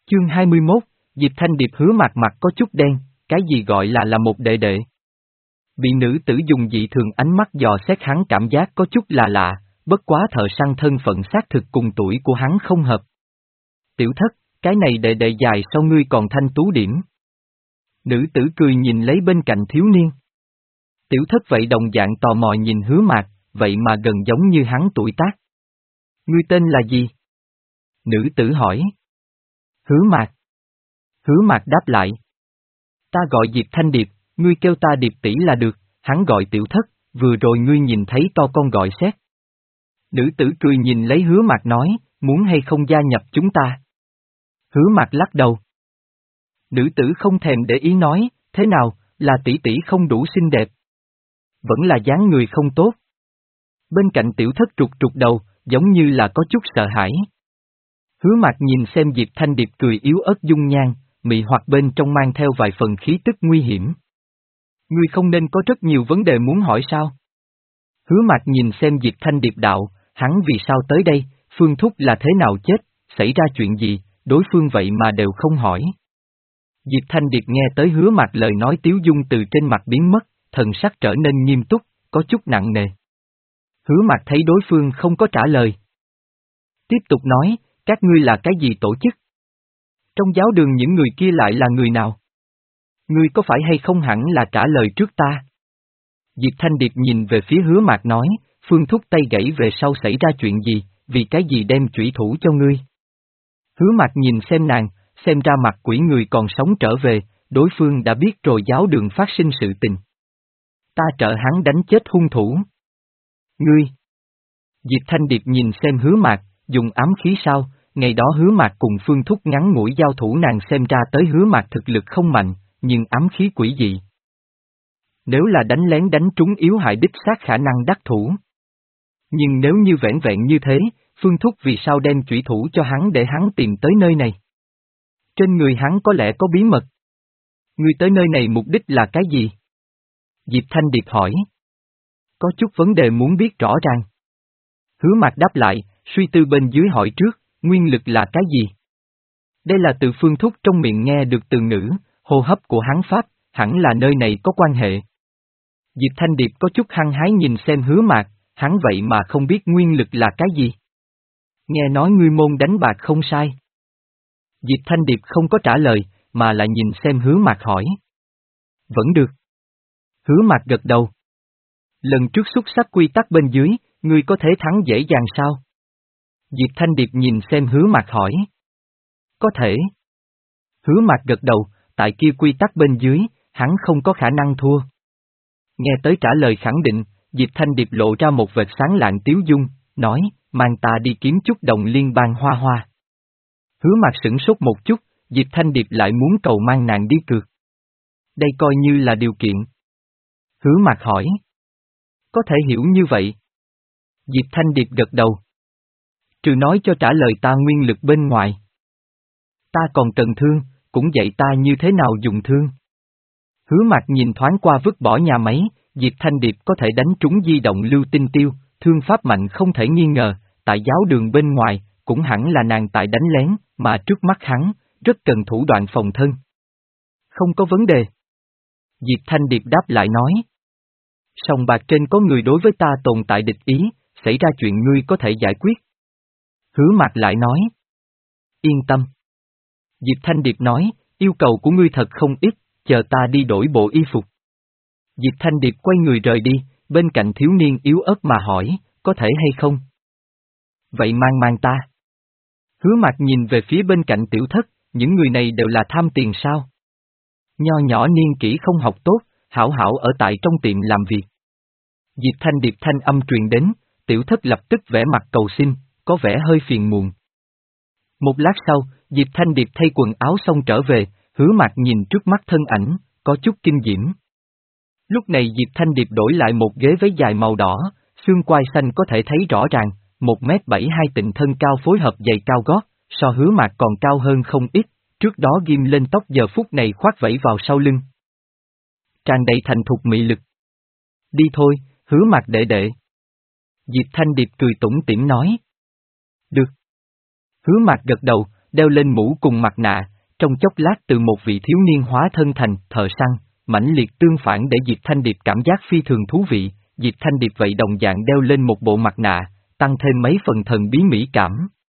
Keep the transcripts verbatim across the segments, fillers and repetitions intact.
Chương hai mươi mốt, Diệp Thanh Điệp Hứa Mạc mặt có chút đen, cái gì gọi là là một đệ đệ. Bị nữ tử dùng dị thường ánh mắt dò xét hắn cảm giác có chút là lạ, bất quá thợ săn thân phận xác thực cùng tuổi của hắn không hợp. Tiểu thất, cái này đệ đệ dài sau ngươi còn thanh tú điểm. Nữ tử cười nhìn lấy bên cạnh thiếu niên. Tiểu thất vậy đồng dạng tò mò nhìn Hứa Mạc, vậy mà gần giống như hắn tuổi tác. Ngươi tên là gì? Nữ tử hỏi. Hứa Mạc. Hứa Mạc đáp lại. Ta gọi Diệp Thanh Điệp, ngươi kêu ta Điệp tỷ là được, hắn gọi tiểu thất, vừa rồi ngươi nhìn thấy to con gọi xét. Nữ tử cười nhìn lấy Hứa Mạc nói, muốn hay không gia nhập chúng ta? Hứa Mạc lắc đầu. Nữ tử không thèm để ý nói, thế nào, là tỷ tỷ không đủ xinh đẹp. Vẫn là dáng người không tốt. Bên cạnh tiểu thất trục trục đầu, giống như là có chút sợ hãi. Hứa Mạc nhìn xem Diệp Thanh Điệp cười yếu ớt dung nhan, mị hoặc bên trong mang theo vài phần khí tức nguy hiểm. Ngươi không nên có rất nhiều vấn đề muốn hỏi sao? Hứa Mạc nhìn xem Diệp Thanh Điệp đạo, hắn vì sao tới đây, Phương Thúc là thế nào chết, xảy ra chuyện gì, đối phương vậy mà đều không hỏi. Diệp Thanh Điệp nghe tới Hứa Mạc lời nói tiếu dung từ trên mặt biến mất, thần sắc trở nên nghiêm túc, có chút nặng nề. Hứa Mạc thấy đối phương không có trả lời. Tiếp tục nói, các ngươi là cái gì tổ chức? Trong giáo đường những người kia lại là người nào? Ngươi có phải hay không hẳn là trả lời trước ta? Diệp Thanh Điệp nhìn về phía Hứa Mạc nói, Phương Thúc tay gãy về sau xảy ra chuyện gì, vì cái gì đem chủy thủ cho ngươi? Hứa Mạc nhìn xem nàng, xem ra mặt quỷ người còn sống trở về, đối phương đã biết rồi giáo đường phát sinh sự tình. Ta trợ hắn đánh chết hung thủ. Ngươi! Diệp Thanh Điệp nhìn xem Hứa Mạc, dùng ám khí sao, ngày đó Hứa Mạc cùng Phương Thúc ngắn ngủi giao thủ nàng xem ra tới Hứa Mạc thực lực không mạnh, nhưng ám khí quỷ dị. Nếu là đánh lén đánh trúng yếu hại đích xác khả năng đắc thủ. Nhưng nếu như vẻn vẹn như thế, Phương Thúc vì sao đem chủy thủ cho hắn để hắn tìm tới nơi này? Trên người hắn có lẽ có bí mật. Ngươi tới nơi này mục đích là cái gì? Diệp Thanh Điệp hỏi. Có chút vấn đề muốn biết rõ ràng. Hứa Mạc đáp lại, suy tư bên dưới hỏi trước, nguyên lực là cái gì? Đây là từ Phương Thúc trong miệng nghe được từ ngữ, hô hấp của hắn pháp, hẳn là nơi này có quan hệ. Diệp Thanh Điệp có chút hăng hái nhìn xem Hứa Mạc, hắn vậy mà không biết nguyên lực là cái gì. Nghe nói ngươi môn đánh bạc không sai. Diệp Thanh Điệp không có trả lời, mà lại nhìn xem Hứa Mạc hỏi. Vẫn được. Hứa Mạc gật đầu. Lần trước xuất sắc quy tắc bên dưới, ngươi có thể thắng dễ dàng sao? Diệp Thanh Điệp nhìn xem Hứa Mạc hỏi. Có thể. Hứa Mạc gật đầu, tại kia quy tắc bên dưới, hắn không có khả năng thua. Nghe tới trả lời khẳng định, Diệp Thanh Điệp lộ ra một vệt sáng lạng tiếu dung, nói, mang ta đi kiếm chút đồng liên bang hoa hoa. Hứa Mạc sửng sốt một chút, Diệp Thanh Điệp lại muốn cầu mang nàng đi cược. Đây coi như là điều kiện. Hứa Mạc hỏi. Có thể hiểu như vậy. Diệp Thanh Điệp gật đầu. Trừ nói cho trả lời ta nguyên lực bên ngoài. Ta còn cần thương, cũng dạy ta như thế nào dùng thương. Hứa Mạc nhìn thoáng qua vứt bỏ nhà máy, Diệp Thanh Điệp có thể đánh trúng di động lưu tinh tiêu, thương pháp mạnh không thể nghi ngờ, tại giáo đường bên ngoài, cũng hẳn là nàng tại đánh lén, mà trước mắt hắn, rất cần thủ đoạn phòng thân. Không có vấn đề. Diệp Thanh Điệp đáp lại nói. Sòng bạc trên có người đối với ta tồn tại địch ý, xảy ra chuyện ngươi có thể giải quyết. Hứa Mạc lại nói. Yên tâm. Diệp Thanh Điệp nói, yêu cầu của ngươi thật không ít, chờ ta đi đổi bộ y phục. Diệp Thanh Điệp quay người rời đi, bên cạnh thiếu niên yếu ớt mà hỏi, có thể hay không? Vậy mang mang ta. Hứa Mạc nhìn về phía bên cạnh tiểu thất, những người này đều là tham tiền sao? Nho nhỏ niên kỷ không học tốt, hảo hảo ở tại trong tiệm làm việc. Diệp Thanh Điệp thanh âm truyền đến, tiểu thất lập tức vẽ mặt cầu xin, có vẻ hơi phiền muộn. Một lát sau, Diệp Thanh Điệp thay quần áo xong trở về, Hứa Mạc nhìn trước mắt thân ảnh, có chút kinh diễm. Lúc này Diệp Thanh Điệp đổi lại một ghế váy dài màu đỏ, xương quai xanh có thể thấy rõ ràng, một mét bảy hai tịnh thân cao phối hợp giày cao gót, so Hứa Mạc còn cao hơn không ít, trước đó ghim lên tóc giờ phút này khoác vẫy vào sau lưng. Tràn đầy thành thục mị lực. Đi thôi, Hứa Mạc đệ đệ. Diệp Thanh Điệp cười tủm tỉm nói. Được. Hứa Mạc gật đầu, đeo lên mũ cùng mặt nạ, trong chốc lát từ một vị thiếu niên hóa thân thành thợ săn, mãnh liệt tương phản để Diệp Thanh Điệp cảm giác phi thường thú vị. Diệp Thanh Điệp vậy đồng dạng đeo lên một bộ mặt nạ, tăng thêm mấy phần thần bí mỹ cảm.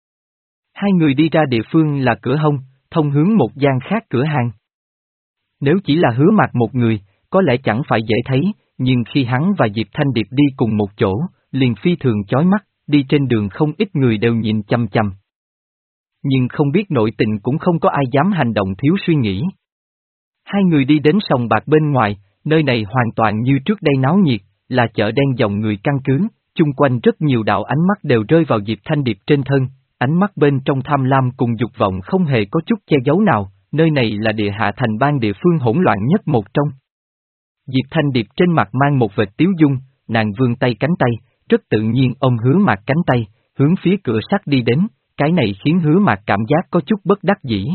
Hai người đi ra địa phương là cửa hông, thông hướng một gian khác cửa hàng. Nếu chỉ là Hứa Mạc một người, có lẽ chẳng phải dễ thấy, nhưng khi hắn và Diệp Thanh Điệp đi cùng một chỗ, liền phi thường chói mắt, đi trên đường không ít người đều nhìn chăm chăm. Nhưng không biết nội tình cũng không có ai dám hành động thiếu suy nghĩ. Hai người đi đến sòng bạc bên ngoài, nơi này hoàn toàn như trước đây náo nhiệt, là chợ đen dòng người căn cứ, chung quanh rất nhiều đạo ánh mắt đều rơi vào Diệp Thanh Điệp trên thân, ánh mắt bên trong tham lam cùng dục vọng không hề có chút che giấu nào, nơi này là địa hạ thành bang địa phương hỗn loạn nhất một trong. Diệp Thanh Điệp trên mặt mang một vệt tiếu dung, nàng vươn tay cánh tay, rất tự nhiên ôm Hứa Mạc cánh tay, hướng phía cửa sắt đi đến, cái này khiến Hứa Mạc cảm giác có chút bất đắc dĩ.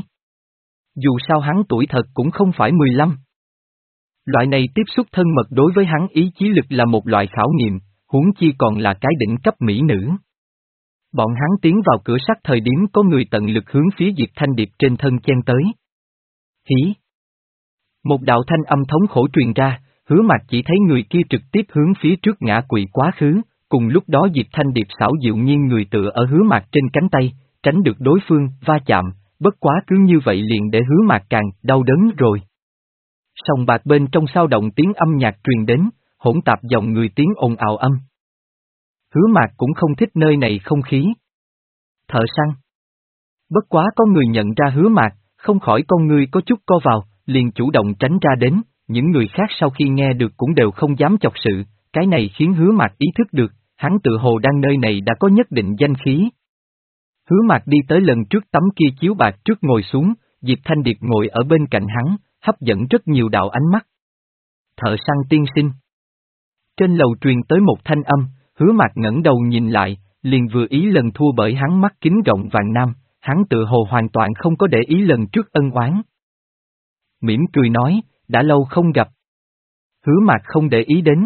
Dù sao hắn tuổi thật cũng không phải mười lăm. Loại này tiếp xúc thân mật đối với hắn ý chí lực là một loại khảo nghiệm, huống chi còn là cái đỉnh cấp mỹ nữ. Bọn hắn tiến vào cửa sắt thời điểm có người tận lực hướng phía Diệp Thanh Điệp trên thân chen tới. Hí! Một đạo thanh âm thống khổ truyền ra, Hứa Mạc chỉ thấy người kia trực tiếp hướng phía trước ngã quỵ quá khứ, cùng lúc đó Diệp Thanh Điệp xảo diệu nhiên người tựa ở Hứa Mạc trên cánh tay, tránh được đối phương va chạm, bất quá cứ như vậy liền để Hứa Mạc càng đau đớn rồi. Sòng bạc bên trong sao động tiếng âm nhạc truyền đến, hỗn tạp dòng người tiếng ồn ào âm. Hứa Mạc cũng không thích nơi này không khí. Thợ săn. Bất quá có người nhận ra Hứa Mạc, không khỏi con người có chút co vào, liền chủ động tránh ra đến, những người khác sau khi nghe được cũng đều không dám chọc sự, cái này khiến Hứa Mạc ý thức được, hắn tự hồ đang nơi này đã có nhất định danh khí. Hứa Mạc đi tới lần trước tấm kia chiếu bạc trước ngồi xuống, Diệp Thanh Điệp ngồi ở bên cạnh hắn, hấp dẫn rất nhiều đạo ánh mắt. Thợ săn tiên sinh. Trên lầu truyền tới một thanh âm, Hứa Mạc ngẩng đầu nhìn lại, liền vừa ý lần thua bởi hắn mắt kính rộng vàng nam, hắn tự hồ hoàn toàn không có để ý lần trước ân oán. Mỉm cười nói, đã lâu không gặp. Hứa Mạc không để ý đến.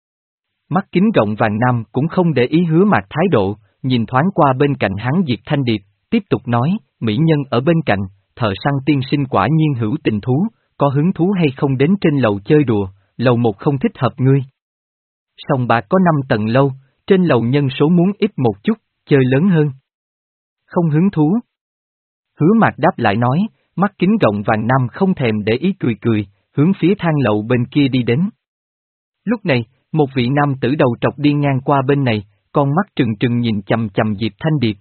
Mắt kính rộng vàng nam cũng không để ý Hứa Mạc thái độ, nhìn thoáng qua bên cạnh hắn Diệp Thanh Điệp, tiếp tục nói, mỹ nhân ở bên cạnh, thợ săn tiên sinh quả nhiên hữu tình thú, có hứng thú hay không đến trên lầu chơi đùa, lầu một không thích hợp ngươi. Sòng bạc có năm tầng lâu, trên lầu nhân số muốn ít một chút, chơi lớn hơn. Không hứng thú. Hứa Mạc đáp lại nói, mắt kính rộng vàng nam không thèm để ý cười cười, hướng phía thang lầu bên kia đi đến. Lúc này, một vị nam tử đầu trọc đi ngang qua bên này, con mắt trừng trừng nhìn chầm chầm Diệp Thanh Điệp.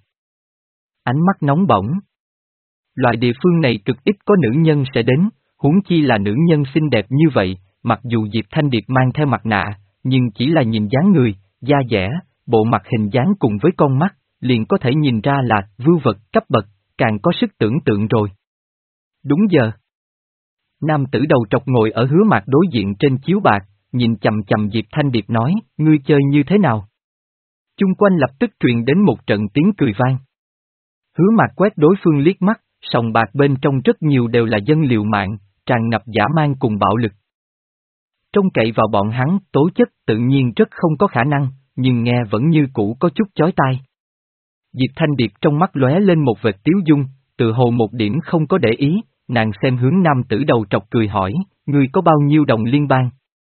Ánh mắt nóng bỏng. Loại địa phương này cực ít có nữ nhân sẽ đến, huống chi là nữ nhân xinh đẹp như vậy, mặc dù Diệp Thanh Điệp mang theo mặt nạ, nhưng chỉ là nhìn dáng người, da dẻ, bộ mặt hình dáng cùng với con mắt, liền có thể nhìn ra là vưu vật cấp bậc, càng có sức tưởng tượng rồi. Đúng giờ. Nam tử đầu trọc ngồi ở Hứa Mạc đối diện trên chiếu bạc, nhìn chầm chầm Diệp Thanh Điệp nói, ngươi chơi như thế nào? Chung quanh lập tức truyền đến một trận tiếng cười vang. Hứa Mạc quét đối phương liếc mắt, sòng bạc bên trong rất nhiều đều là dân liều mạng, tràn ngập dã man cùng bạo lực. Trông cậy vào bọn hắn, tố chất tự nhiên rất không có khả năng, nhưng nghe vẫn như cũ có chút chói tai. Diệp Thanh Điệp trong mắt lóe lên một vệt tiếu dung, tự hồ một điểm không có để ý, nàng xem hướng nam tử đầu trọc cười hỏi, ngươi có bao nhiêu đồng liên bang?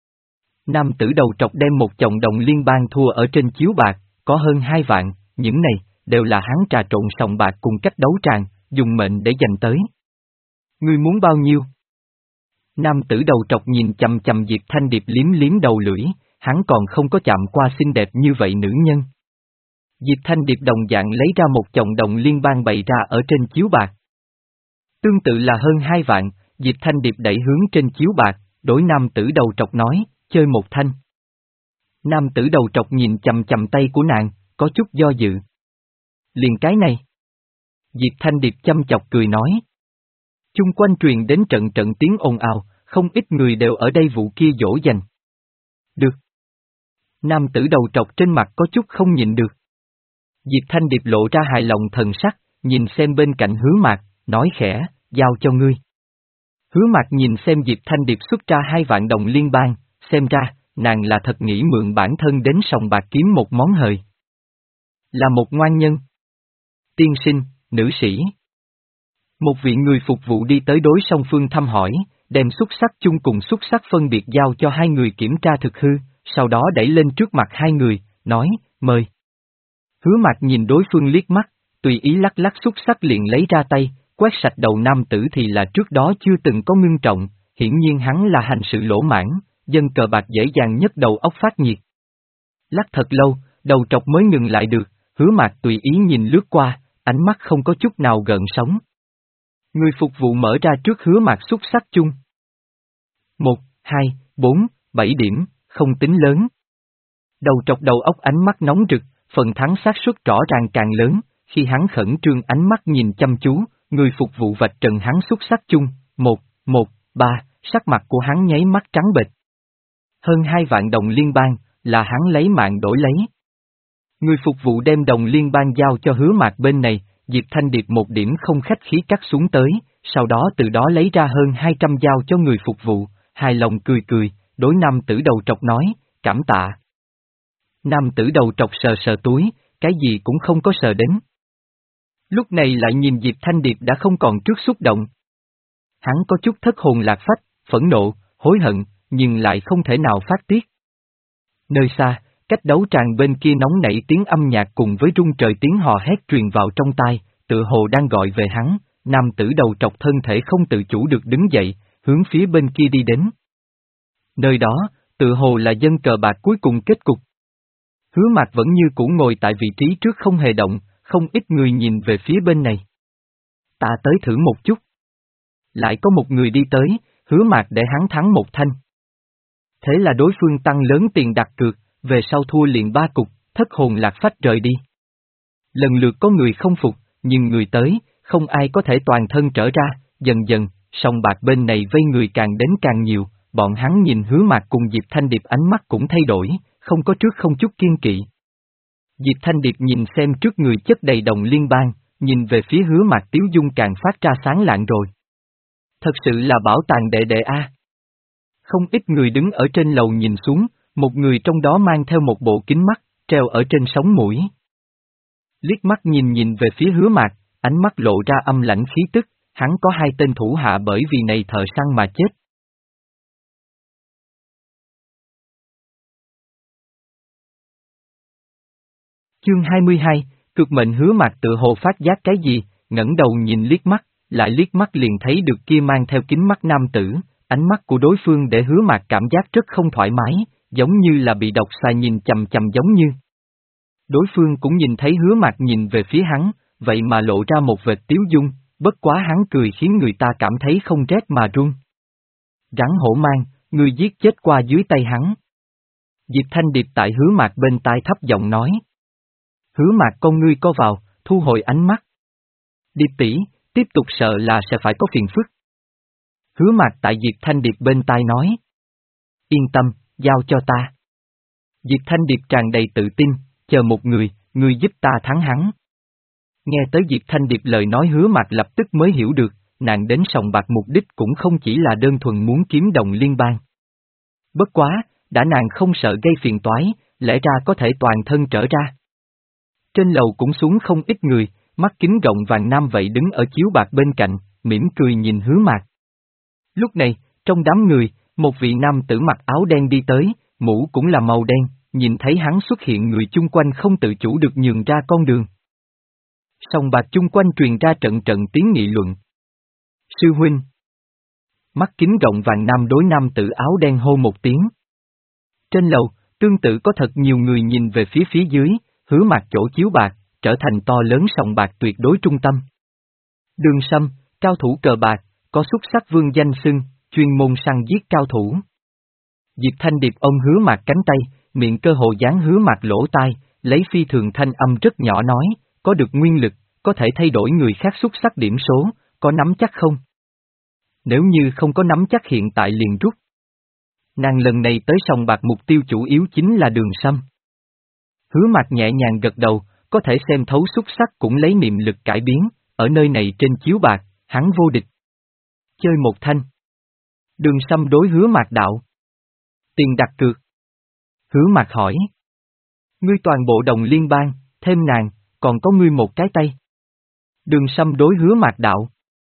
Nam tử đầu trọc đem một chồng đồng liên bang thua ở trên chiếu bạc, có hơn hai vạn, những này, đều là hắn trà trộn sòng bạc cùng cách đấu tràng, dùng mệnh để giành tới. Ngươi muốn bao nhiêu? Nam tử đầu trọc nhìn chầm chầm Diệp Thanh Điệp liếm liếm đầu lưỡi, hắn còn không có chạm qua xinh đẹp như vậy nữ nhân. Diệp Thanh Điệp đồng dạng lấy ra một chồng đồng liên bang bày ra ở trên chiếu bạc. Tương tự là hơn hai vạn, Diệp Thanh Điệp đẩy hướng trên chiếu bạc, đối nam tử đầu trọc nói, chơi một thanh. Nam tử đầu trọc nhìn chầm chầm tay của nàng, có chút do dự. Liền cái này. Diệp Thanh Điệp chăm chọc cười nói. Chung quanh truyền đến trận trận tiếng ồn ào, không ít người đều ở đây vụ kia dỗ dành. Được. Nam tử đầu trọc trên mặt có chút không nhịn được. Diệp Thanh Điệp lộ ra hài lòng thần sắc, nhìn xem bên cạnh Hứa Mạc, nói khẽ, giao cho ngươi. Hứa Mạc nhìn xem Diệp Thanh Điệp xuất ra hai vạn đồng liên bang, xem ra, nàng là thật nghĩ mượn bản thân đến sòng bạc kiếm một món hời. Là một ngoan nhân. Tiên sinh, nữ sĩ. Một vị người phục vụ đi tới đối song phương thăm hỏi, đem xúc sắc chung cùng xúc sắc phân biệt giao cho hai người kiểm tra thực hư, sau đó đẩy lên trước mặt hai người, nói, mời. Hứa Mạc nhìn đối phương liếc mắt, tùy ý lắc lắc xúc sắc liền lấy ra tay, quét sạch đầu nam tử thì là trước đó chưa từng có ngưng trọng, hiển nhiên hắn là hành sự lỗ mãn, dân cờ bạc dễ dàng nhất đầu óc phát nhiệt. Lắc thật lâu, đầu trọc mới ngừng lại được, Hứa Mạc tùy ý nhìn lướt qua, ánh mắt không có chút nào gợn sóng. Người phục vụ mở ra trước Hứa Mạc xúc sắc chung. Một, hai, bốn, bảy điểm, không tính lớn. Đầu trọc đầu óc ánh mắt nóng rực, phần thắng xác suất rõ ràng càng lớn, khi hắn khẩn trương ánh mắt nhìn chăm chú, người phục vụ vạch trần hắn xúc sắc chung, một, một, ba, sắc mặt của hắn nháy mắt trắng bệch. Hơn hai vạn đồng liên bang, là hắn lấy mạng đổi lấy. Người phục vụ đem đồng liên bang giao cho Hứa Mạc bên này, Diệp Thanh Điệp một điểm không khách khí cắt xuống tới, sau đó từ đó lấy ra hơn hai trăm giao cho người phục vụ, hài lòng cười cười, đối nam tử đầu trọc nói, cảm tạ. Nam tử đầu trọc sờ sờ túi, cái gì cũng không có sờ đến. Lúc này lại nhìn Diệp Thanh Điệp đã không còn trước xúc động. Hắn có chút thất hồn lạc phách, phẫn nộ, hối hận, nhưng lại không thể nào phát tiết. Nơi xa, cách đấu tràng bên kia nóng nảy tiếng âm nhạc cùng với rung trời tiếng hò hét truyền vào trong tai, tựa hồ đang gọi về hắn, nam tử đầu trọc thân thể không tự chủ được đứng dậy, hướng phía bên kia đi đến. Nơi đó, tựa hồ là dân cờ bạc cuối cùng kết cục. Hứa Mạc vẫn như cũ ngồi tại vị trí trước không hề động, không ít người nhìn về phía bên này. Ta tới thử một chút. Lại có một người đi tới, Hứa Mạc để hắn thắng một thanh. Thế là đối phương tăng lớn tiền đặt cược, về sau thua liền ba cục, thất hồn lạc phách rời đi. Lần lượt có người không phục, nhưng người tới, không ai có thể toàn thân trở ra, dần dần, sòng bạc bên này vây người càng đến càng nhiều, bọn hắn nhìn Hứa Mạc cùng Diệp Thanh Điệp ánh mắt cũng thay đổi, không có trước không chút kiên kỵ. Diệp Thanh Điệp nhìn xem trước người chất đầy đồng liên bang, nhìn về phía Hứa Mạc tiếu dung càng phát ra sáng lạng rồi. Thật sự là bảo tàng đệ đệ a. Không ít người đứng ở trên lầu nhìn xuống, một người trong đó mang theo một bộ kính mắt, treo ở trên sống mũi. Liếc mắt nhìn nhìn về phía Hứa Mạc, ánh mắt lộ ra âm lãnh khí tức, hắn có hai tên thủ hạ bởi vì này thợ săn mà chết. Chương hai mươi hai, cực mệnh Hứa Mạc tự hồ phát giác cái gì, ngẩng đầu nhìn liếc mắt, lại liếc mắt liền thấy được kia mang theo kính mắt nam tử, ánh mắt của đối phương để Hứa Mạc cảm giác rất không thoải mái, giống như là bị độc xà nhìn chằm chằm giống như. Đối phương cũng nhìn thấy Hứa Mạc nhìn về phía hắn, vậy mà lộ ra một vệt tiếu dung, bất quá hắn cười khiến người ta cảm thấy không rét mà run. Rắn hổ mang, người giết chết qua dưới tay hắn. Diệp Thanh Điệp tại Hứa Mạc bên tai thấp giọng nói. Hứa Mạc con ngươi co vào, thu hồi ánh mắt. Điệp tỷ, tiếp tục sợ là sẽ phải có phiền phức. Hứa Mạc tại Diệp Thanh Điệp bên tai nói. Yên tâm, giao cho ta. Diệp Thanh Điệp tràn đầy tự tin, chờ một người, người giúp ta thắng hắn. Nghe tới Diệp Thanh Điệp lời nói Hứa Mạc lập tức mới hiểu được, nàng đến sòng bạc mục đích cũng không chỉ là đơn thuần muốn kiếm đồng liên bang. Bất quá, đã nàng không sợ gây phiền toái, lẽ ra có thể toàn thân trở ra. Trên lầu cũng xuống không ít người, mắt kính rộng vàng nam vậy đứng ở chiếu bạc bên cạnh, mỉm cười nhìn Hứa Mạc. Lúc này, trong đám người, một vị nam tử mặc áo đen đi tới, mũ cũng là màu đen, nhìn thấy hắn xuất hiện người chung quanh không tự chủ được nhường ra con đường. Sòng bạc chung quanh truyền ra trận trận tiếng nghị luận. Sư huynh. Mắt kính rộng vàng nam đối nam tử áo đen hô một tiếng. Trên lầu, tương tự có thật nhiều người nhìn về phía phía dưới, Hứa Mạc chỗ chiếu bạc, trở thành to lớn sòng bạc tuyệt đối trung tâm. Đường Sâm, cao thủ cờ bạc, có xuất sắc vương danh xưng, chuyên môn săn giết cao thủ. Diệp Thanh Điệp ôm Hứa Mạc cánh tay, miệng cơ hồ dán Hứa Mạc lỗ tai, lấy phi thường thanh âm rất nhỏ nói, có được nguyên lực, có thể thay đổi người khác xuất sắc điểm số, có nắm chắc không? Nếu như không có nắm chắc hiện tại liền rút. Nàng lần này tới sòng bạc mục tiêu chủ yếu chính là Đường Sâm. Hứa Mạc nhẹ nhàng gật đầu, có thể xem thấu xuất sắc cũng lấy niệm lực cải biến, ở nơi này trên chiếu bạc, hắn vô địch. Chơi một thanh. Đường Sâm đối Hứa Mạc đạo. Tiền đặt cược. Hứa Mạc hỏi. Ngươi toàn bộ đồng liên bang, thêm nàng, còn có ngươi một cái tay. Đường Sâm đối Hứa Mạc đạo.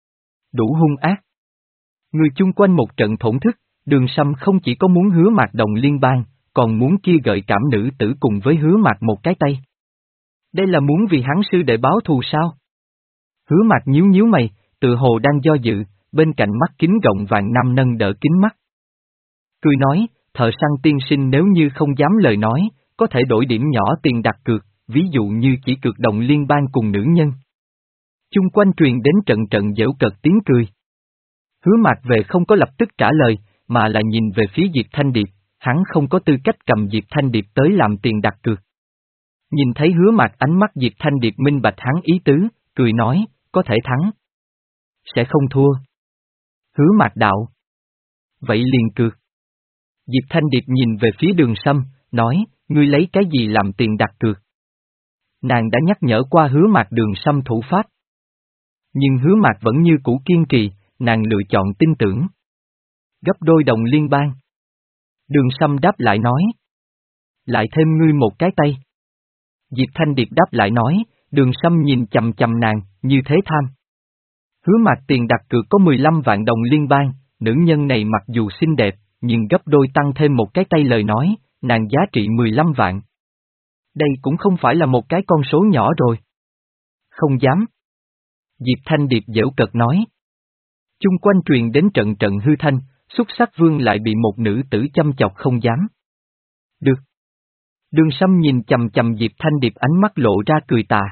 Đủ hung ác. Người chung quanh một trận thổn thức, Đường Sâm không chỉ có muốn Hứa Mạc đồng liên bang, còn muốn kia gợi cảm nữ tử cùng với Hứa Mạc một cái tay. Đây là muốn vì hắn sư đệ báo thù sao? Hứa Mạc nhíu nhíu mày, tự hồ đang do dự, bên cạnh mắt kính gọng vàng năm nâng đỡ kính mắt. Cười nói, thợ săn tiên sinh nếu như không dám lời nói, có thể đổi điểm nhỏ tiền đặt cược, ví dụ như chỉ cược đồng liên bang cùng nữ nhân. Chung quanh truyền đến trận trận giễu cợt tiếng cười. Hứa Mạc về không có lập tức trả lời, mà là nhìn về phía Diệp Thanh Điệp, hắn không có tư cách cầm Diệp Thanh Điệp tới làm tiền đặt cược. Nhìn thấy Hứa Mạc ánh mắt Diệp Thanh Điệp minh bạch hắn ý tứ, cười nói, có thể thắng. Sẽ không thua. Hứa Mạc đạo. Vậy liền cược. Diệp Thanh Điệp nhìn về phía Đường Sâm, nói, ngươi lấy cái gì làm tiền đặt cược? Nàng đã nhắc nhở qua Hứa Mạc Đường Sâm thủ pháp. Nhưng Hứa Mạc vẫn như cũ kiên trì, nàng lựa chọn tin tưởng. Gấp đôi đồng liên bang. Đường Sâm đáp lại nói. Lại thêm ngươi một cái tay. Diệp Thanh Điệp đáp lại nói, Đường Sâm nhìn chầm chầm nàng, như thế tham. Hứa Mạc tiền đặt cược có mười lăm vạn đồng liên bang, nữ nhân này mặc dù xinh đẹp, nhưng gấp đôi tăng thêm một cái tay lời nói, nàng giá trị mười lăm vạn. Đây cũng không phải là một cái con số nhỏ rồi. Không dám. Diệp Thanh Điệp giễu cợt nói. Chung quanh truyền đến trận trận hư thanh, Xuất Sắc Vương lại bị một nữ tử chăm chọc không dám. Được. Đường Sâm nhìn chầm chầm Diệp Thanh Điệp ánh mắt lộ ra cười tà.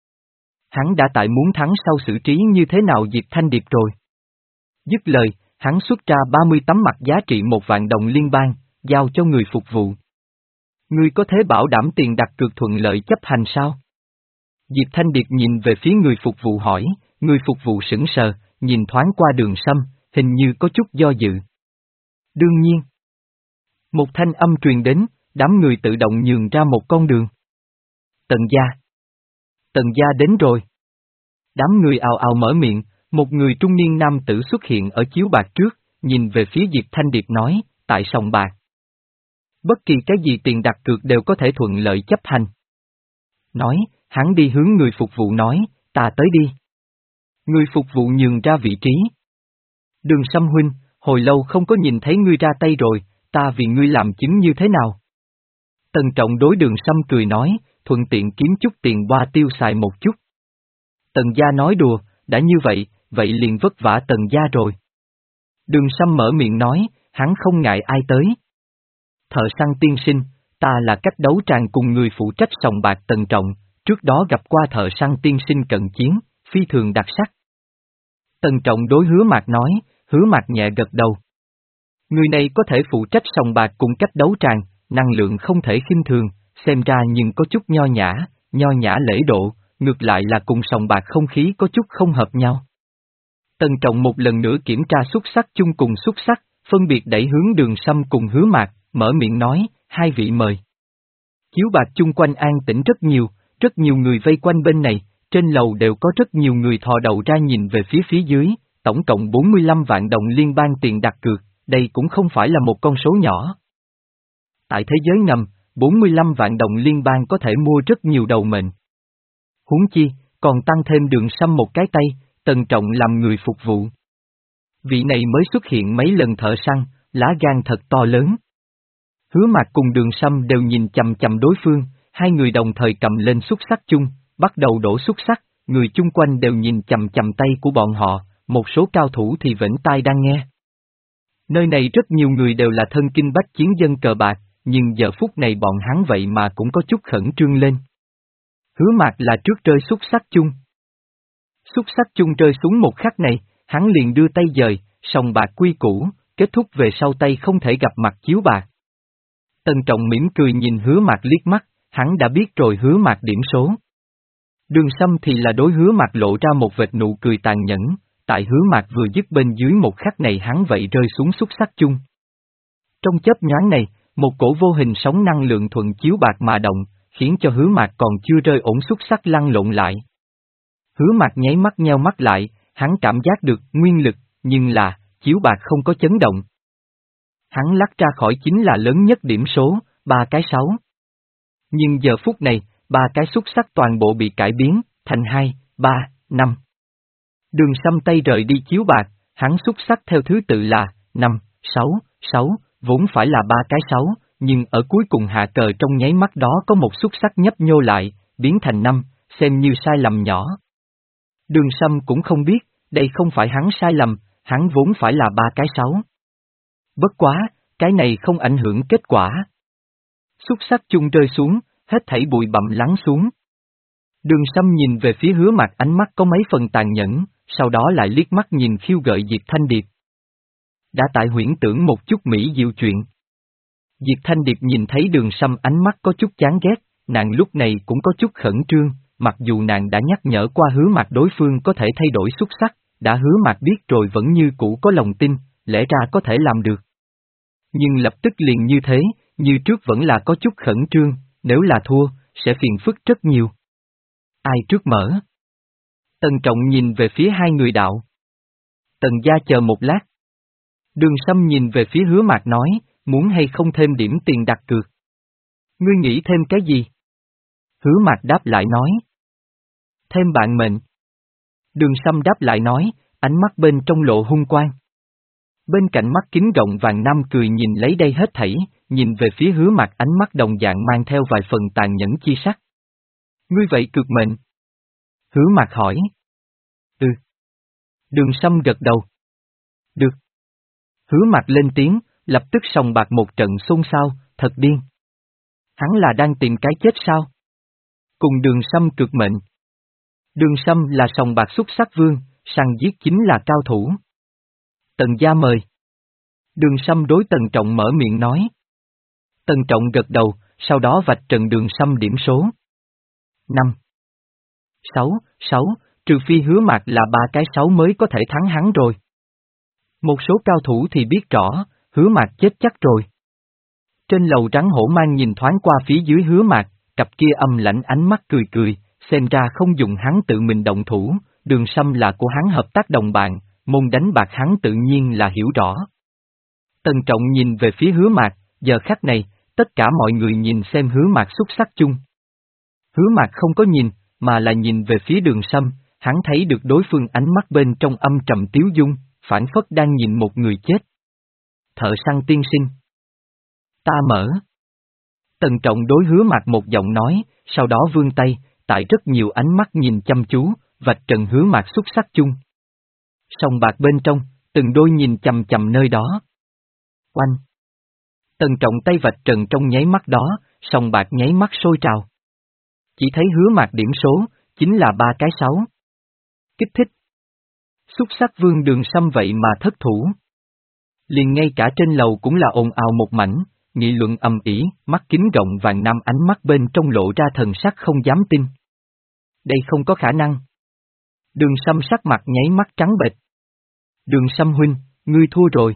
Hắn đã tại muốn thắng sau xử trí như thế nào Diệp Thanh Điệp rồi. Dứt lời, hắn xuất ra ba mươi tấm mặt giá trị một vạn đồng liên bang, giao cho người phục vụ. Ngươi có thể bảo đảm tiền đặt cược thuận lợi chấp hành sao? Diệp Thanh Điệp nhìn về phía người phục vụ hỏi, người phục vụ sững sờ, nhìn thoáng qua Đường Sâm, hình như có chút do dự. Đương nhiên. Một thanh âm truyền đến, đám người tự động nhường ra một con đường. Tần gia. Tần gia đến rồi. Đám người ào ào mở miệng, một người trung niên nam tử xuất hiện ở chiếu bạc trước, nhìn về phía Diệp Thanh Điệp nói, tại sòng bạc. Bất kỳ cái gì tiền đặt cược đều có thể thuận lợi chấp hành. Nói, hắn đi hướng người phục vụ nói, ta tới đi. Người phục vụ nhường ra vị trí. Đường Sâm huynh, hồi lâu không có nhìn thấy ngươi ra tay rồi, ta vì ngươi làm chứng như thế nào? Tần Trọng đối Đường Sâm cười nói, thuận tiện kiếm chút tiền qua tiêu xài một chút. Tần gia nói đùa, đã như vậy, vậy liền vất vả Tần gia rồi. Đường Sâm mở miệng nói, hắn không ngại ai tới. Thợ săn tiên sinh, ta là cách đấu tràng cùng người phụ trách sòng bạc Tần Trọng, trước đó gặp qua thợ săn tiên sinh cận chiến, phi thường đặc sắc. Tần Trọng đối Hứa Mạc nói, Hứa Mạc nhẹ gật đầu. Người này có thể phụ trách sòng bạc cùng cách đấu tràng, năng lượng không thể khinh thường, xem ra nhưng có chút nho nhã, nho nhã lễ độ, ngược lại là cùng sòng bạc không khí có chút không hợp nhau. Tần Trọng một lần nữa kiểm tra xuất sắc chung cùng xuất sắc, phân biệt đẩy hướng Đường Sâm cùng Hứa Mạc, mở miệng nói, hai vị mời. Chiếu bạc chung quanh an tĩnh rất nhiều, rất nhiều người vây quanh bên này, trên lầu đều có rất nhiều người thò đầu ra nhìn về phía phía dưới, tổng cộng bốn mươi lăm vạn đồng liên bang tiền đặt cược, đây cũng không phải là một con số nhỏ. Tại thế giới ngầm, bốn mươi lăm vạn đồng liên bang có thể mua rất nhiều đầu mệnh. Huống chi, còn tăng thêm Đường Sâm một cái tay, Tần Trọng làm người phục vụ. Vị này mới xuất hiện mấy lần thợ săn, lá gan thật to lớn. Hứa Mạc cùng Đường Sâm đều nhìn chầm chầm đối phương, hai người đồng thời cầm lên xúc sắc chung, bắt đầu đổ xúc sắc, người chung quanh đều nhìn chầm chầm tay của bọn họ, một số cao thủ thì vểnh tai đang nghe. Nơi này rất nhiều người đều là thân kinh bách chiến dân cờ bạc, nhưng giờ phút này bọn hắn vậy mà cũng có chút khẩn trương lên. Hứa Mạc là trước rơi xúc sắc chung. Xúc sắc chung rơi xuống một khắc này, hắn liền đưa tay dời, sòng bạc quy củ, kết thúc về sau tay không thể gặp mặt chiếu bạc. Tần Trọng mỉm cười nhìn Hứa Mạc liếc mắt, hắn đã biết rồi Hứa Mạc điểm số. Đường Sâm thì là đối Hứa Mạc lộ ra một vệt nụ cười tàn nhẫn, tại Hứa Mạc vừa dứt bên dưới một khắc này hắn vậy rơi xuống xúc sắc chung. Trong chớp nhoáng này, một cổ vô hình sóng năng lượng thuận chiếu bạc mà động, khiến cho Hứa Mạc còn chưa rơi ổn xúc sắc lăn lộn lại. Hứa Mạc nháy mắt nheo mắt lại, hắn cảm giác được nguyên lực, nhưng là, chiếu bạc không có chấn động. Hắn lắc ra khỏi chính là lớn nhất điểm số, ba cái sáu. Nhưng giờ phút này, ba cái xúc sắc toàn bộ bị cải biến, thành hai, ba, năm. Đường Sâm tay rời đi chiếu bạc, hắn xúc sắc theo thứ tự là năm, sáu, sáu, vốn phải là ba cái sáu, nhưng ở cuối cùng hạ cờ trong nháy mắt đó có một xúc sắc nhấp nhô lại, biến thành năm, xem như sai lầm nhỏ. Đường Sâm cũng không biết, đây không phải hắn sai lầm, hắn vốn phải là ba cái sáu. Bất quá, cái này không ảnh hưởng kết quả. Xúc sắc chung rơi xuống, hết thảy bụi bặm lắng xuống. Đường Sâm nhìn về phía Hứa Mạc, ánh mắt có mấy phần tàn nhẫn, sau đó lại liếc mắt nhìn khiêu gợi Diệp Thanh Điệp. Đã tại huyễn tưởng một chút mỹ diệu chuyện. Diệp Thanh Điệp nhìn thấy Đường Sâm ánh mắt có chút chán ghét, nàng lúc này cũng có chút khẩn trương, mặc dù nàng đã nhắc nhở qua Hứa Mạc đối phương có thể thay đổi xuất sắc, đã Hứa Mạc biết rồi vẫn như cũ có lòng tin, lẽ ra có thể làm được. Nhưng lập tức liền như thế, như trước vẫn là có chút khẩn trương, nếu là thua, sẽ phiền phức rất nhiều. Ai trước mở? Tần Trọng nhìn về phía hai người đạo. Tần gia chờ một lát. Đường Sâm nhìn về phía Hứa Mạc nói, muốn hay không thêm điểm tiền đặt cược? Ngươi nghĩ thêm cái gì? Hứa Mạc đáp lại nói. Thêm bạn mệnh. Đường Sâm đáp lại nói, ánh mắt bên trong lộ hung quang. Bên cạnh mắt kính rộng vàng nam cười nhìn lấy đây hết thảy, nhìn về phía Hứa Mạc, ánh mắt đồng dạng mang theo vài phần tàn nhẫn chi sắc. Ngươi vậy cược mệnh? Hứa Mạc hỏi. Ừ. Đường Sâm gật đầu. Được. Hứa Mạc lên tiếng, lập tức sòng bạc một trận xôn xao, thật điên. Hắn là đang tìm cái chết sao? Cùng Đường Sâm cược mệnh. Đường Sâm là sòng bạc xuất sắc vương, săn giết chính là cao thủ. Tần gia mời. Đường Sâm đối Tần Trọng mở miệng nói. Tần Trọng gật đầu, sau đó vạch trần Đường Sâm điểm số. Năm. Sáu, sáu, trừ phi Hứa Mạc là ba cái sáu mới có thể thắng hắn rồi. Một số cao thủ thì biết rõ, Hứa Mạc chết chắc rồi. Trên lầu trắng hổ mang nhìn thoáng qua phía dưới Hứa Mạc, cặp kia âm lãnh ánh mắt cười cười, xem ra không dùng hắn tự mình động thủ, Đường Sâm là của hắn hợp tác đồng bạn, môn đánh bạc hắn tự nhiên là hiểu rõ. Tần Trọng nhìn về phía Hứa Mạc, giờ khắc này, tất cả mọi người nhìn xem Hứa Mạc xuất sắc chung. Hứa Mạc không có nhìn, mà là nhìn về phía Đường Sâm, hắn thấy được đối phương ánh mắt bên trong âm trầm tiếu dung, phảng phất đang nhìn một người chết. Thợ săn tiên sinh. Ta mở. Tần Trọng đối Hứa Mạc một giọng nói, sau đó vươn tay, tại rất nhiều ánh mắt nhìn chăm chú, vạch trần Hứa Mạc xuất sắc chung. Sòng bạc bên trong, từng đôi nhìn chằm chằm nơi đó. Oanh. Tần Trọng tay vạch trần trong nháy mắt đó, sòng bạc nháy mắt sôi trào. Chỉ thấy Hứa Mạc điểm số, chính là ba cái sáu. Kích thích. Xuất sắc vương Đường Sâm vậy mà thất thủ. Liền ngay cả trên lầu cũng là ồn ào một mảnh, nghị luận ầm ĩ, mắt kính rộng vàng nam ánh mắt bên trong lộ ra thần sắc không dám tin. Đây không có khả năng. Đường Sâm sắc mặt nháy mắt trắng bệch. Đường Sâm huynh, ngươi thua rồi.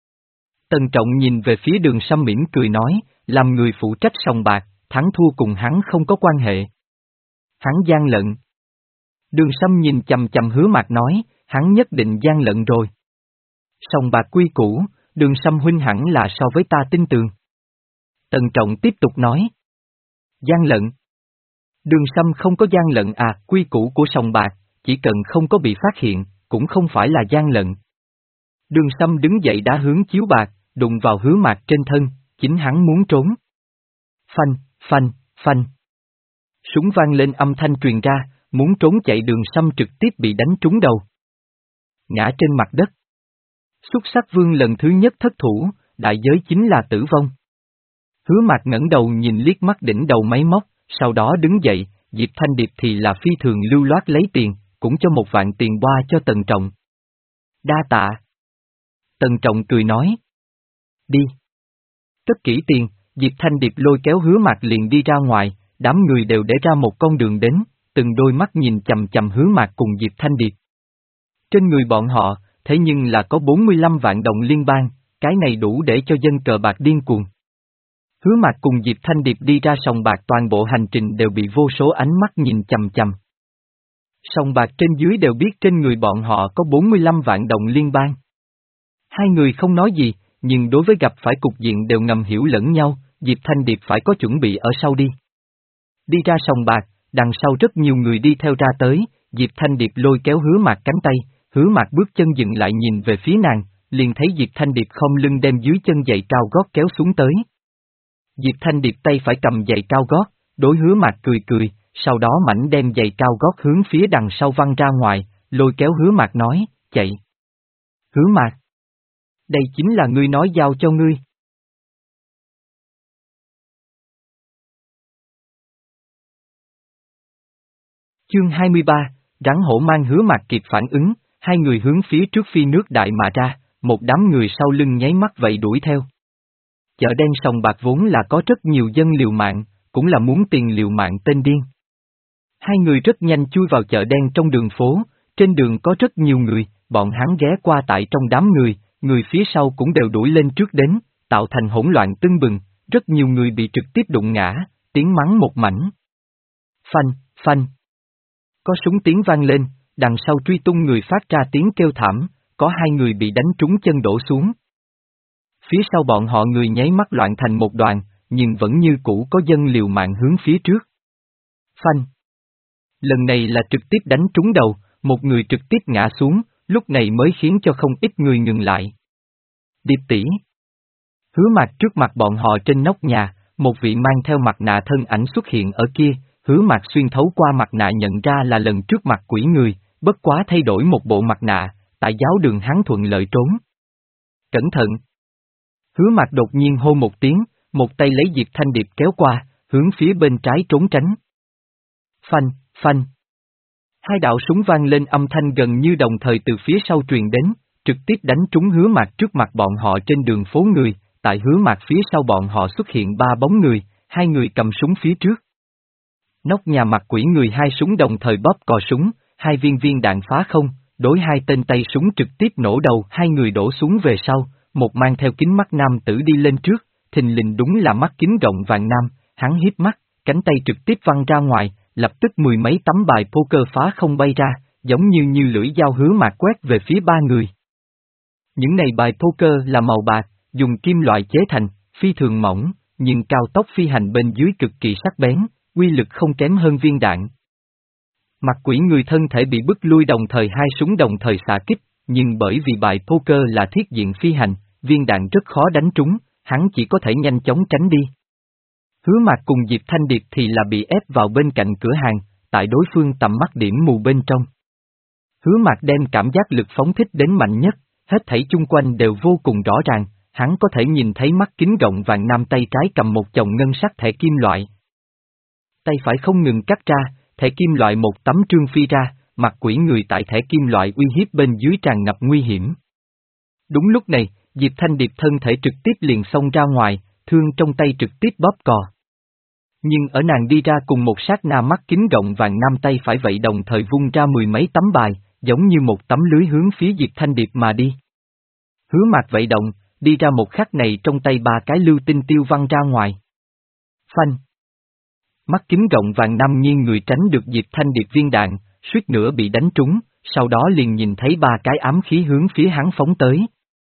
Tần Trọng nhìn về phía Đường Sâm mỉm cười nói, làm người phụ trách sòng bạc, thắng thua cùng hắn không có quan hệ. Hắn gian lận. Đường Sâm nhìn chằm chằm Hứa Mạc nói, hắn nhất định gian lận rồi. Sòng bạc quy củ, Đường Sâm huynh hẳn là so với ta tin tường. Tần Trọng tiếp tục nói. Gian lận. Đường Sâm không có gian lận à, quy củ của sòng bạc, chỉ cần không có bị phát hiện, cũng không phải là gian lận. Đường Sâm đứng dậy đã hướng chiếu bạc, đụng vào Hứa Mạc trên thân, chính hắn muốn trốn. Phanh, phanh, phanh. Súng vang lên âm thanh truyền ra, muốn trốn chạy Đường Sâm trực tiếp bị đánh trúng đầu. Ngã trên mặt đất. Xuất sắc vương lần thứ nhất thất thủ, đại giới chính là tử vong. Hứa Mạc ngẩng đầu nhìn liếc mắt đỉnh đầu máy móc, sau đó đứng dậy, Diệp Thanh Điệp thì là phi thường lưu loát lấy tiền, cũng cho một vạn tiền boa cho Tần Trọng. Đa tạ. Tần Trọng cười nói. Đi. Cất kỹ tiền, Diệp Thanh Điệp lôi kéo Hứa Mạc liền đi ra ngoài, đám người đều để ra một con đường đến, từng đôi mắt nhìn chằm chằm Hứa Mạc cùng Diệp Thanh Điệp. Trên người bọn họ, thế nhưng là có bốn mươi lăm vạn đồng liên bang, cái này đủ để cho dân cờ bạc điên cuồng. Hứa Mạc cùng Diệp Thanh Điệp đi ra sòng bạc, toàn bộ hành trình đều bị vô số ánh mắt nhìn chằm chằm. Sòng bạc trên dưới đều biết trên người bọn họ có bốn mươi lăm vạn đồng liên bang. Hai người không nói gì, nhưng đối với gặp phải cục diện đều ngầm hiểu lẫn nhau, Diệp Thanh Điệp phải có chuẩn bị ở sau đi. Đi ra sòng bạc, đằng sau rất nhiều người đi theo ra tới, Diệp Thanh Điệp lôi kéo Hứa Mạc cánh tay, Hứa Mạc bước chân dừng lại nhìn về phía nàng, liền thấy Diệp Thanh Điệp không lưng đem dưới chân giày cao gót kéo xuống tới. Diệp Thanh Điệp tay phải cầm giày cao gót, đối Hứa Mạc cười cười, sau đó mảnh đem giày cao gót hướng phía đằng sau văng ra ngoài, lôi kéo Hứa Mạc nói, chạy. Hứa Mạc, đây chính là ngươi nói giao cho ngươi. Chương hai mươi ba, Rắn Hổ mang. Hứa Mạc kịp phản ứng, hai người hướng phía trước phi nước đại mà ra, một đám người sau lưng nháy mắt vậy đuổi theo. Chợ đen sòng bạc vốn là có rất nhiều dân liều mạng, cũng là muốn tiền liều mạng tên điên. Hai người rất nhanh chui vào chợ đen trong đường phố, trên đường có rất nhiều người, bọn hắn ghé qua tại trong đám người, người phía sau cũng đều đuổi lên trước đến, tạo thành hỗn loạn tưng bừng, rất nhiều người bị trực tiếp đụng ngã, tiếng mắng một mảnh. Phanh, phanh. Có súng tiếng vang lên, đằng sau truy tung người phát ra tiếng kêu thảm, có hai người bị đánh trúng chân đổ xuống. Phía sau bọn họ người nháy mắt loạn thành một đoàn, nhưng vẫn như cũ có dân liều mạng hướng phía trước. Phanh. Lần này là trực tiếp đánh trúng đầu, một người trực tiếp ngã xuống, lúc này mới khiến cho không ít người ngừng lại. Điệp tỷ. Hứa Mạc trước mặt bọn họ trên nóc nhà, một vị mang theo mặt nạ thân ảnh xuất hiện ở kia, Hứa Mạc xuyên thấu qua mặt nạ nhận ra là lần trước mặt quỷ người, bất quá thay đổi một bộ mặt nạ, tại giáo đường hắn thuận lợi trốn. Cẩn thận. Hứa Mạc đột nhiên hô một tiếng, một tay lấy Diệp Thanh Điệp kéo qua, hướng phía bên trái trốn tránh. Phanh, phanh. Hai đạo súng vang lên, âm thanh gần như đồng thời từ phía sau truyền đến, trực tiếp đánh trúng Hứa Mạc trước mặt bọn họ trên đường phố người, tại Hứa Mạc phía sau bọn họ xuất hiện ba bóng người, hai người cầm súng phía trước. Nóc nhà mặt quỷ người hai súng đồng thời bóp cò súng, hai viên viên đạn phá không, đối hai tên tay súng trực tiếp nổ đầu, hai người đổ xuống về sau, một mang theo kính mắt nam tử đi lên trước, thình lình đúng là mắt kính rộng vàng nam, hắn híp mắt, cánh tay trực tiếp văng ra ngoài, lập tức mười mấy tấm bài poker phá không bay ra, giống như như lưỡi dao Hứa Mạc quét về phía ba người. Những này bài poker là màu bạc, dùng kim loại chế thành, phi thường mỏng, nhưng cao tốc phi hành bên dưới cực kỳ sắc bén, uy lực không kém hơn viên đạn. Mặt quỷ người thân thể bị bức lui, đồng thời hai súng đồng thời xạ kích, nhưng bởi vì bài poker là thiết diện phi hành, viên đạn rất khó đánh trúng, hắn chỉ có thể nhanh chóng tránh đi. Hứa Mạc cùng Diệp Thanh Điệp thì là bị ép vào bên cạnh cửa hàng, tại đối phương tầm mắt điểm mù bên trong. Hứa Mạc đem cảm giác lực phóng thích đến mạnh nhất, hết thảy chung quanh đều vô cùng rõ ràng, hắn có thể nhìn thấy mắt kính rộng vàng nam tay trái cầm một chồng ngân sắc thẻ kim loại. Tay phải không ngừng cắt ra, thẻ kim loại một tấm trương phi ra, mặt quỷ người tại thẻ kim loại uy hiếp bên dưới tràn ngập nguy hiểm. Đúng lúc này, Diệp Thanh Điệp thân thể trực tiếp liền xông ra ngoài, thương trong tay trực tiếp bóp cò. Nhưng ở nàng đi ra cùng một sát na, mắt kính rộng vàng nam tay phải vậy đồng thời vung ra mười mấy tấm bài, giống như một tấm lưới hướng phía Diệp Thanh Điệp mà đi. Hứa Mạc vậy động, đi ra một khắc này trong tay ba cái lưu tinh tiêu văng ra ngoài. Phanh. Mắt kính rộng vàng nam nghiêng người tránh được Diệp Thanh Điệp viên đạn, suýt nữa bị đánh trúng, sau đó liền nhìn thấy ba cái ám khí hướng phía hắn phóng tới.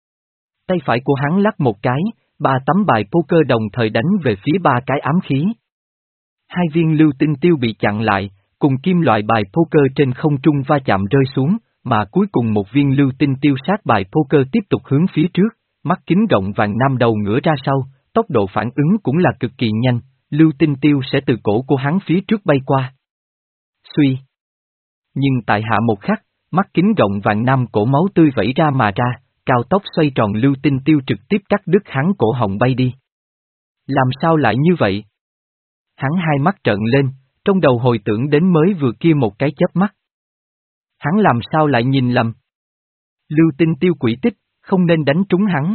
Tay phải của hắn lắc một cái, ba tấm bài poker đồng thời đánh về phía ba cái ám khí. Hai viên lưu tinh tiêu bị chặn lại, cùng kim loại bài poker trên không trung va chạm rơi xuống, mà cuối cùng một viên lưu tinh tiêu sát bài poker tiếp tục hướng phía trước, mắt kính rộng vàng nam đầu ngửa ra sau, tốc độ phản ứng cũng là cực kỳ nhanh, lưu tinh tiêu sẽ từ cổ của hắn phía trước bay qua. Suy. Nhưng tại hạ một khắc, mắt kính rộng vàng nam cổ máu tươi vẩy ra mà ra, cao tốc xoay tròn lưu tinh tiêu trực tiếp cắt đứt hắn cổ họng bay đi. Làm sao lại như vậy? Hắn hai mắt trợn lên, trong đầu hồi tưởng đến mới vừa kia một cái chớp mắt. Hắn làm sao lại nhìn lầm? Lưu tinh tiêu quỷ tích, không nên đánh trúng hắn.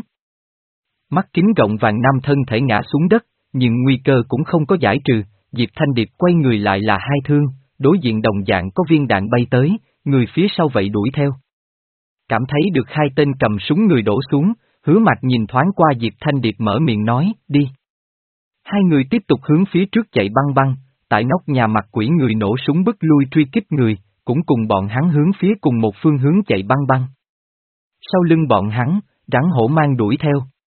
Mắt kính rộng vàng nam thân thể ngã xuống đất, nhưng nguy cơ cũng không có giải trừ, Diệp Thanh Điệp quay người lại là hai thương, đối diện đồng dạng có viên đạn bay tới, người phía sau vậy đuổi theo. Cảm thấy được hai tên cầm súng người đổ xuống, Hứa Mạc nhìn thoáng qua Diệp Thanh Điệp mở miệng nói, đi. Hai người tiếp tục hướng phía trước chạy băng băng, tại nóc nhà mặt quỷ người nổ súng bức lui truy kích người, cũng cùng bọn hắn hướng phía cùng một phương hướng chạy băng băng. Sau lưng bọn hắn, Rắn Hổ mang đuổi theo.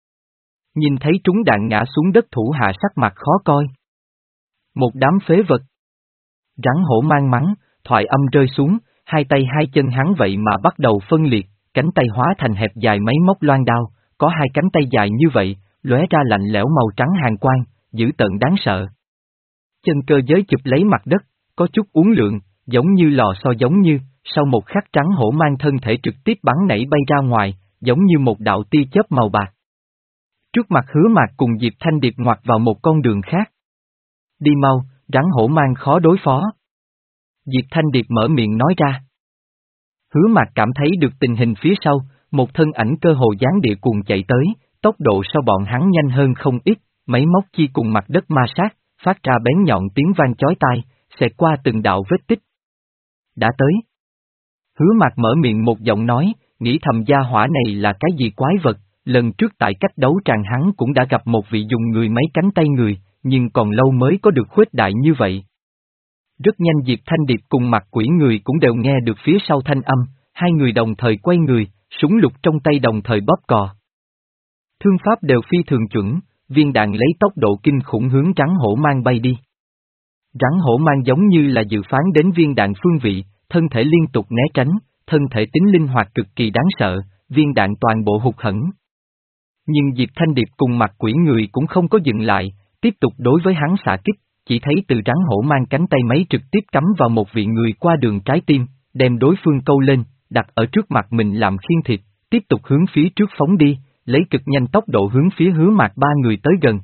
Nhìn thấy trúng đạn ngã xuống đất, thủ hạ sắc mặt khó coi. Một đám phế vật. Rắn Hổ mang mắng, thoại âm rơi xuống, hai tay hai chân hắn vậy mà bắt đầu phân liệt, cánh tay hóa thành hẹp dài mấy móc loan đao, có hai cánh tay dài như vậy, lóe ra lạnh lẽo màu trắng hàn quang, dữ tợn đáng sợ. Chân cơ giới chụp lấy mặt đất, có chút uốn lượn, giống như lò xo giống như, sau một khắc trắng hổ mang thân thể trực tiếp bắn nảy bay ra ngoài, giống như một đạo tia chớp màu bạc. Trước mặt Hứa Mạc cùng Diệp Thanh Điệp ngoặt vào một con đường khác. Đi mau, rắn hổ mang khó đối phó. Diệp Thanh Điệp mở miệng nói ra. Hứa Mạc cảm thấy được tình hình phía sau, một thân ảnh cơ hồ dáng địa cuồng chạy tới, tốc độ so bọn hắn nhanh hơn không ít, mấy móc chi cùng mặt đất ma sát, phát ra bén nhọn tiếng vang chói tai, xẹt qua từng đạo vết tích. Đã tới. Hứa Mạc mở miệng một giọng nói, nghĩ thầm gia hỏa này là cái gì quái vật, lần trước tại cách đấu tràng hắn cũng đã gặp một vị dùng người mấy cánh tay người, nhưng còn lâu mới có được khuếch đại như vậy. Rất nhanh Diệp Thanh Điệp cùng mặt quỷ người cũng đều nghe được phía sau thanh âm, hai người đồng thời quay người, súng lục trong tay đồng thời bóp cò. Thương pháp đều phi thường chuẩn, viên đạn lấy tốc độ kinh khủng hướng rắn hổ mang bay đi. Rắn hổ mang giống như là dự phán đến viên đạn phương vị, thân thể liên tục né tránh, thân thể tính linh hoạt cực kỳ đáng sợ, viên đạn toàn bộ hụt hẫng. Nhưng Diệp Thanh Điệp cùng mặt quỷ người cũng không có dừng lại, tiếp tục đối với hắn xạ kích, chỉ thấy từ rắn hổ mang cánh tay máy trực tiếp cắm vào một vị người qua đường trái tim, đem đối phương câu lên, đặt ở trước mặt mình làm khiên thịt, tiếp tục hướng phía trước phóng đi, lấy cực nhanh tốc độ hướng phía Hứa Mạc ba người tới gần.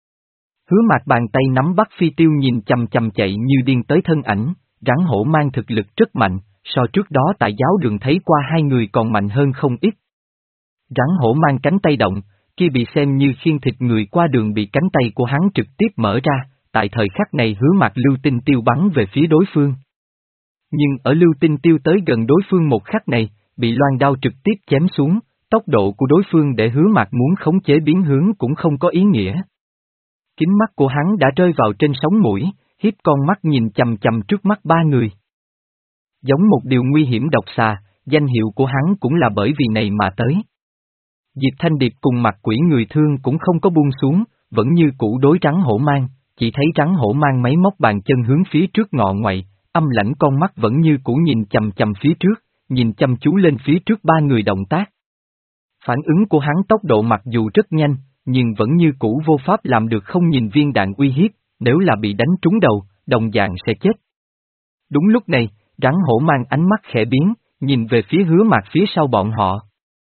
Hứa Mạc bàn tay nắm bắt phi tiêu nhìn chằm chằm chạy như điên tới thân ảnh, rắn hổ mang thực lực rất mạnh, so trước đó tại giáo đường thấy qua hai người còn mạnh hơn không ít. Rắn hổ mang cánh tay động, kia bị xem như khiên thịt người qua đường bị cánh tay của hắn trực tiếp mở ra, tại thời khắc này Hứa Mạc lưu tinh tiêu bắn về phía đối phương. Nhưng ở lưu tinh tiêu tới gần đối phương một khắc này, bị loan đao trực tiếp chém xuống, tốc độ của đối phương để Hứa Mạc muốn khống chế biến hướng cũng không có ý nghĩa. Kính mắt của hắn đã rơi vào trên sống mũi, hiếp con mắt nhìn chằm chằm trước mắt ba người. Giống một điều nguy hiểm độc xà, danh hiệu của hắn cũng là bởi vì này mà tới. Diệp Thanh Điệp cùng mặt quỷ người thương cũng không có buông xuống, vẫn như cũ đối rắn hổ mang, chỉ thấy rắn hổ mang mấy móc bàn chân hướng phía trước ngọ ngoậy, âm lãnh con mắt vẫn như cũ nhìn chằm chằm phía trước, nhìn chăm chú lên phía trước ba người động tác. Phản ứng của hắn tốc độ mặc dù rất nhanh, nhưng vẫn như cũ vô pháp làm được không nhìn viên đạn uy hiếp, nếu là bị đánh trúng đầu, đồng dạng sẽ chết. Đúng lúc này, rắn hổ mang ánh mắt khẽ biến, nhìn về phía Hứa Mạc phía sau bọn họ.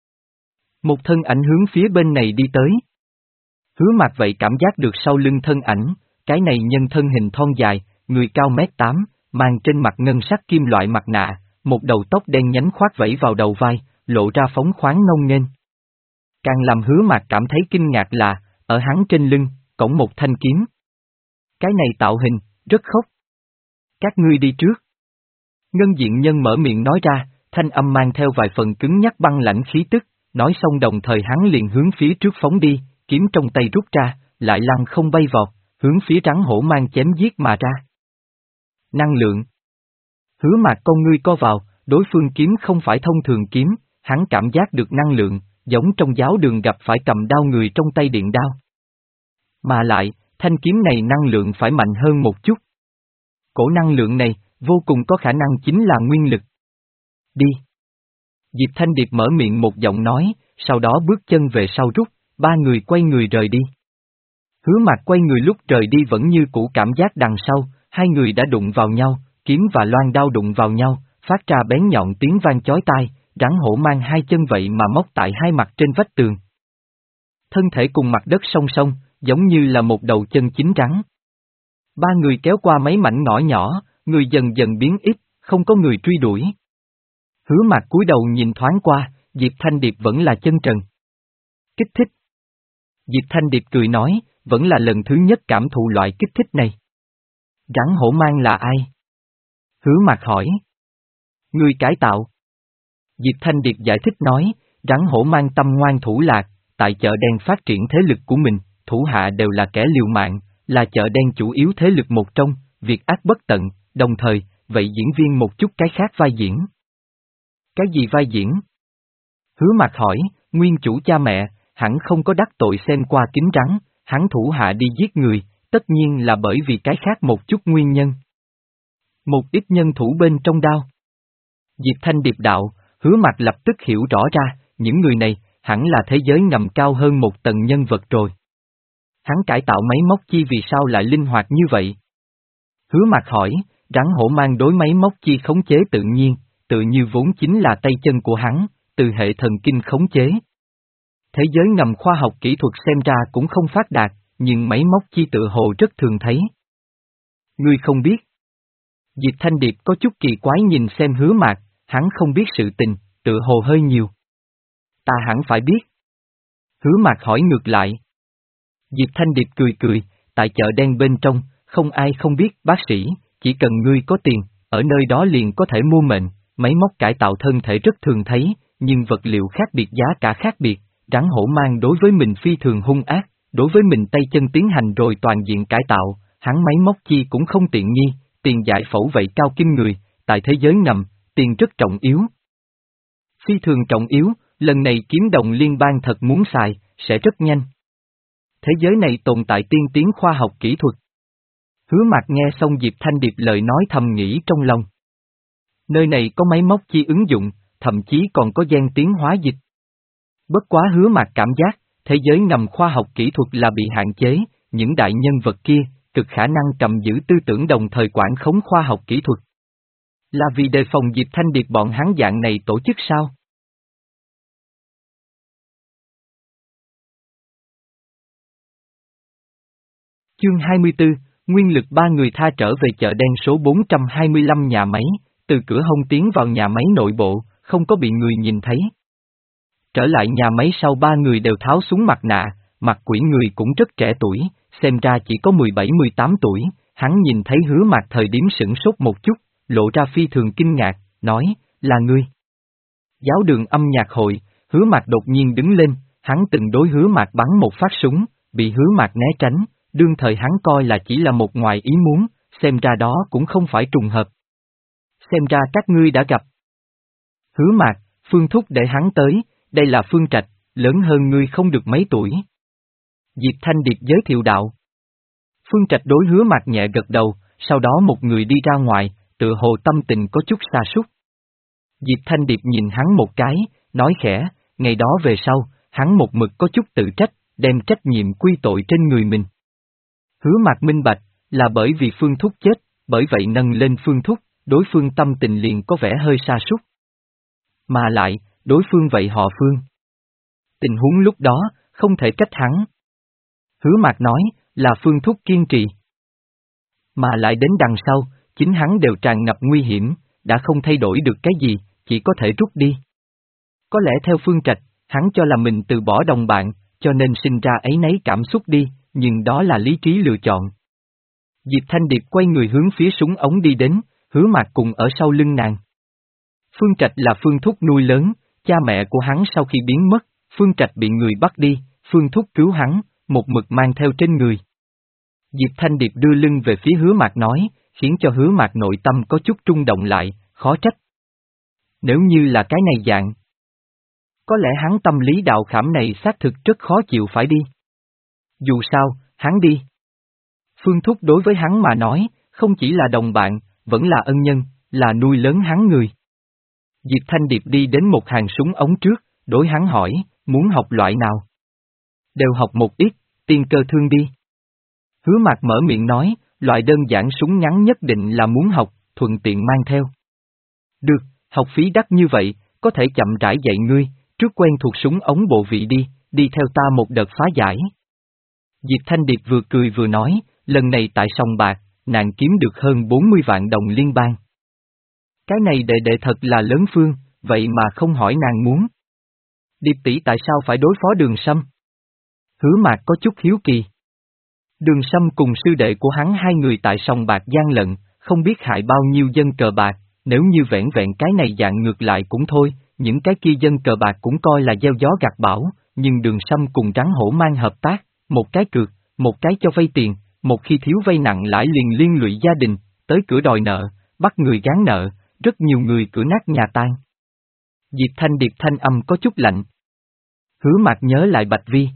Một thân ảnh hướng phía bên này đi tới. Hứa Mạc vậy cảm giác được sau lưng thân ảnh, cái này nhân thân hình thon dài, người cao mét tám, mang trên mặt ngân sắc kim loại mặt nạ, một đầu tóc đen nhánh khoác vẫy vào đầu vai, lộ ra phóng khoáng ngông nghênh. Càng làm Hứa Mạc cảm thấy kinh ngạc là, ở hắn trên lưng, cõng một thanh kiếm. Cái này tạo hình, rất khốc. Các ngươi đi trước. Ngân diện nhân mở miệng nói ra, thanh âm mang theo vài phần cứng nhắc băng lãnh khí tức, nói xong đồng thời hắn liền hướng phía trước phóng đi, kiếm trong tay rút ra, lại lăng không bay vọt, hướng phía rắn hổ mang chém giết mà ra. Năng lượng. Hứa Mạc con ngươi co vào, đối phương kiếm không phải thông thường kiếm, hắn cảm giác được năng lượng, giống trong giáo đường gặp phải cầm đao người trong tay điện đao. Mà lại, thanh kiếm này năng lượng phải mạnh hơn một chút. Cổ năng lượng này, vô cùng có khả năng chính là nguyên lực. Đi. Diệp Thanh Điệp mở miệng một giọng nói, sau đó bước chân về sau rút, ba người quay người rời đi. Hứa Mạc quay người lúc rời đi vẫn như cũ cảm giác đằng sau, hai người đã đụng vào nhau, kiếm và loan đao đụng vào nhau, phát ra bén nhọn tiếng vang chói tai, rắn hổ mang hai chân vậy mà móc tại hai mặt trên vách tường. Thân thể cùng mặt đất song song, giống như là một đầu chân chính rắn. Ba người kéo qua mấy mảnh ngõ nhỏ, người dần dần biến ít, không có người truy đuổi. Hứa Mạc cúi đầu nhìn thoáng qua, Diệp Thanh Điệp vẫn là chân trần. Kích thích. Diệp Thanh Điệp cười nói, vẫn là lần thứ nhất cảm thụ loại kích thích này. Rắn hổ mang là ai? Hứa Mạc hỏi. Người cải tạo. Diệp Thanh Điệp giải thích nói, rắn hổ mang tâm ngoan thủ lạc, tại chợ đen phát triển thế lực của mình, thủ hạ đều là kẻ liều mạng, là chợ đen chủ yếu thế lực một trong, việc ác bất tận, đồng thời, vậy diễn viên một chút cái khác vai diễn. Cái gì vai diễn? Hứa Mạc hỏi, nguyên chủ cha mẹ, hẳn không có đắc tội xem qua kính rắn, hắn thủ hạ đi giết người, tất nhiên là bởi vì cái khác một chút nguyên nhân. Một ít nhân thủ bên trong đao. Diệp Thanh Điệp đạo, Hứa Mạc lập tức hiểu rõ ra, những người này, hẳn là thế giới ngầm cao hơn một tầng nhân vật rồi. Hắn cải tạo máy móc chi vì sao lại linh hoạt như vậy? Hứa Mạc hỏi, rắn hổ mang đối máy móc chi khống chế tự nhiên, tự như vốn chính là tay chân của hắn, từ hệ thần kinh khống chế. Thế giới ngầm khoa học kỹ thuật xem ra cũng không phát đạt, nhưng máy móc chi tự hồ rất thường thấy. Ngươi không biết. Diệp Thanh Điệp có chút kỳ quái nhìn xem Hứa Mạc, hắn không biết sự tình, tự hồ hơi nhiều. Ta hẳn phải biết. Hứa Mạc hỏi ngược lại. Diệp Thanh Điệp cười cười, tại chợ đen bên trong, không ai không biết bác sĩ, chỉ cần ngươi có tiền, ở nơi đó liền có thể mua mệnh, máy móc cải tạo thân thể rất thường thấy, nhưng vật liệu khác biệt giá cả khác biệt, rắn hổ mang đối với mình phi thường hung ác, đối với mình tay chân tiến hành rồi toàn diện cải tạo, hắn máy móc chi cũng không tiện nghi, tiền giải phẫu vậy cao kinh người, tại thế giới ngầm, tiền rất trọng yếu. Phi thường trọng yếu, lần này kiếm đồng liên bang thật muốn xài, sẽ rất nhanh. Thế giới này tồn tại tiên tiến khoa học kỹ thuật. Hứa Mạc nghe xong Diệp Thanh Điệp lời nói thầm nghĩ trong lòng. Nơi này có máy móc chi ứng dụng, thậm chí còn có gen tiến hóa dịch. Bất quá Hứa Mạc cảm giác, thế giới ngầm khoa học kỹ thuật là bị hạn chế, những đại nhân vật kia, cực khả năng cầm giữ tư tưởng đồng thời quản khống khoa học kỹ thuật. Là vì đề phòng Diệp Thanh Điệp bọn hắn dạng này tổ chức sao? Chương hai mươi tư, Nguyên lực ba người tha trở về chợ đen số bốn trăm hai mươi lăm nhà máy, từ cửa hông tiến vào nhà máy nội bộ, không có bị người nhìn thấy. Trở lại nhà máy sau ba người đều tháo xuống mặt nạ, mặt quỷ người cũng rất trẻ tuổi, xem ra chỉ có mười bảy mười tám tuổi, hắn nhìn thấy Hứa Mạc thời điểm sửng sốt một chút, lộ ra phi thường kinh ngạc, nói, là ngươi. Giáo đường âm nhạc hội, Hứa Mạc đột nhiên đứng lên, hắn từng đối Hứa Mạc bắn một phát súng, bị Hứa Mạc né tránh, đương thời hắn coi là chỉ là một ngoài ý muốn, xem ra đó cũng không phải trùng hợp. Xem ra các ngươi đã gặp. Hứa Mạc, Phương Thúc để hắn tới, đây là Phương Trạch, lớn hơn ngươi không được mấy tuổi. Diệp Thanh Điệp giới thiệu đạo. Phương Trạch đối Hứa Mạc nhẹ gật đầu, sau đó một người đi ra ngoài, tựa hồ tâm tình có chút sa sút. Diệp Thanh Điệp nhìn hắn một cái, nói khẽ, ngày đó về sau, hắn một mực có chút tự trách, đem trách nhiệm quy tội trên người mình. Hứa Mạc minh bạch, là bởi vì Phương Thúc chết, bởi vậy nâng lên Phương Thúc, đối phương tâm tình liền có vẻ hơi sa sút. Mà lại, đối phương vậy họ Phương. Tình huống lúc đó, không thể trách hắn. Hứa Mạc nói, là Phương Thúc kiên trì. Mà lại đến đằng sau, chính hắn đều tràn ngập nguy hiểm, đã không thay đổi được cái gì, chỉ có thể rút đi. Có lẽ theo Phương Trạch, hắn cho là mình từ bỏ đồng bạn, cho nên sinh ra áy náy cảm xúc đi, nhưng đó là lý trí lựa chọn. Diệp Thanh Điệp quay người hướng phía súng ống đi đến, Hứa Mạc cùng ở sau lưng nàng. Phương Trạch là Phương Thúc nuôi lớn, cha mẹ của hắn sau khi biến mất, Phương Trạch bị người bắt đi, Phương Thúc cứu hắn, một mực mang theo trên người. Diệp Thanh Điệp đưa lưng về phía Hứa Mạc nói, khiến cho Hứa Mạc nội tâm có chút rung động lại, khó trách. Nếu như là cái này dạng, có lẽ hắn tâm lý đạo khảm này xác thực rất khó chịu phải đi. Dù sao, hắn đi. Phương Thúc đối với hắn mà nói, không chỉ là đồng bạn, vẫn là ân nhân, là nuôi lớn hắn người. Diệp Thanh Điệp đi đến một hàng súng ống trước, đối hắn hỏi, muốn học loại nào? Đều học một ít, tiên cơ thương đi. Hứa Mạc mở miệng nói, loại đơn giản súng ngắn nhất định là muốn học, thuận tiện mang theo. Được, học phí đắt như vậy, có thể chậm rãi dạy ngươi, trước quen thuộc súng ống bộ vị đi, đi theo ta một đợt phá giải. Diệp Thanh Điệp vừa cười vừa nói, lần này tại sòng bạc, nàng kiếm được hơn bốn mươi vạn đồng liên bang. Cái này đệ đệ thật là lớn phương, vậy mà không hỏi nàng muốn. Điệp tỷ tại sao phải đối phó Đường Sâm? Hứa Mạc có chút hiếu kỳ. Đường Sâm cùng sư đệ của hắn hai người tại sòng bạc gian lận, không biết hại bao nhiêu dân cờ bạc, nếu như vẻn vẹn cái này dạng ngược lại cũng thôi, những cái kia dân cờ bạc cũng coi là gieo gió gặt bão, nhưng Đường Sâm cùng rắn hổ mang hợp tác, một cái cược, một cái cho vay tiền, một khi thiếu vay nặng lãi liền liên lụy gia đình, tới cửa đòi nợ, bắt người gán nợ, rất nhiều người cửa nát nhà tan. Diệp Thanh Điệp thanh âm có chút lạnh. Hứa Mạc nhớ lại Bạch Vi.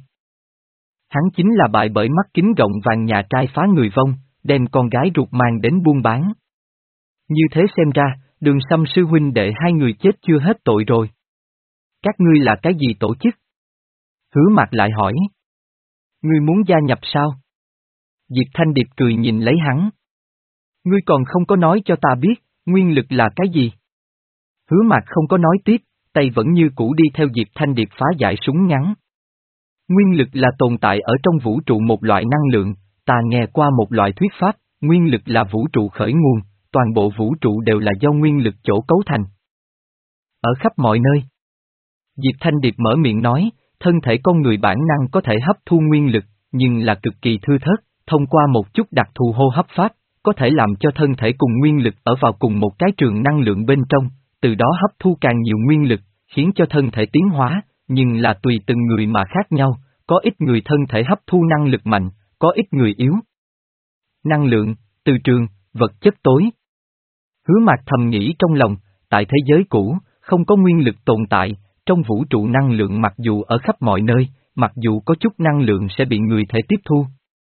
Hắn chính là bại bởi mắt kính rộng vàng nhà trai phá người vong, đem con gái ruột mang đến buôn bán. Như thế xem ra, Đường Sâm sư huynh đệ hai người chết chưa hết tội rồi. Các ngươi là cái gì tổ chức? Hứa Mạc lại hỏi. Ngươi muốn gia nhập sao? Diệp Thanh Điệp cười nhìn lấy hắn. Ngươi còn không có nói cho ta biết, nguyên lực là cái gì? Hứa Mạc không có nói tiếp, tay vẫn như cũ đi theo Diệp Thanh Điệp phá giải súng ngắn. Nguyên lực là tồn tại ở trong vũ trụ một loại năng lượng, ta nghe qua một loại thuyết pháp, nguyên lực là vũ trụ khởi nguồn, toàn bộ vũ trụ đều là do nguyên lực chỗ cấu thành. Ở khắp mọi nơi. Diệp Thanh Điệp mở miệng nói, thân thể con người bản năng có thể hấp thu nguyên lực, nhưng là cực kỳ thưa thớt, thông qua một chút đặc thù hô hấp pháp, có thể làm cho thân thể cùng nguyên lực ở vào cùng một cái trường năng lượng bên trong, từ đó hấp thu càng nhiều nguyên lực, khiến cho thân thể tiến hóa, nhưng là tùy từng người mà khác nhau, có ít người thân thể hấp thu năng lực mạnh, có ít người yếu. Năng lượng, từ trường, vật chất tối. Hứa Mạc thầm nghĩ trong lòng, tại thế giới cũ, không có nguyên lực tồn tại, trong vũ trụ năng lượng mặc dù ở khắp mọi nơi, mặc dù có chút năng lượng sẽ bị người thể tiếp thu.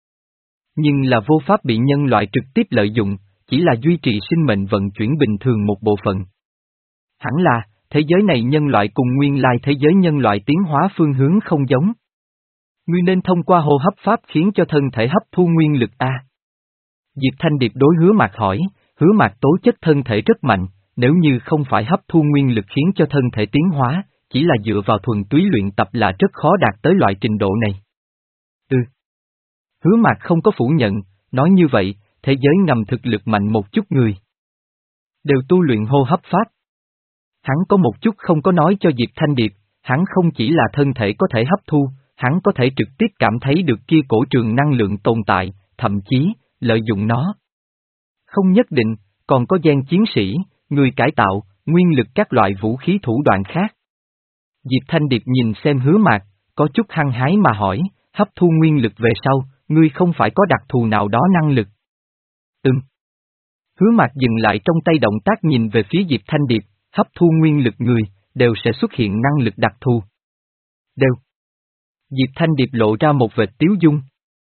Nhưng là vô pháp bị nhân loại trực tiếp lợi dụng, chỉ là duy trì sinh mệnh vận chuyển bình thường một bộ phận. Hẳn là, thế giới này nhân loại cùng nguyên lai thế giới nhân loại tiến hóa phương hướng không giống. Ngươi nên thông qua hô hấp pháp khiến cho thân thể hấp thu nguyên lực A. Diệp Thanh Điệp đối Hứa Mạc hỏi, Hứa Mạc tố chất thân thể rất mạnh, nếu như không phải hấp thu nguyên lực khiến cho thân thể tiến hóa, chỉ là dựa vào thuần túy luyện tập là rất khó đạt tới loại trình độ này. Ừ. Hứa Mạc không có phủ nhận, nói như vậy, thế giới ngầm thực lực mạnh một chút người. Đều tu luyện hô hấp pháp. Hắn có một chút không có nói cho Diệp Thanh Điệp, hắn không chỉ là thân thể có thể hấp thu, hắn có thể trực tiếp cảm thấy được kia cổ trường năng lượng tồn tại, thậm chí, lợi dụng nó. Không nhất định, còn có gen chiến sĩ, người cải tạo, nguyên lực các loại vũ khí thủ đoạn khác. Diệp Thanh Điệp nhìn xem Hứa Mạc, có chút hăng hái mà hỏi, hấp thu nguyên lực về sau, ngươi không phải có đặc thù nào đó năng lực. Ừm. Hứa Mạc dừng lại trong tay động tác nhìn về phía Diệp Thanh Điệp, hấp thu nguyên lực người, đều sẽ xuất hiện năng lực đặc thù. Đều. Diệp Thanh Điệp lộ ra một vệt tiếu dung.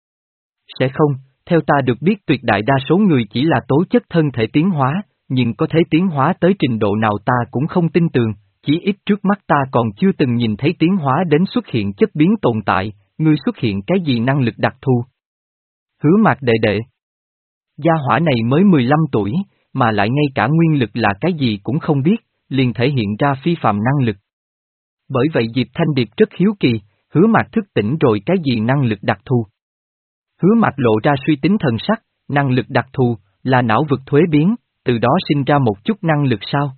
Sẽ không, theo ta được biết tuyệt đại đa số người chỉ là tố chất thân thể tiến hóa, nhưng có thể tiến hóa tới trình độ nào ta cũng không tin tưởng, chỉ ít trước mắt ta còn chưa từng nhìn thấy tiến hóa đến xuất hiện chất biến tồn tại, ngươi xuất hiện cái gì năng lực đặc thù. Hứa Mạc đệ đệ. Gia hỏa này mới mười lăm tuổi, mà lại ngay cả nguyên lực là cái gì cũng không biết, liền thể hiện ra phi phàm năng lực. Bởi vậy Diệp Thanh Điệp rất hiếu kỳ, Hứa Mạc thức tỉnh rồi cái gì năng lực đặc thù. Hứa Mạc lộ ra suy tính thần sắc, năng lực đặc thù, là não vực thuế biến, từ đó sinh ra một chút năng lực sao?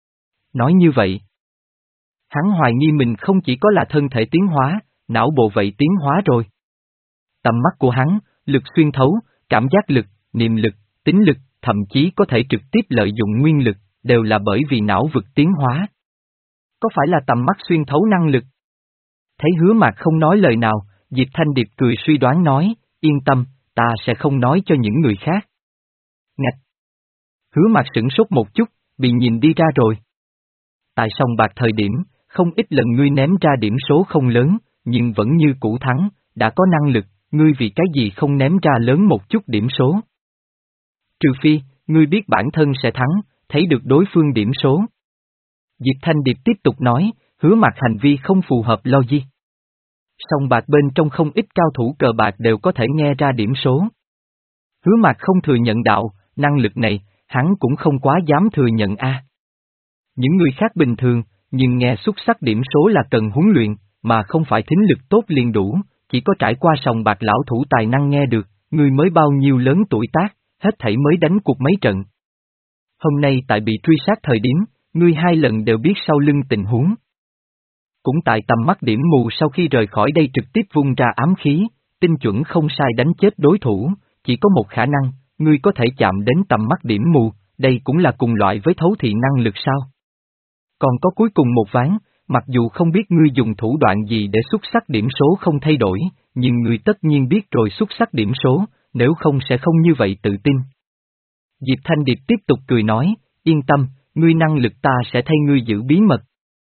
Nói như vậy, hắn hoài nghi mình không chỉ có là thân thể tiến hóa, não bộ vậy tiến hóa rồi. Tầm mắt của hắn, lực xuyên thấu, cảm giác lực, niệm lực, tính lực, thậm chí có thể trực tiếp lợi dụng nguyên lực, đều là bởi vì não vực tiến hóa. Có phải là tầm mắt xuyên thấu năng lực? Thấy Hứa Mạc không nói lời nào, Diệp Thanh Điệp cười suy đoán nói, yên tâm, ta sẽ không nói cho những người khác. Ngạch! Hứa Mạc sửng sốt một chút, bị nhìn đi ra rồi. Tại sòng bạc thời điểm, không ít lần ngươi ném ra điểm số không lớn, nhưng vẫn như cũ thắng, đã có năng lực, ngươi vì cái gì không ném ra lớn một chút điểm số? Trừ phi, ngươi biết bản thân sẽ thắng, thấy được đối phương điểm số. Diệp Thanh Điệp tiếp tục nói, Hứa Mạc hành vi không phù hợp logic. Sòng bạc bên trong không ít cao thủ cờ bạc đều có thể nghe ra điểm số. Hứa Mạc không thừa nhận đạo, năng lực này, hắn cũng không quá dám thừa nhận a. Những người khác bình thường, nhưng nghe xuất sắc điểm số là cần huấn luyện, mà không phải thính lực tốt liền đủ, chỉ có trải qua sòng bạc lão thủ tài năng nghe được, người mới bao nhiêu lớn tuổi tác, hết thảy mới đánh cuộc mấy trận. Hôm nay tại bị truy sát thời điểm, ngươi hai lần đều biết sau lưng tình huống. Cũng tại tầm mắt điểm mù sau khi rời khỏi đây trực tiếp vung ra ám khí, tinh chuẩn không sai đánh chết đối thủ, chỉ có một khả năng, ngươi có thể chạm đến tầm mắt điểm mù, đây cũng là cùng loại với thấu thị năng lực sao. Còn có cuối cùng một ván, mặc dù không biết ngươi dùng thủ đoạn gì để xuất sắc điểm số không thay đổi, nhưng ngươi tất nhiên biết rồi xuất sắc điểm số, nếu không sẽ không như vậy tự tin. Diệp Thanh Điệp tiếp tục cười nói, yên tâm, ngươi năng lực ta sẽ thay ngươi giữ bí mật.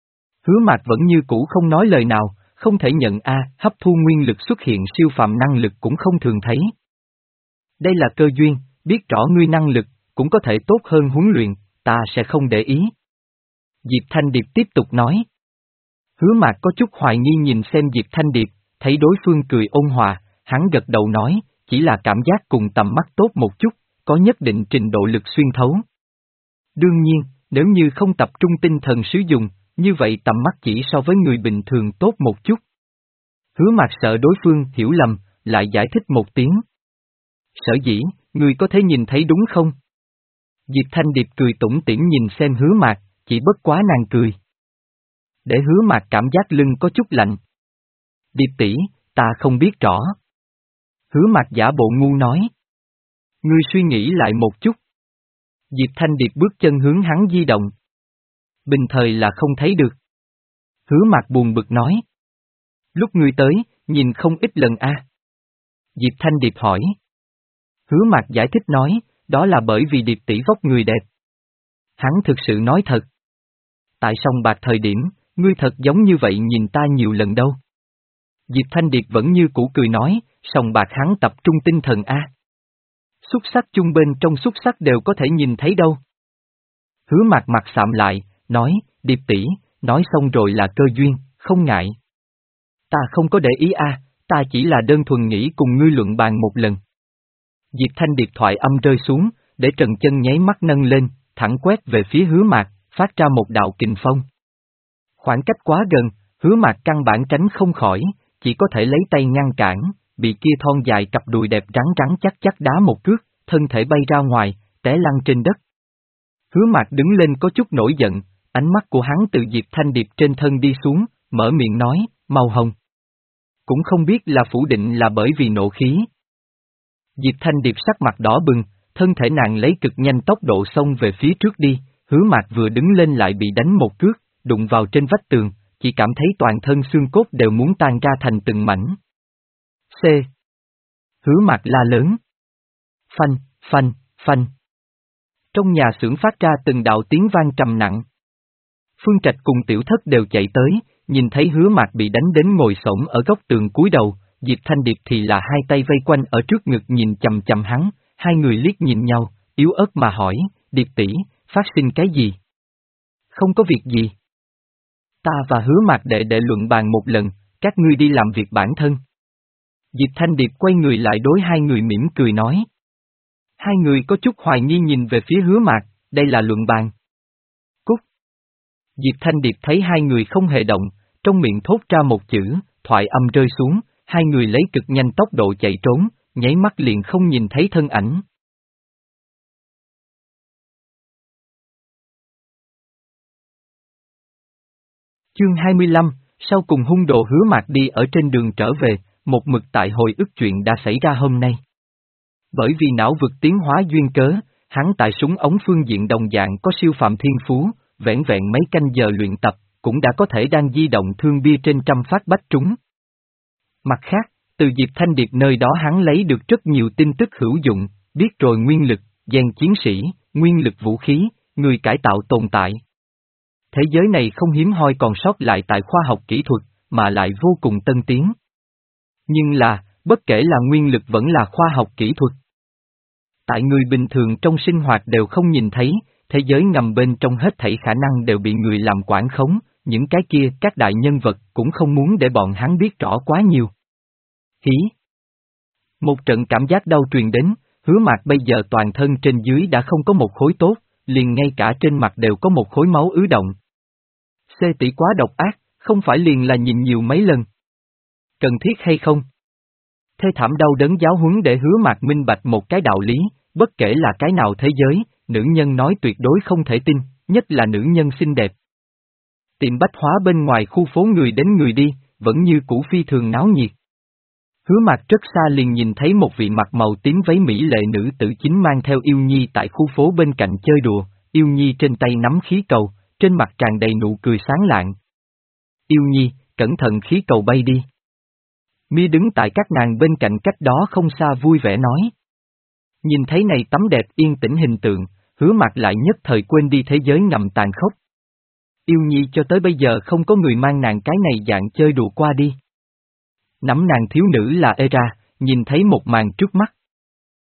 Hứa Mạc vẫn như cũ không nói lời nào, không thể nhận a, hấp thu nguyên lực xuất hiện siêu phàm năng lực cũng không thường thấy. Đây là cơ duyên, biết rõ ngươi năng lực, cũng có thể tốt hơn huấn luyện, ta sẽ không để ý. Diệp Thanh Điệp tiếp tục nói. Hứa Mạc có chút hoài nghi nhìn xem Diệp Thanh Điệp, thấy đối phương cười ôn hòa, hắn gật đầu nói, chỉ là cảm giác cùng tầm mắt tốt một chút, có nhất định trình độ lực xuyên thấu. Đương nhiên, nếu như không tập trung tinh thần sử dụng, như vậy tầm mắt chỉ so với người bình thường tốt một chút. Hứa Mạc sợ đối phương hiểu lầm, lại giải thích một tiếng. Sở dĩ, người có thể nhìn thấy đúng không? Diệp Thanh Điệp cười tủm tỉm nhìn xem Hứa Mạc, chỉ bất quá nàng cười. Để Hứa Mạc cảm giác lưng có chút lạnh. Điệp tỷ, ta không biết rõ. Hứa Mạc giả bộ ngu nói. Ngươi suy nghĩ lại một chút. Diệp Thanh Điệp bước chân hướng hắn di động. Bình thời là không thấy được. Hứa Mạc buồn bực nói. Lúc ngươi tới, nhìn không ít lần a. Diệp Thanh Điệp hỏi. Hứa Mạc giải thích nói, đó là bởi vì Điệp tỷ vóc người đẹp. Hắn thực sự nói thật. Tại sòng bạc thời điểm, ngươi thật giống như vậy nhìn ta nhiều lần đâu. Diệp Thanh Điệp vẫn như cũ cười nói, sòng bạc hắn tập trung tinh thần a. Xúc sắc chung bên trong xúc sắc đều có thể nhìn thấy đâu. Hứa Mạc mặt sạm lại, nói, Điệp tỷ, nói xong rồi là cơ duyên, không ngại. Ta không có để ý a, ta chỉ là đơn thuần nghĩ cùng ngươi luận bàn một lần. Diệp Thanh Điệp thoại âm rơi xuống, để trần chân nháy mắt nâng lên, thẳng quét về phía Hứa Mạc, phát ra một đạo kình phong. Khoảng cách quá gần, Hứa Mạc căn bản tránh không khỏi, chỉ có thể lấy tay ngăn cản, bị kia thon dài cặp đùi đẹp rắn rắn chắc chắc đá một cước, thân thể bay ra ngoài, té lăn trên đất. Hứa Mạc đứng lên có chút nổi giận, ánh mắt của hắn từ Diệp Thanh Điệp trên thân đi xuống, mở miệng nói, màu hồng. Cũng không biết là phủ định là bởi vì nộ khí. Diệp Thanh Điệp sắc mặt đỏ bừng, thân thể nàng lấy cực nhanh tốc độ xông về phía trước đi, Hứa Mạc vừa đứng lên lại bị đánh một cước, đụng vào trên vách tường, chỉ cảm thấy toàn thân xương cốt đều muốn tan ra thành từng mảnh. C. Hứa Mạc la lớn. Phanh, phanh, phanh. Trong nhà xưởng phát ra từng đạo tiếng vang trầm nặng. Phương Trạch cùng Tiểu Thất đều chạy tới, nhìn thấy Hứa Mạc bị đánh đến ngồi xổm ở góc tường cúi đầu, Diệp Thanh Điệp thì là hai tay vây quanh ở trước ngực nhìn chằm chằm hắn, hai người liếc nhìn nhau, yếu ớt mà hỏi, Điệp tỷ, phát sinh cái gì? Không có việc gì. Ta và Hứa Mạc đệ đệ luận bàn một lần, các ngươi đi làm việc bản thân. Diệp Thanh Điệp quay người lại đối hai người mỉm cười nói. Hai người có chút hoài nghi nhìn về phía Hứa Mạc, đây là luận bàn. Cút. Diệp Thanh Điệp thấy hai người không hề động, trong miệng thốt ra một chữ, thoại âm rơi xuống, hai người lấy cực nhanh tốc độ chạy trốn, nháy mắt liền không nhìn thấy thân ảnh. Chương hai mươi lăm, sau cùng hung đồ Hứa Mạc đi ở trên đường trở về, một mực tại hồi ức chuyện đã xảy ra hôm nay. Bởi vì não vực tiến hóa duyên cớ, hắn tại súng ống phương diện đồng dạng có siêu phàm thiên phú, vẻn vẹn mấy canh giờ luyện tập, cũng đã có thể đang di động thương bia trên trăm phát bách trúng. Mặt khác, từ Diệp Thanh Điệp nơi đó hắn lấy được rất nhiều tin tức hữu dụng, biết rồi nguyên lực, gen chiến sĩ, nguyên lực vũ khí, người cải tạo tồn tại. Thế giới này không hiếm hoi còn sót lại tại khoa học kỹ thuật, mà lại vô cùng tân tiến. Nhưng là, bất kể là nguyên lực vẫn là khoa học kỹ thuật. Tại người bình thường trong sinh hoạt đều không nhìn thấy, thế giới ngầm bên trong hết thảy khả năng đều bị người làm quản khống, những cái kia các đại nhân vật cũng không muốn để bọn hắn biết rõ quá nhiều. Hí! Một trận cảm giác đau truyền đến, Hứa Mạc bây giờ toàn thân trên dưới đã không có một khối tốt, liền ngay cả trên mặt đều có một khối máu ứ động. C tỷ quá độc ác, không phải liền là nhìn nhiều mấy lần. Cần thiết hay không? Thê thảm đau đớn giáo huấn để Hứa Mạc minh bạch một cái đạo lý, bất kể là cái nào thế giới, nữ nhân nói tuyệt đối không thể tin, nhất là nữ nhân xinh đẹp. Tiệm bách hóa bên ngoài khu phố người đến người đi, vẫn như cũ phi thường náo nhiệt. Hứa Mạc rất xa liền nhìn thấy một vị mặt màu tím váy mỹ lệ nữ tử chính mang theo Yêu Nhi tại khu phố bên cạnh chơi đùa, Yêu Nhi trên tay nắm khí cầu, trên mặt tràn đầy nụ cười sáng lạng. Yêu Nhi, cẩn thận khí cầu bay đi. Mia đứng tại các nàng bên cạnh cách đó không xa vui vẻ nói. Nhìn thấy này tấm đẹp yên tĩnh hình tượng, Hứa Mạc lại nhất thời quên đi thế giới ngầm tàn khốc. Yêu Nhi cho tới bây giờ không có người mang nàng cái này dạng chơi đùa qua đi. Nắm nàng thiếu nữ là Era, nhìn thấy một màn trước mắt.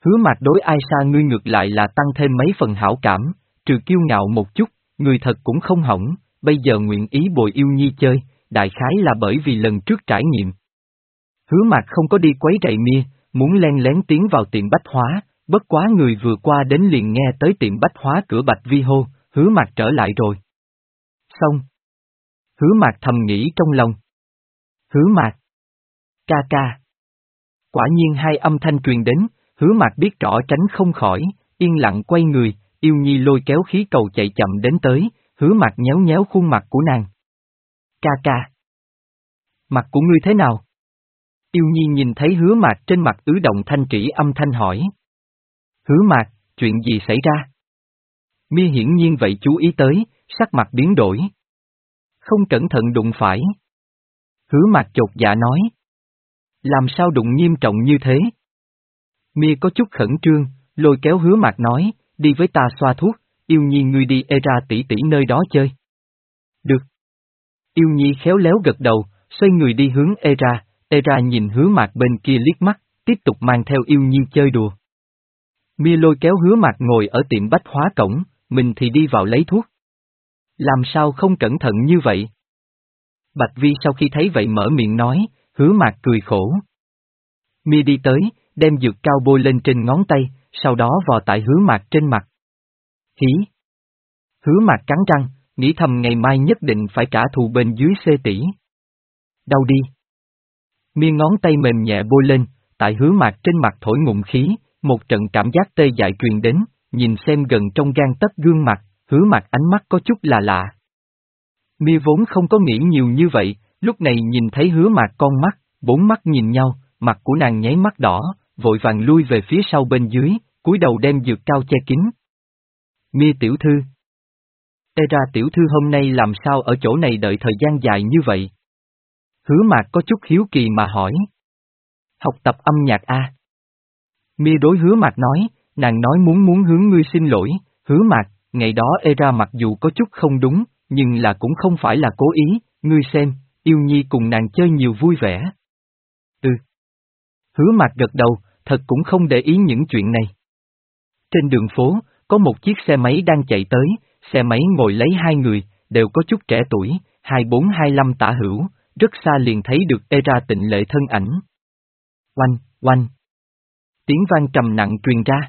Hứa Mạc đối Ai Sa ngươi ngược lại là tăng thêm mấy phần hảo cảm, trừ kiêu ngạo một chút, người thật cũng không hỏng, bây giờ nguyện ý bồi Yêu Nhi chơi, đại khái là bởi vì lần trước trải nghiệm. Hứa Mạc không có đi quấy rầy Mia, muốn len lén tiến vào tiệm bách hóa, bất quá người vừa qua đến liền nghe tới tiệm bách hóa cửa Bạch Vi hô, Hứa Mạc trở lại rồi. Xong. Hứa Mạc thầm nghĩ trong lòng. Hứa Mạc. Ca ca. Quả nhiên hai âm thanh truyền đến, Hứa Mạc biết rõ tránh không khỏi, yên lặng quay người, Yêu Nhi lôi kéo khí cầu chạy chậm đến tới, Hứa Mạc nhéo nhéo khuôn mặt của nàng. Ca ca. Mặt của ngươi thế nào? Yêu Nhi nhìn thấy Hứa Mạc trên mặt ứ động thanh trĩ âm thanh hỏi. Hứa Mạc, chuyện gì xảy ra? Mia hiển nhiên vậy chú ý tới, sắc mặt biến đổi. Không cẩn thận đụng phải. Hứa Mạc chột dạ nói. Làm sao đụng nghiêm trọng như thế? Mia có chút khẩn trương, lôi kéo Hứa Mạc nói, đi với ta xoa thuốc, Yêu Nhi ngươi đi Era tỷ tỷ nơi đó chơi. Được. Yêu Nhi khéo léo gật đầu, xoay người đi hướng Era, Era nhìn Hứa Mạc bên kia liếc mắt, tiếp tục mang theo Yêu Nhi chơi đùa. Mia lôi kéo Hứa Mạc ngồi ở tiệm bách hóa cổng, mình thì đi vào lấy thuốc. Làm sao không cẩn thận như vậy? Bạch Vi sau khi thấy vậy mở miệng nói, Hứa Mạc cười khổ. Mia đi tới, đem dược cao bôi lên trên ngón tay, sau đó vò tại Hứa Mạc trên mặt. Hí! Hứa Mạc cắn răng, nghĩ thầm ngày mai nhất định phải trả thù bên dưới xê tỷ. Đau đi! Mia ngón tay mềm nhẹ bôi lên, tại Hứa Mạc trên mặt thổi ngụm khí, một trận cảm giác tê dại truyền đến, nhìn xem gần trong gang tấc gương mặt, Hứa Mạc ánh mắt có chút là lạ. Mia vốn không có nghĩ nhiều như vậy, lúc này nhìn thấy Hứa Mạc con mắt, bốn mắt nhìn nhau, mặt của nàng nháy mắt đỏ, vội vàng lui về phía sau bên dưới, cúi đầu đem dược cao che kín. Mia tiểu thư. Era tiểu thư hôm nay làm sao ở chỗ này đợi thời gian dài như vậy? Hứa Mạc có chút hiếu kỳ mà hỏi. Học tập âm nhạc a. Mia đối Hứa Mạc nói, nàng nói muốn muốn hướng ngươi xin lỗi, Hứa Mạc, ngày đó Era mặc dù có chút không đúng, nhưng là cũng không phải là cố ý, ngươi xem, Yêu Nhi cùng nàng chơi nhiều vui vẻ. Ừ. Hứa Mạc gật đầu, thật cũng không để ý những chuyện này. Trên đường phố, có một chiếc xe máy đang chạy tới, xe máy ngồi lấy hai người, đều có chút trẻ tuổi, hai bốn hai lăm tả hữu, rất xa liền thấy được Era tịnh lệ thân ảnh. Oanh, oanh. Tiếng vang trầm nặng truyền ra.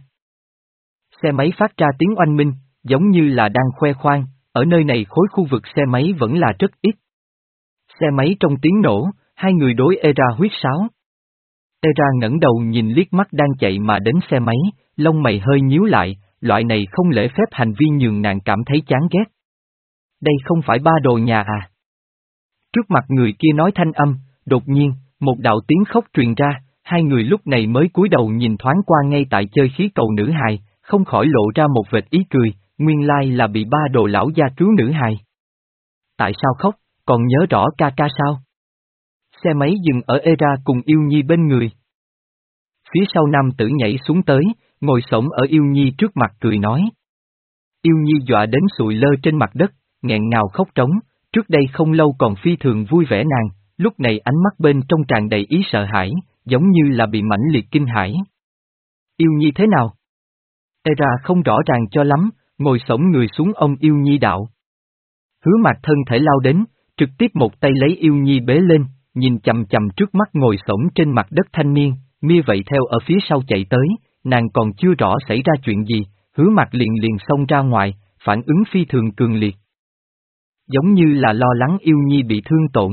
Xe máy phát ra tiếng oanh minh, giống như là đang khoe khoang, ở nơi này khối khu vực xe máy vẫn là rất ít. Xe máy trong tiếng nổ, hai người đối Era huýt sáo. Era ngẩng đầu nhìn liếc mắt đang chạy mà đến xe máy, lông mày hơi nhíu lại, loại này không lễ phép hành vi nhường nàng cảm thấy chán ghét. Đây không phải ba đồ nhà à? Trước mặt người kia nói thanh âm, đột nhiên, một đạo tiếng khóc truyền ra, hai người lúc này mới cúi đầu nhìn thoáng qua ngay tại chơi khí cầu nữ hài, không khỏi lộ ra một vệt ý cười, nguyên lai là bị ba đồ lão gia cứu nữ hài. Tại sao khóc, còn nhớ rõ ca ca sao? Xe máy dừng ở Era cùng Yêu Nhi bên người. Phía sau nam tử nhảy xuống tới, ngồi xổm ở Yêu Nhi trước mặt cười nói. Yêu Nhi dọa đến sụi lơ trên mặt đất, nghẹn ngào khóc trống, trước đây không lâu còn phi thường vui vẻ nàng, lúc này ánh mắt bên trong tràn đầy ý sợ hãi, giống như là bị mãnh liệt kinh hãi. Yêu Nhi thế nào? Era không rõ ràng cho lắm, ngồi xổm người xuống ôm Yêu Nhi đạo. Hứa Mạc thân thể lao đến, trực tiếp một tay lấy Yêu Nhi bế lên, nhìn chầm chầm trước mắt ngồi xổm trên mặt đất thanh niên, Mia vậy theo ở phía sau chạy tới, nàng còn chưa rõ xảy ra chuyện gì, Hứa Mạc liền liền xông ra ngoài, phản ứng phi thường cường liệt. Giống như là lo lắng Yêu Nhi bị thương tổn.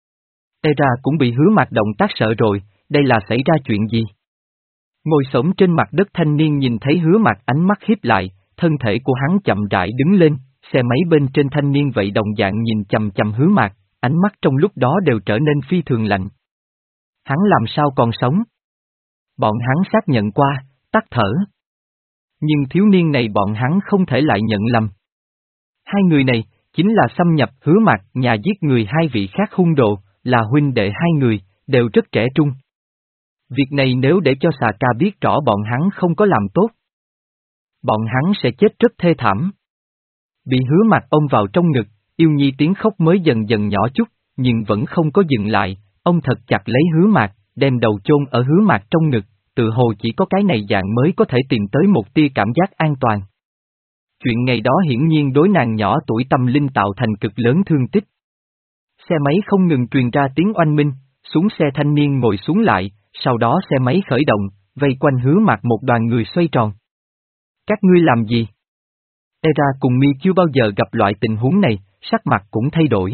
Era cũng bị Hứa Mạc động tác sợ rồi, đây là xảy ra chuyện gì? Ngồi xổm trên mặt đất thanh niên nhìn thấy Hứa Mạc ánh mắt híp lại, thân thể của hắn chậm rãi đứng lên, xe máy bên trên thanh niên vậy đồng dạng nhìn chầm chầm Hứa Mạc, ánh mắt trong lúc đó đều trở nên phi thường lạnh. Hắn làm sao còn sống? Bọn hắn xác nhận qua, tắt thở. Nhưng thiếu niên này bọn hắn không thể lại nhận lầm. Hai người này, chính là xâm nhập Hứa Mạc, nhà giết người hai vị khác hung đồ, là huynh đệ hai người, đều rất trẻ trung. Việc này nếu để cho xà ca biết rõ bọn hắn không có làm tốt, bọn hắn sẽ chết rất thê thảm. Bị Hứa Mạc ôm vào trong ngực, Yêu Nhi tiếng khóc mới dần dần nhỏ chút, nhưng vẫn không có dừng lại, ông thật chặt lấy Hứa Mạc, đem đầu chôn ở Hứa Mạc trong ngực, tự hồ chỉ có cái này dạng mới có thể tìm tới một tia cảm giác an toàn. Chuyện ngày đó hiển nhiên đối nàng nhỏ tuổi tâm linh tạo thành cực lớn thương tích. Xe máy không ngừng truyền ra tiếng oanh minh, xuống xe thanh niên ngồi xuống lại, sau đó xe máy khởi động, vây quanh Hứa Mạc một đoàn người xoay tròn. Các ngươi làm gì? Era cùng Mi chưa bao giờ gặp loại tình huống này, sắc mặt cũng thay đổi.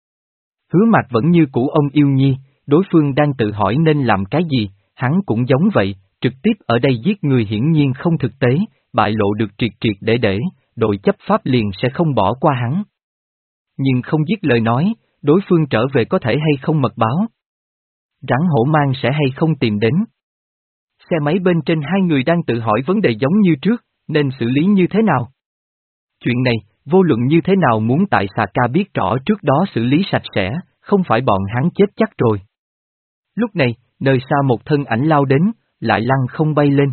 Hứa Mạc vẫn như cũ ông yêu nhi, đối phương đang tự hỏi nên làm cái gì, hắn cũng giống vậy, trực tiếp ở đây giết người hiển nhiên không thực tế, bại lộ được triệt triệt để để, đội chấp pháp liền sẽ không bỏ qua hắn. Nhưng không giết lời nói, đối phương trở về có thể hay không mật báo. Rắn hổ mang sẽ hay không tìm đến. Xe máy bên trên hai người đang tự hỏi vấn đề giống như trước, nên xử lý như thế nào? Chuyện này, vô luận như thế nào muốn tại xà ca biết rõ trước đó xử lý sạch sẽ, không phải bọn hắn chết chắc rồi. Lúc này, nơi xa một thân ảnh lao đến, lại lăn không bay lên.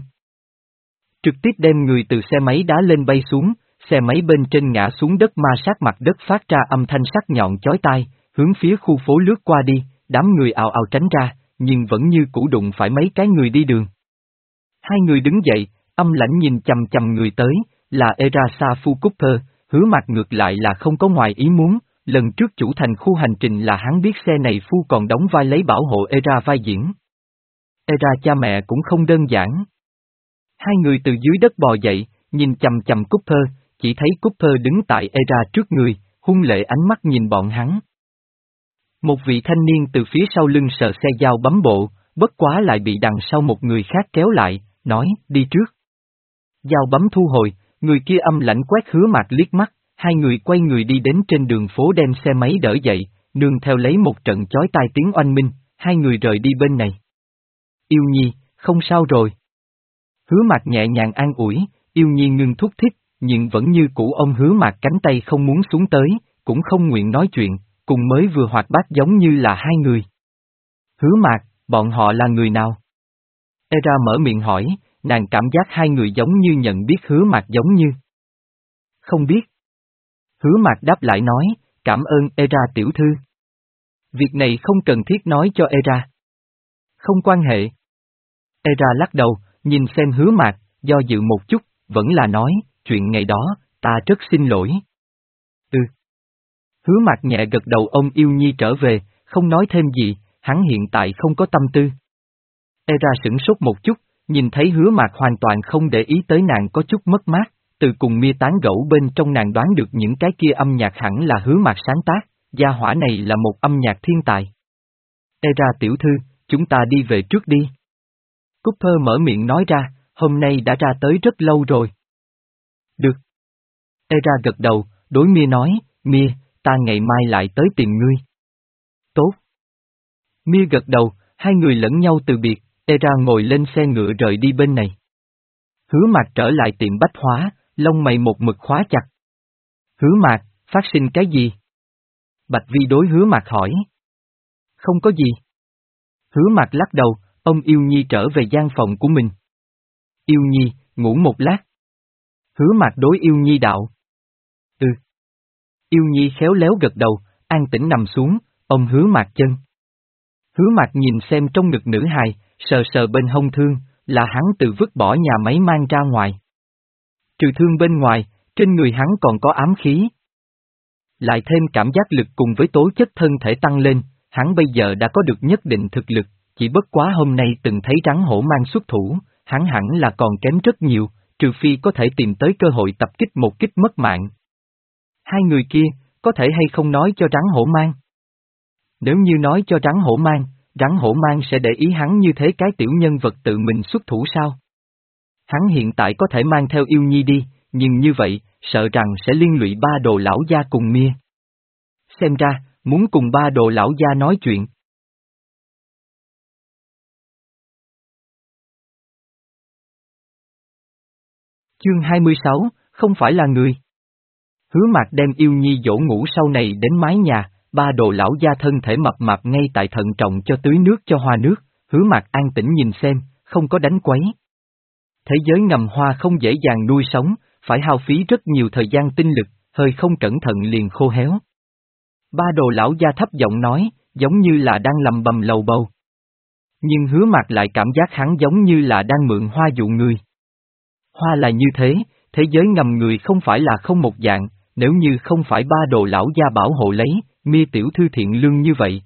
Trực tiếp đem người từ xe máy đá lên bay xuống, xe máy bên trên ngã xuống đất ma sát mặt đất phát ra âm thanh sắc nhọn chói tai, hướng phía khu phố lướt qua đi, đám người ào ào tránh ra, nhưng vẫn như cũ đụng phải mấy cái người đi đường. Hai người đứng dậy, âm lãnh nhìn chằm chằm người tới, là Erasa Phu Cooper, Hứa Mạc ngược lại là không có ngoài ý muốn, lần trước chủ thành khu hành trình là hắn biết xe này Phu còn đóng vai lấy bảo hộ Era vai diễn. Era cha mẹ cũng không đơn giản. Hai người từ dưới đất bò dậy, nhìn chằm chằm Cooper, chỉ thấy Cooper đứng tại Era trước người, hung lệ ánh mắt nhìn bọn hắn. Một vị thanh niên từ phía sau lưng sờ xe dao bấm bộ, bất quá lại bị đằng sau một người khác kéo lại, nói, đi trước. Dao bấm thu hồi, người kia âm lãnh quét Hứa Mạc liếc mắt, hai người quay người đi đến trên đường phố đem xe máy đỡ dậy, nương theo lấy một trận chói tai tiếng oanh minh, hai người rời đi bên này. Yêu Nhi, không sao rồi. Hứa Mạc nhẹ nhàng an ủi, Yêu Nhi ngưng thúc thích, nhưng vẫn như cũ ông Hứa Mạc cánh tay không muốn xuống tới, cũng không nguyện nói chuyện, cùng mới vừa hoạt bát giống như là hai người. Hứa Mạc, bọn họ là người nào? Era mở miệng hỏi, nàng cảm giác hai người giống như nhận biết Hứa Mạc giống như. Không biết. Hứa Mạc đáp lại nói, cảm ơn Era tiểu thư. Việc này không cần thiết nói cho Era. Không quan hệ. Era lắc đầu, nhìn xem Hứa Mạc, do dự một chút, vẫn là nói, chuyện ngày đó, ta rất xin lỗi. Ừ. Hứa Mạc nhẹ gật đầu ông yêu nhi trở về, không nói thêm gì, hắn hiện tại không có tâm tư. Era sửng sốt một chút, nhìn thấy Hứa Mạc hoàn toàn không để ý tới nàng có chút mất mát, từ cùng Mia tán gẫu bên trong nàng đoán được những cái kia âm nhạc hẳn là Hứa Mạc sáng tác, gia hỏa này là một âm nhạc thiên tài. Era tiểu thư, chúng ta đi về trước đi. Cooper mở miệng nói ra, hôm nay đã ra tới rất lâu rồi. Được. Era gật đầu, đối Mia nói, Mia, ta ngày mai lại tới tìm ngươi. Tốt. Mia gật đầu, hai người lẫn nhau từ biệt, Era ngồi lên xe ngựa rời đi bên này. Hứa Mạc trở lại tiệm bách hóa, lông mày một mực khóa chặt. Hứa Mạc, phát sinh cái gì? Bạch Vi đối Hứa Mạc hỏi. Không có gì. Hứa Mạc lắc đầu, ông Yêu Nhi trở về gian phòng của mình. Yêu Nhi, ngủ một lát. Hứa Mạc đối Yêu Nhi đạo. Ừ. Yêu Nhi khéo léo gật đầu, an tĩnh nằm xuống, ông Hứa Mạc chân. Hứa Mạc nhìn xem trong ngực nữ hài, sờ sờ bên hông thương, là hắn tự vứt bỏ nhà máy mang ra ngoài. Trừ thương bên ngoài, trên người hắn còn có ám khí. Lại thêm cảm giác lực cùng với tố chất thân thể tăng lên, hắn bây giờ đã có được nhất định thực lực, chỉ bất quá hôm nay từng thấy rắn hổ mang xuất thủ, hắn hẳn là còn kém rất nhiều, trừ phi có thể tìm tới cơ hội tập kích một kích mất mạng. Hai người kia, có thể hay không nói cho rắn hổ mang? Nếu như nói cho rắn hổ mang, rắn hổ mang sẽ để ý hắn như thế cái tiểu nhân vật tự mình xuất thủ sao? Hắn hiện tại có thể mang theo Yêu Nhi đi, nhưng như vậy, sợ rằng sẽ liên lụy ba đồ lão gia cùng Mia. Xem ra, muốn cùng ba đồ lão gia nói chuyện. Chương hai mươi sáu, không phải là người. Hứa Mạc đem Yêu Nhi dỗ ngủ sau này đến mái nhà, ba đồ lão gia thân thể mập mạp ngay tại thận trọng cho tưới nước cho hoa nước, Hứa Mạc an tĩnh nhìn xem, không có đánh quấy. Thế giới ngầm hoa không dễ dàng nuôi sống, phải hao phí rất nhiều thời gian tinh lực, hơi không cẩn thận liền khô héo. Ba đồ lão gia thấp giọng nói, giống như là đang lầm bầm lầu bầu. Nhưng Hứa Mạc lại cảm giác hắn giống như là đang mượn hoa dụ người. Hoa là như thế, thế giới ngầm người không phải là không một dạng, nếu như không phải ba đồ lão gia bảo hộ lấy, Mia tiểu thư thiện lương như vậy.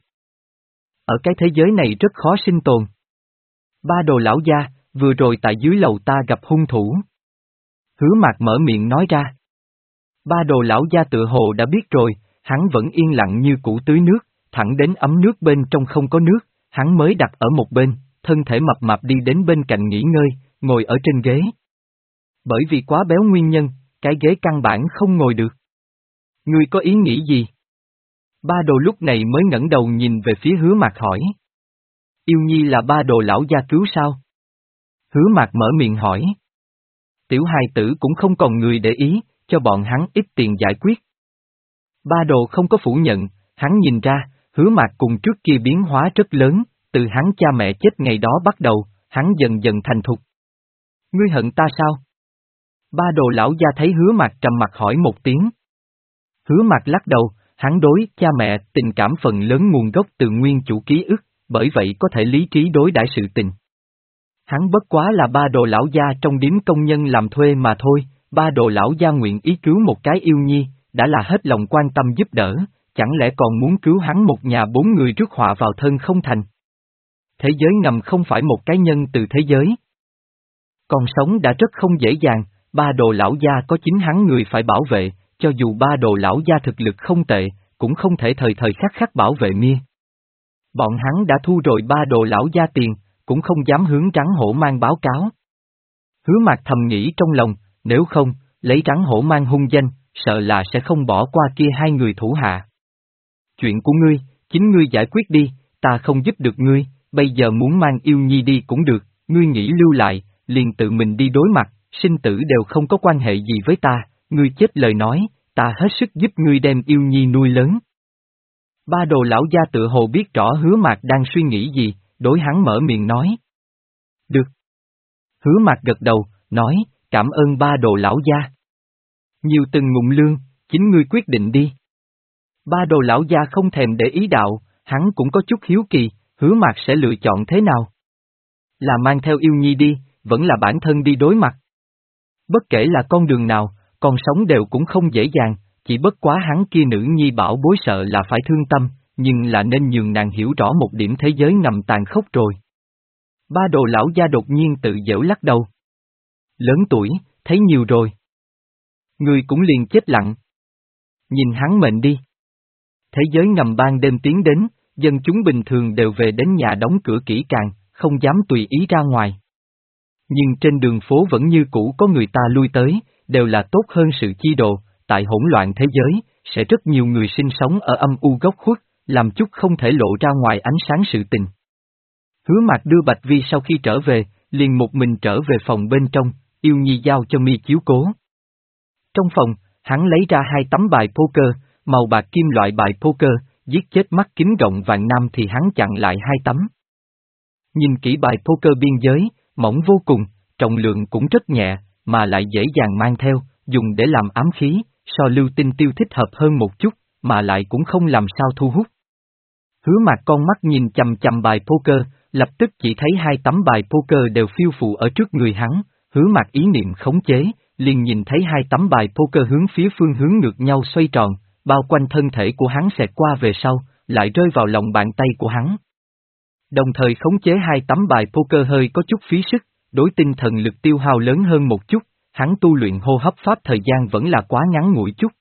Ở cái thế giới này rất khó sinh tồn. Ba đồ lão gia, vừa rồi tại dưới lầu ta gặp hung thủ. Hứa Mạc mở miệng nói ra. Ba đồ lão gia tự hồ đã biết rồi, hắn vẫn yên lặng như cũ tưới nước, thẳng đến ấm nước bên trong không có nước, hắn mới đặt ở một bên, thân thể mập mạp đi đến bên cạnh nghỉ ngơi, ngồi ở trên ghế. Bởi vì quá béo nguyên nhân, cái ghế căn bản không ngồi được. Ngươi có ý nghĩ gì? Ba đồ lúc này mới ngẩng đầu nhìn về phía Hứa Mạc hỏi. Yêu nhi là ba đồ lão gia cứu sao? Hứa Mạc mở miệng hỏi. Tiểu hài tử cũng không còn người để ý, cho bọn hắn ít tiền giải quyết. Ba đồ không có phủ nhận, hắn nhìn ra, Hứa Mạc cùng trước kia biến hóa rất lớn, từ hắn cha mẹ chết ngày đó bắt đầu, hắn dần dần thành thục. Ngươi hận ta sao? Ba đồ lão gia thấy Hứa Mạc trầm mặt hỏi một tiếng. Hứa Mạc lắc đầu, hắn đối cha mẹ tình cảm phần lớn nguồn gốc từ nguyên chủ ký ức, bởi vậy có thể lý trí đối đãi sự tình. Hắn bất quá là ba đồ lão gia trong điếm công nhân làm thuê mà thôi, ba đồ lão gia nguyện ý cứu một cái yêu nhi, đã là hết lòng quan tâm giúp đỡ, chẳng lẽ còn muốn cứu hắn một nhà bốn người rước họa vào thân không thành. Thế giới ngầm không phải một cái nhân từ thế giới. Còn sống đã rất không dễ dàng, ba đồ lão gia có chính hắn người phải bảo vệ, cho dù ba đồ lão gia thực lực không tệ, cũng không thể thời thời khắc khắc bảo vệ Mia. Bọn hắn đã thu rồi ba đồ lão gia tiền, cũng không dám hướng Trắng Hổ Mang báo cáo. Hứa Mạc thầm nghĩ trong lòng, nếu không, lấy Trắng Hổ Mang hung danh, sợ là sẽ không bỏ qua kia hai người thủ hạ. Chuyện của ngươi, chính ngươi giải quyết đi, ta không giúp được ngươi, bây giờ muốn mang yêu nhi đi cũng được, ngươi nghĩ lưu lại, liền tự mình đi đối mặt, sinh tử đều không có quan hệ gì với ta, ngươi chết lời nói, ta hết sức giúp ngươi đem yêu nhi nuôi lớn. Ba đồ lão gia tự hồ biết rõ Hứa Mạc đang suy nghĩ gì, đối hắn mở miệng nói. Được. Hứa Mạc gật đầu, nói, cảm ơn ba đồ lão gia. Nhiều từng ngụm lương, chính ngươi quyết định đi. Ba đồ lão gia không thèm để ý đạo, hắn cũng có chút hiếu kỳ, Hứa Mạc sẽ lựa chọn thế nào? Là mang theo yêu nhi đi, vẫn là bản thân đi đối mặt. Bất kể là con đường nào, con sống đều cũng không dễ dàng, chỉ bất quá hắn kia nữ nhi bảo bối sợ là phải thương tâm, nhưng là nên nhường nàng hiểu rõ một điểm thế giới ngầm tàn khốc rồi. Ba đồ lão gia đột nhiên tự giễu lắc đầu. Lớn tuổi, thấy nhiều rồi. Người cũng liền chết lặng. Nhìn hắn mệnh đi. Thế giới ngầm ban đêm tiến đến, dân chúng bình thường đều về đến nhà đóng cửa kỹ càng, không dám tùy ý ra ngoài. Nhưng trên đường phố vẫn như cũ có người ta lui tới, đều là tốt hơn sự chi đồ, tại hỗn loạn thế giới, sẽ rất nhiều người sinh sống ở âm u góc khuất, làm chút không thể lộ ra ngoài ánh sáng sự tình. Hứa Mạc đưa Bạch Vi sau khi trở về, liền một mình trở về phòng bên trong, yêu nhi giao cho Mia chiếu cố. Trong phòng, hắn lấy ra hai tấm bài poker, màu bạc kim loại bài poker, giết chết mắt kính rộng vàng nam thì hắn chặn lại hai tấm. Nhìn kỹ bài poker biên giới, mỏng vô cùng, trọng lượng cũng rất nhẹ, mà lại dễ dàng mang theo, dùng để làm ám khí, so lưu tinh tiêu thích hợp hơn một chút, mà lại cũng không làm sao thu hút. Hứa Mạc con mắt nhìn chằm chằm bài poker, lập tức chỉ thấy hai tấm bài poker đều phiêu phù ở trước người hắn, Hứa Mạc ý niệm khống chế, liền nhìn thấy hai tấm bài poker hướng phía phương hướng ngược nhau xoay tròn, bao quanh thân thể của hắn xẹt qua về sau, lại rơi vào lòng bàn tay của hắn. Đồng thời khống chế hai tấm bài poker hơi có chút phí sức, đối tinh thần lực tiêu hao lớn hơn một chút, hắn tu luyện hô hấp pháp thời gian vẫn là quá ngắn ngủi chút.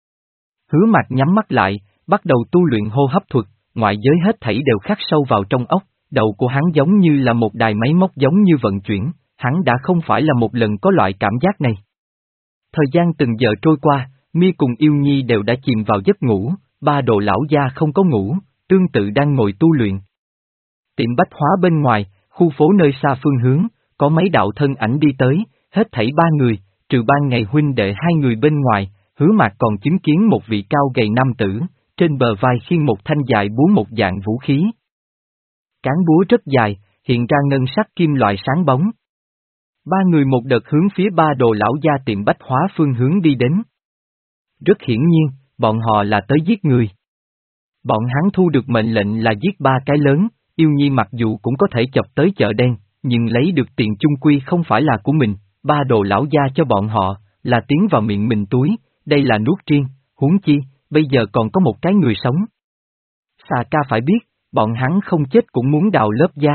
Hứa Mạc nhắm mắt lại, bắt đầu tu luyện hô hấp thuật, ngoại giới hết thảy đều khắc sâu vào trong óc, đầu của hắn giống như là một đài máy móc giống như vận chuyển, hắn đã không phải là một lần có loại cảm giác này. Thời gian từng giờ trôi qua, Mia cùng yêu nhi đều đã chìm vào giấc ngủ, ba đồ lão gia không có ngủ, tương tự đang ngồi tu luyện. Tiệm bách hóa bên ngoài, khu phố nơi xa phương hướng, có mấy đạo thân ảnh đi tới, hết thảy ba người, trừ ban ngày huynh đệ hai người bên ngoài, Hứa Mạc còn chứng kiến một vị cao gầy nam tử, trên bờ vai khiêng một thanh dài búa một dạng vũ khí. Cán búa rất dài, hiện ra ngân sắc kim loại sáng bóng. Ba người một đợt hướng phía ba đồ lão gia tiệm bách hóa phương hướng đi đến. Rất hiển nhiên, bọn họ là tới giết người. Bọn hắn thu được mệnh lệnh là giết ba cái lớn, yêu nhi mặc dù cũng có thể chọc tới chợ đen, nhưng lấy được tiền chung quy không phải là của mình, ba đồ lão gia cho bọn họ, là tiến vào miệng mình túi, đây là nuốt riêng, huống chi, bây giờ còn có một cái người sống. Xà ca phải biết, bọn hắn không chết cũng muốn đào lớp da.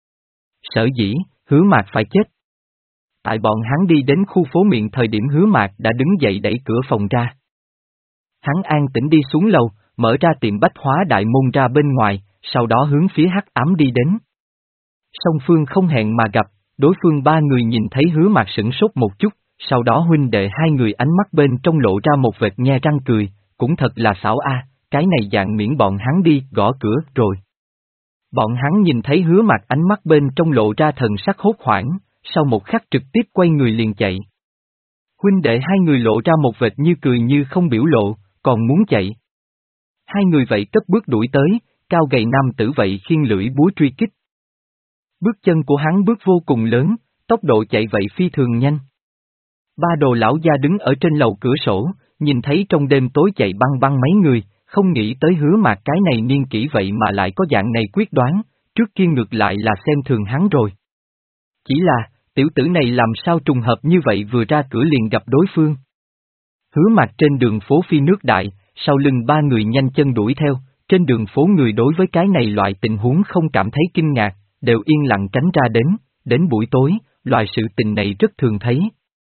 Sở dĩ, Hứa Mạc phải chết. Tại bọn hắn đi đến khu phố miệng thời điểm Hứa Mạc đã đứng dậy đẩy cửa phòng ra. Hắn an tĩnh đi xuống lầu, mở ra tiệm bách hóa đại môn ra bên ngoài, sau đó hướng phía hắc ám đi đến. Song phương không hẹn mà gặp, đối phương ba người nhìn thấy Hứa Mạc sửng sốt một chút, sau đó huynh đệ hai người ánh mắt bên trong lộ ra một vệt nhe răng cười, cũng thật là xảo a, cái này dạng miễn bọn hắn đi, gõ cửa, rồi. Bọn hắn nhìn thấy Hứa Mạc ánh mắt bên trong lộ ra thần sắc hốt hoảng, sau một khắc trực tiếp quay người liền chạy. Huynh đệ hai người lộ ra một vệt như cười như không biểu lộ, còn muốn chạy. Hai người vậy cất bước đuổi tới, cao gầy nam tử vậy khiêng lưỡi búa truy kích. Bước chân của hắn bước vô cùng lớn, tốc độ chạy vậy phi thường nhanh. Ba đồ lão gia đứng ở trên lầu cửa sổ, nhìn thấy trong đêm tối chạy băng băng mấy người, không nghĩ tới Hứa Mạc cái này niên kỷ vậy mà lại có dạng này quyết đoán, trước kia ngược lại là xem thường hắn rồi. Chỉ là, tiểu tử này làm sao trùng hợp như vậy vừa ra cửa liền gặp đối phương. Hứa Mạc trên đường phố phi nước đại, sau lưng ba người nhanh chân đuổi theo, trên đường phố người đối với cái này loại tình huống không cảm thấy kinh ngạc, đều yên lặng tránh ra đến, đến buổi tối, loại sự tình này rất thường thấy.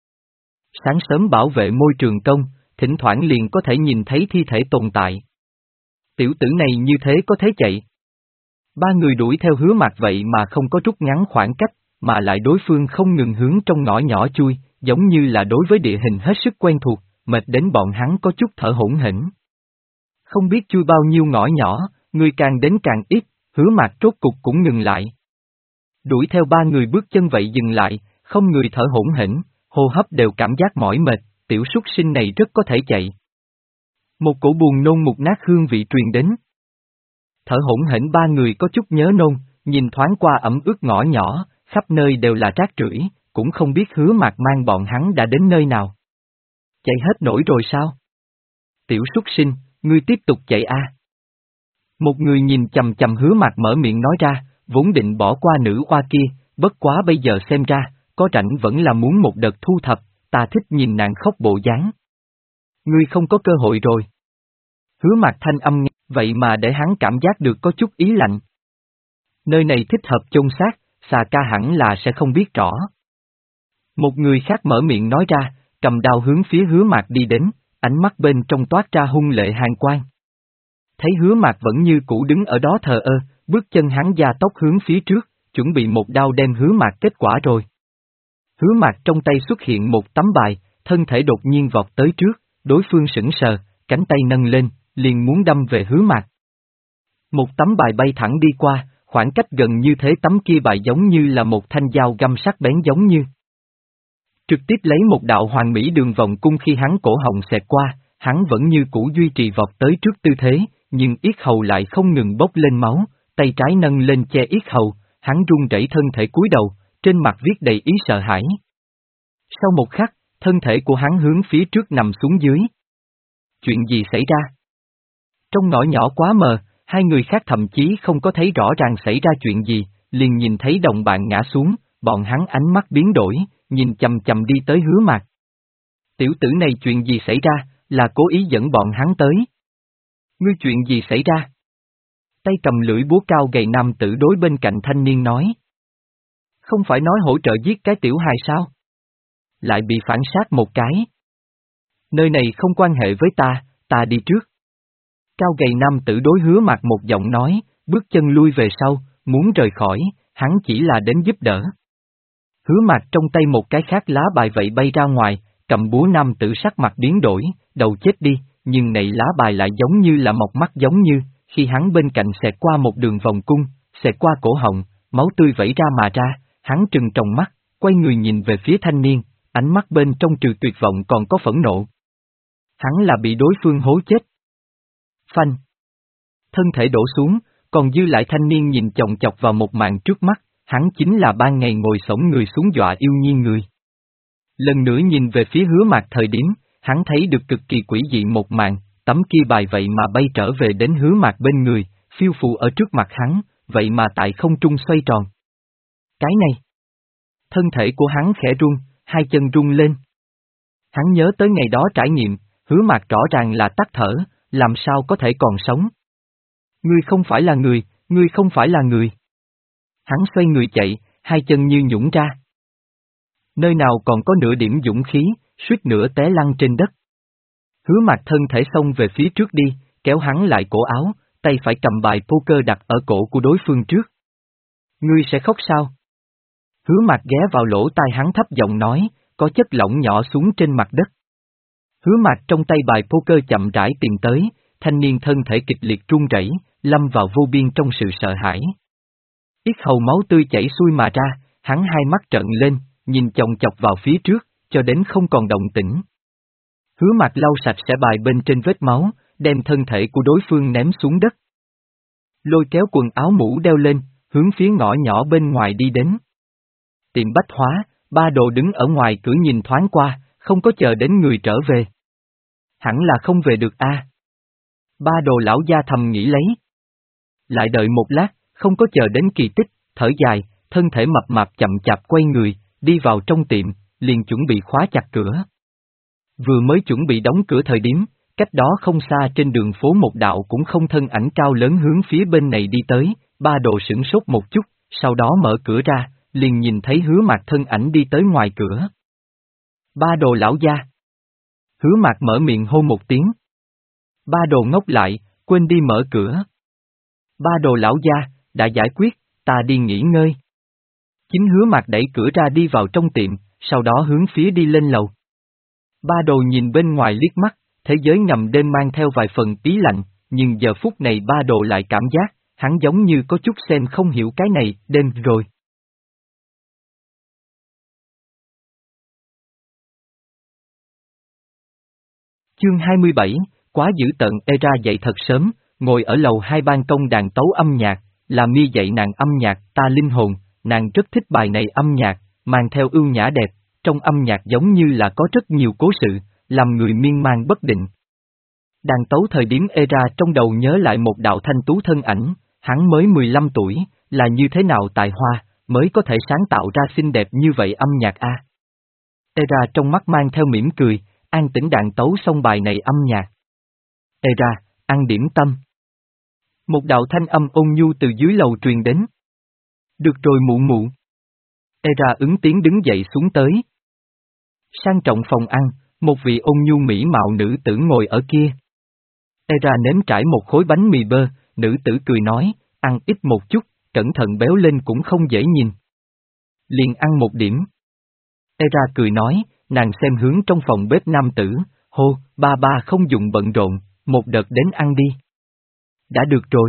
Sáng sớm bảo vệ môi trường công, thỉnh thoảng liền có thể nhìn thấy thi thể tồn tại. Tiểu tử này như thế có thế chạy. Ba người đuổi theo Hứa Mạc vậy mà không có rút ngắn khoảng cách, mà lại đối phương không ngừng hướng trong ngõ nhỏ chui, giống như là đối với địa hình hết sức quen thuộc, mệt đến bọn hắn có chút thở hổn hển. Không biết chui bao nhiêu ngõ nhỏ, người càng đến càng ít, Hứa Mạc rốt cục cũng ngừng lại. Đuổi theo ba người bước chân vậy dừng lại, không người thở hổn hển, hô hấp đều cảm giác mỏi mệt, tiểu súc sinh này rất có thể chạy. Một cổ buồn nôn mục nát hương vị truyền đến. Thở hổn hển ba người có chút nhớ nôn, nhìn thoáng qua ẩm ướt ngõ nhỏ, khắp nơi đều là rác rưởi, cũng không biết Hứa Mạc mang bọn hắn đã đến nơi nào. Chạy hết nổi rồi sao? Tiểu súc sinh, ngươi tiếp tục chạy a. Một người nhìn chầm chầm Hứa Mạc mở miệng nói ra, vốn định bỏ qua nữ oa kia, bất quá bây giờ xem ra, có rảnh vẫn là muốn một đợt thu thập, ta thích nhìn nàng khóc bộ dáng. Ngươi không có cơ hội rồi. Hứa Mạc thanh âm nghe, vậy mà để hắn cảm giác được có chút ý lạnh. Nơi này thích hợp chôn xác, xà ca hẳn là sẽ không biết rõ. Một người khác mở miệng nói ra, cầm đao hướng phía Hứa Mạc đi đến, ánh mắt bên trong toát ra hung lệ hàn quang. Thấy Hứa Mạc vẫn như cũ đứng ở đó thờ ơ, bước chân hắn gia tốc hướng phía trước, chuẩn bị một đao đem Hứa Mạc kết quả rồi. Hứa Mạc trong tay xuất hiện một tấm bài, thân thể đột nhiên vọt tới trước, đối phương sững sờ, cánh tay nâng lên, liền muốn đâm về Hứa Mạc. Một tấm bài bay thẳng đi qua, khoảng cách gần như thế tấm kia bài giống như là một thanh dao găm sắc bén giống như. Trực tiếp lấy một đạo hoàn mỹ đường vòng cung khi hắn cổ họng xẹt qua, hắn vẫn như cũ duy trì vọt tới trước tư thế, nhưng yết hầu lại không ngừng bốc lên máu, tay trái nâng lên che yết hầu, hắn run rẩy thân thể cúi đầu, trên mặt viết đầy ý sợ hãi. Sau một khắc, thân thể của hắn hướng phía trước nằm xuống dưới. Chuyện gì xảy ra? Trong ngõ nhỏ quá mờ, hai người khác thậm chí không có thấy rõ ràng xảy ra chuyện gì, liền nhìn thấy đồng bạn ngã xuống, bọn hắn ánh mắt biến đổi, nhìn chầm chầm đi tới Hứa Mạc. Tiểu tử này chuyện gì xảy ra, là cố ý dẫn bọn hắn tới. Ngươi chuyện gì xảy ra? Tay cầm lưỡi búa cao gầy nam tử đối bên cạnh thanh niên nói. Không phải nói hỗ trợ giết cái tiểu hài sao? Lại bị phản sát một cái. Nơi này không quan hệ với ta, ta đi trước. Cao gầy nam tử đối Hứa Mạc một giọng nói, bước chân lui về sau, muốn rời khỏi, hắn chỉ là đến giúp đỡ. Hứa Mạc trong tay một cái khác lá bài vậy bay ra ngoài, cầm búa nam tử sắc mặt biến đổi, đầu chết đi, nhưng này lá bài lại giống như là mọc mắt giống như, khi hắn bên cạnh xẹt qua một đường vòng cung, xẹt qua cổ họng, máu tươi vẩy ra mà ra, hắn trừng tròng mắt, quay người nhìn về phía thanh niên, ánh mắt bên trong trừ tuyệt vọng còn có phẫn nộ. Hắn là bị đối phương hố chết. Phanh. Thân thể đổ xuống, còn dư lại thanh niên nhìn chòng chọc vào một màn trước mắt, hắn chính là ban ngày ngồi xổm người xuống dọa yêu nhiên người. Lần nữa nhìn về phía Hứa Mạc thời điểm, hắn thấy được cực kỳ quỷ dị một màn, tấm kia bài vậy mà bay trở về đến Hứa Mạc bên người, phiêu phù ở trước mặt hắn, vậy mà tại không trung xoay tròn. Cái này. Thân thể của hắn khẽ run, hai chân run lên. Hắn nhớ tới ngày đó trải nghiệm, Hứa Mạc rõ ràng là tắt thở, làm sao có thể còn sống. Ngươi không phải là người, ngươi không phải là người. Hắn xoay người chạy, hai chân như nhũn ra. Nơi nào còn có nửa điểm dũng khí, suýt nữa té lăn trên đất. Hứa Mạc thân thể xông về phía trước đi, kéo hắn lại cổ áo, tay phải cầm bài poker đặt ở cổ của đối phương trước. Ngươi sẽ khóc sao? Hứa Mạc ghé vào lỗ tai hắn thấp giọng nói, có chất lỏng nhỏ xuống trên mặt đất. Hứa Mạc trong tay bài poker chậm rãi tìm tới, thanh niên thân thể kịch liệt run rẩy, lâm vào vô biên trong sự sợ hãi. Yết hầu máu tươi chảy xuôi mà ra, hắn hai mắt trợn lên, nhìn chòng chọc vào phía trước, cho đến không còn động tĩnh. Hứa Mạc lau sạch sẽ bài bên trên vết máu, đem thân thể của đối phương ném xuống đất. Lôi kéo quần áo mũ đeo lên, hướng phía ngõ nhỏ bên ngoài đi đến. Tiệm bách hóa, Ba Đồ đứng ở ngoài cửa nhìn thoáng qua, không có chờ đến người trở về. Hẳn là không về được a. Ba Đồ lão gia thầm nghĩ lấy. Lại đợi một lát, không có chờ đến kỳ tích, thở dài, thân thể mập mạp chậm chạp quay người, đi vào trong tiệm, liền chuẩn bị khóa chặt cửa. Vừa mới chuẩn bị đóng cửa thời điểm, cách đó không xa trên đường phố một đạo cũng không thân ảnh cao lớn hướng phía bên này đi tới, Ba Đồ sửng sốt một chút, sau đó mở cửa ra, liền nhìn thấy Hứa Mạc thân ảnh đi tới ngoài cửa. Ba Đồ lão gia. Hứa Mạc mở miệng hô một tiếng. Ba Đồ ngốc lại, quên đi mở cửa. Ba Đồ lão gia, đã giải quyết, ta đi nghỉ ngơi. Chính Hứa Mạc đẩy cửa ra đi vào trong tiệm, sau đó hướng phía đi lên lầu. Ba Đồ nhìn bên ngoài liếc mắt, thế giới ngầm đêm mang theo vài phần ý lạnh, nhưng giờ phút này Ba Đồ lại cảm giác, hắn giống như có chút xem không hiểu cái này, đêm rồi. Chương hai mươi bảy, quá dữ tợn. Era dậy thật sớm, ngồi ở lầu hai ban công đàn tấu âm nhạc, là mi dạy nàng âm nhạc, ta linh hồn, nàng rất thích bài này âm nhạc, mang theo ưu nhã đẹp, trong âm nhạc giống như là có rất nhiều cố sự, làm người miên man bất định. Đàn tấu thời điểm Era trong đầu nhớ lại một đạo thanh tú thân ảnh, hắn mới mười lăm tuổi, là như thế nào tài hoa, mới có thể sáng tạo ra xinh đẹp như vậy âm nhạc a. Era trong mắt mang theo mỉm cười, an tĩnh đàn tấu xong bài này âm nhạc. Era, ăn điểm tâm. Một đạo thanh âm ôn nhu từ dưới lầu truyền đến. Được rồi mụ mụ. Era ứng tiếng đứng dậy xuống tới. Sang trọng phòng ăn, một vị ôn nhu mỹ mạo nữ tử ngồi ở kia. Era nếm trải một khối bánh mì bơ, nữ tử cười nói, ăn ít một chút, cẩn thận béo lên cũng không dễ nhìn. Liền ăn một điểm. Era cười nói, nàng xem hướng trong phòng bếp nam tử, hô, ba ba không dùng bận rộn, một đợt đến ăn đi. Đã được rồi.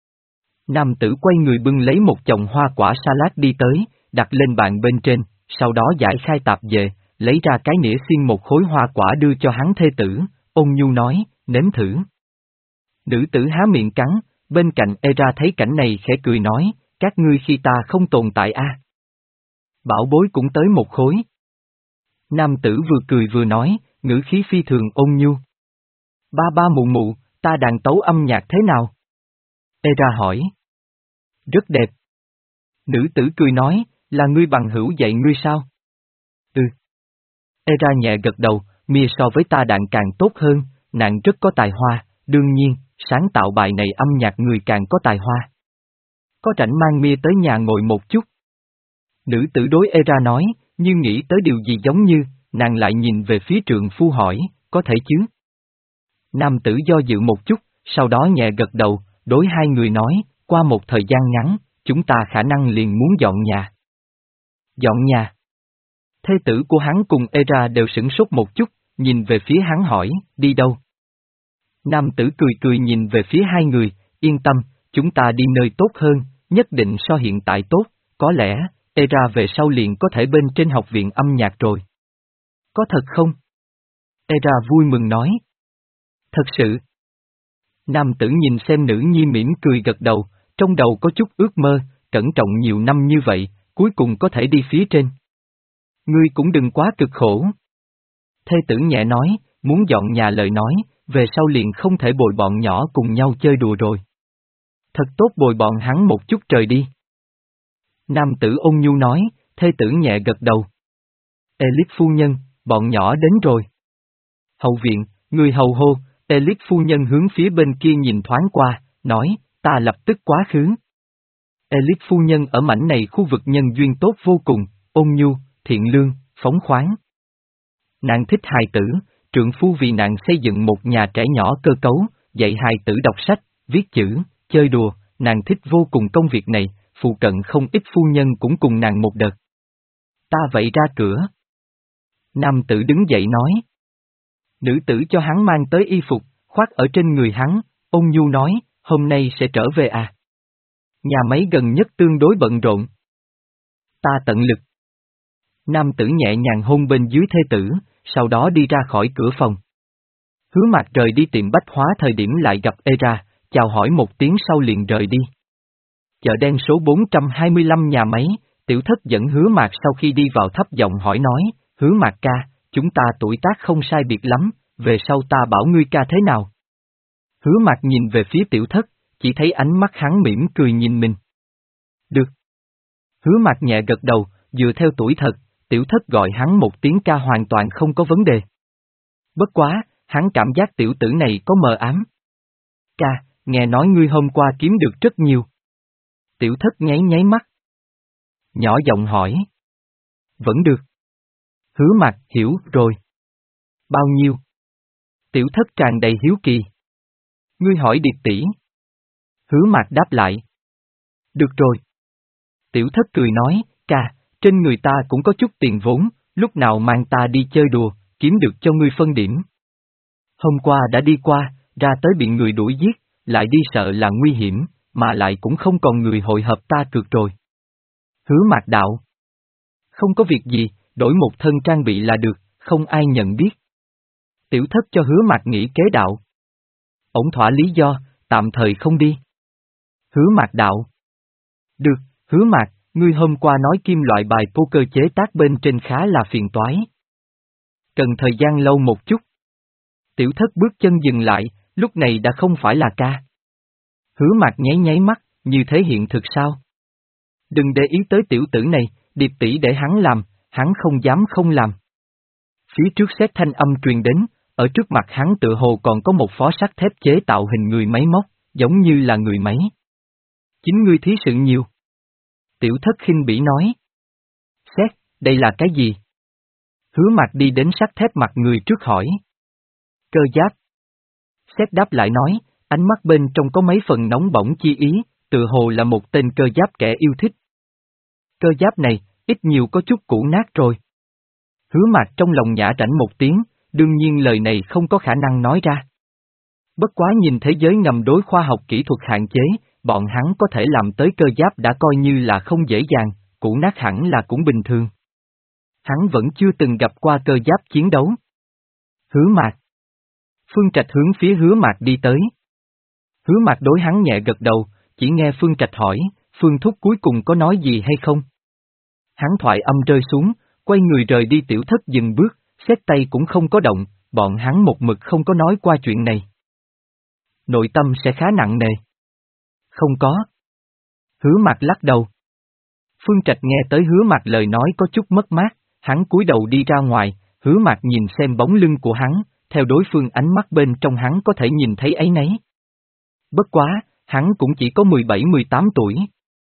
Nam tử quay người bưng lấy một chồng hoa quả salad đi tới, đặt lên bàn bên trên, sau đó giải khai tạp về, lấy ra cái nĩa xiên một khối hoa quả đưa cho hắn thê tử, ôn nhu nói, nếm thử. Nữ tử há miệng cắn, bên cạnh Era thấy cảnh này khẽ cười nói, các ngươi khi ta không tồn tại a. Bảo bối cũng tới một khối. Nam tử vừa cười vừa nói, ngữ khí phi thường ôn nhu. Ba ba mụ mụ, ta đàn tấu âm nhạc thế nào? Era hỏi. Rất đẹp. Nữ tử cười nói, là ngươi bằng hữu dạy ngươi sao? Ừ. Era nhẹ gật đầu, Mia so với ta đàn càng tốt hơn, nàng rất có tài hoa, đương nhiên, sáng tạo bài này âm nhạc người càng có tài hoa. Có rảnh mang Mia tới nhà ngồi một chút. Nữ tử đối Era nói, như nghĩ tới điều gì giống như, nàng lại nhìn về phía trượng phu hỏi, có thể chứ? Nam tử do dự một chút, sau đó nhẹ gật đầu, đối hai người nói, qua một thời gian ngắn, chúng ta khả năng liền muốn dọn nhà. Dọn nhà. Thê tử của hắn cùng Era đều sửng sốt một chút, nhìn về phía hắn hỏi, đi đâu? Nam tử cười cười nhìn về phía hai người, yên tâm, chúng ta đi nơi tốt hơn, nhất định so hiện tại tốt, có lẽ, Era về sau liền có thể bên trên học viện âm nhạc rồi. Có thật không? Era vui mừng nói. Thật sự. Nam tử nhìn xem nữ nhi mỉm cười gật đầu, trong đầu có chút ước mơ, cẩn trọng nhiều năm như vậy, cuối cùng có thể đi phía trên. Ngươi cũng đừng quá cực khổ. Thê tử nhẹ nói, muốn dọn nhà lời nói, về sau liền không thể bồi bọn nhỏ cùng nhau chơi đùa rồi. Thật tốt bồi bọn hắn một chút trời đi. Nam tử ôn nhu nói, thê tử nhẹ gật đầu. Elite phu nhân, bọn nhỏ đến rồi. Hậu viện, người hầu hô, Elite phu nhân hướng phía bên kia nhìn thoáng qua, nói, ta lập tức quá khứ. Elite phu nhân ở mảnh này khu vực nhân duyên tốt vô cùng, ôn nhu, thiện lương, phóng khoáng. Nàng thích hài tử, trượng phu vì nàng xây dựng một nhà trẻ nhỏ cơ cấu, dạy hài tử đọc sách, viết chữ, chơi đùa, nàng thích vô cùng công việc này, phụ cận không ít phu nhân cũng cùng nàng một đợt. Ta vậy ra cửa. Nam tử đứng dậy nói. Nữ tử cho hắn mang tới y phục, khoác ở trên người hắn, ôn nhu nói, hôm nay sẽ trở về à? Nhà máy gần nhất tương đối bận rộn. Ta tận lực. Nam tử nhẹ nhàng hôn bên dưới thê tử, sau đó đi ra khỏi cửa phòng. Hứa Mạc rời đi tiệm bách hóa thời điểm lại gặp Era, chào hỏi một tiếng sau liền rời đi. Chợ đen số bốn trăm hai mươi lăm nhà máy, Tiểu Thất dẫn Hứa Mạc sau khi đi vào thấp giọng hỏi nói, Hứa Mạc ca, chúng ta tuổi tác không sai biệt lắm, về sau ta bảo ngươi ca thế nào? Hứa Mạc nhìn về phía Tiểu Thất, chỉ thấy ánh mắt hắn mỉm cười nhìn mình. Được. Hứa Mạc nhẹ gật đầu, dựa theo tuổi thật, Tiểu Thất gọi hắn một tiếng ca hoàn toàn không có vấn đề. Bất quá, hắn cảm giác tiểu tử này có mờ ám. Ca, nghe nói ngươi hôm qua kiếm được rất nhiều. Tiểu Thất nháy nháy mắt. Nhỏ giọng hỏi. Vẫn được. Hứa Mạc hiểu rồi. Bao nhiêu? Tiểu Thất tràn đầy hiếu kỳ. Ngươi hỏi Điệp tỷ. Hứa Mạc đáp lại. Được rồi. Tiểu Thất cười nói, ca, trên người ta cũng có chút tiền vốn, lúc nào mang ta đi chơi đùa, kiếm được cho ngươi phân điểm. Hôm qua đã đi qua, ra tới bị người đuổi giết, lại đi sợ là nguy hiểm, mà lại cũng không còn người hội hợp ta cược rồi. Hứa Mạc đạo. Không có việc gì, đổi một thân trang bị là được, không ai nhận biết. Tiểu Thất cho Hứa Mạc nghĩ kế đạo. Ổn thỏa lý do, tạm thời không đi. Hứa Mạc đạo. Được, Hứa Mạc, ngươi hôm qua nói kim loại bài poker chế tác bên trên khá là phiền toái. Cần thời gian lâu một chút. Tiểu Thất bước chân dừng lại, lúc này đã không phải là ca. Hứa Mạc nháy nháy mắt, như thế hiện thực sao? Đừng để ý tới tiểu tử này, Điệp tỷ để hắn làm, hắn không dám không làm. Phía trước xét thanh âm truyền đến, ở trước mặt hắn tựa hồ còn có một phó sắt thép chế tạo hình người máy móc, giống như là người máy. Chính ngươi thí sự nhiều. Tiểu Thất khinh bỉ nói. Xét, đây là cái gì? Hứa Mạc đi đến sắt thép mặt người trước hỏi. Cơ giáp. Xét đáp lại nói, ánh mắt bên trong có mấy phần nóng bỏng chi ý, tự hồ là một tên cơ giáp kẻ yêu thích. Cơ giáp này, ít nhiều có chút cũ nát rồi. Hứa Mạc trong lòng nhả rãnh một tiếng, đương nhiên lời này không có khả năng nói ra. Bất quá nhìn thế giới ngầm đối khoa học kỹ thuật hạn chế, bọn hắn có thể làm tới cơ giáp đã coi như là không dễ dàng, cũ nát hẳn là cũng bình thường. Hắn vẫn chưa từng gặp qua cơ giáp chiến đấu. Hứa Mạc. Phương Trạch hướng phía Hứa Mạc đi tới. Hứa Mạc đối hắn nhẹ gật đầu, chỉ nghe Phương Trạch hỏi, Phương Thúc cuối cùng có nói gì hay không? Hắn thoại âm rơi xuống, quay người rời đi. Tiểu Thất dừng bước, xét tay cũng không có động, bọn hắn một mực không có nói qua chuyện này. Nội tâm sẽ khá nặng nề. Không có. Hứa Mạc lắc đầu. Phương Trạch nghe tới Hứa Mạc lời nói có chút mất mát, hắn cúi đầu đi ra ngoài, Hứa Mạc nhìn xem bóng lưng của hắn, theo đối phương ánh mắt bên trong hắn có thể nhìn thấy áy náy. Bất quá, hắn cũng chỉ có mười bảy mười tám tuổi.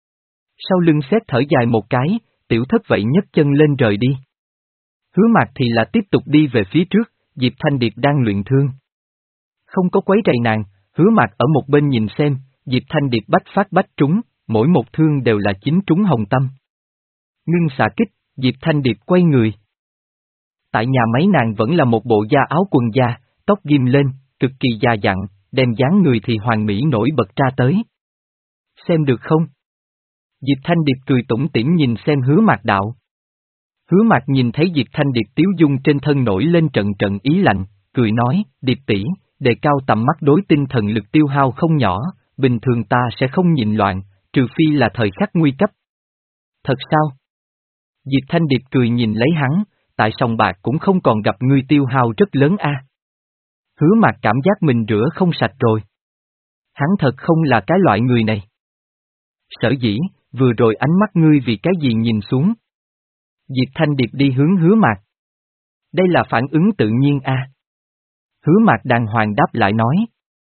Sau lưng xét thở dài một cái, Tiểu Thất vậy nhấc chân lên rời đi. Hứa Mạc thì là tiếp tục đi về phía trước, Diệp Thanh Điệp đang luyện thương. Không có quấy rầy nàng, Hứa Mạc ở một bên nhìn xem, Diệp Thanh Điệp bách phát bách trúng, mỗi một thương đều là chính trúng hồng tâm. Ngưng xạ kích, Diệp Thanh Điệp quay người. Tại nhà máy nàng vẫn là một bộ da áo quần da, tóc ghim lên, cực kỳ già dặn, đem dáng người thì hoàn mỹ nổi bật ra tới. Xem được không? Diệp Thanh Điệp cười tủm tỉm nhìn xem Hứa Mạc đạo. Hứa Mạc nhìn thấy Diệp Thanh Điệp tiếu dung trên thân nổi lên trận trận ý lạnh, cười nói, Điệp tỷ, đề cao tầm mắt đối tinh thần lực tiêu hao không nhỏ, bình thường ta sẽ không nhịn loạn, trừ phi là thời khắc nguy cấp. Thật sao? Diệp Thanh Điệp cười nhìn lấy hắn, tại sòng bạc cũng không còn gặp ngươi tiêu hao rất lớn a. À? Hứa Mạc cảm giác mình rửa không sạch rồi. Hắn thật không là cái loại người này. Sở dĩ, vừa rồi ánh mắt ngươi vì cái gì nhìn xuống. Diệp Thanh Điệp đi hướng Hứa Mạc. Đây là phản ứng tự nhiên a. À. Hứa Mạc đàng hoàng đáp lại nói.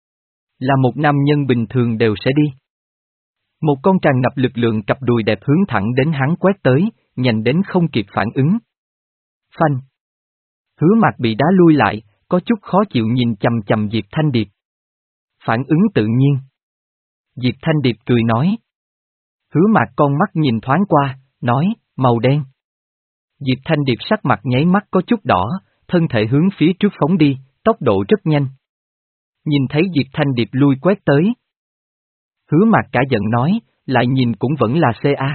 Là một nam nhân bình thường đều sẽ đi. Một con tràn ngập lực lượng cặp đùi đẹp hướng thẳng đến hắn quét tới, nhanh đến không kịp phản ứng. Phanh. Hứa Mạc bị đá lui lại, có chút khó chịu nhìn chằm chằm Diệp Thanh Điệp. Phản ứng tự nhiên. Diệp Thanh Điệp cười nói. Hứa Mạc con mắt nhìn thoáng qua, nói, màu đen. Diệp Thanh Điệp sắc mặt nháy mắt có chút đỏ, thân thể hướng phía trước phóng đi, tốc độ rất nhanh. Nhìn thấy Diệp Thanh Điệp lui quét tới. Hứa Mạc cả giận nói, lại nhìn cũng vẫn là xê a.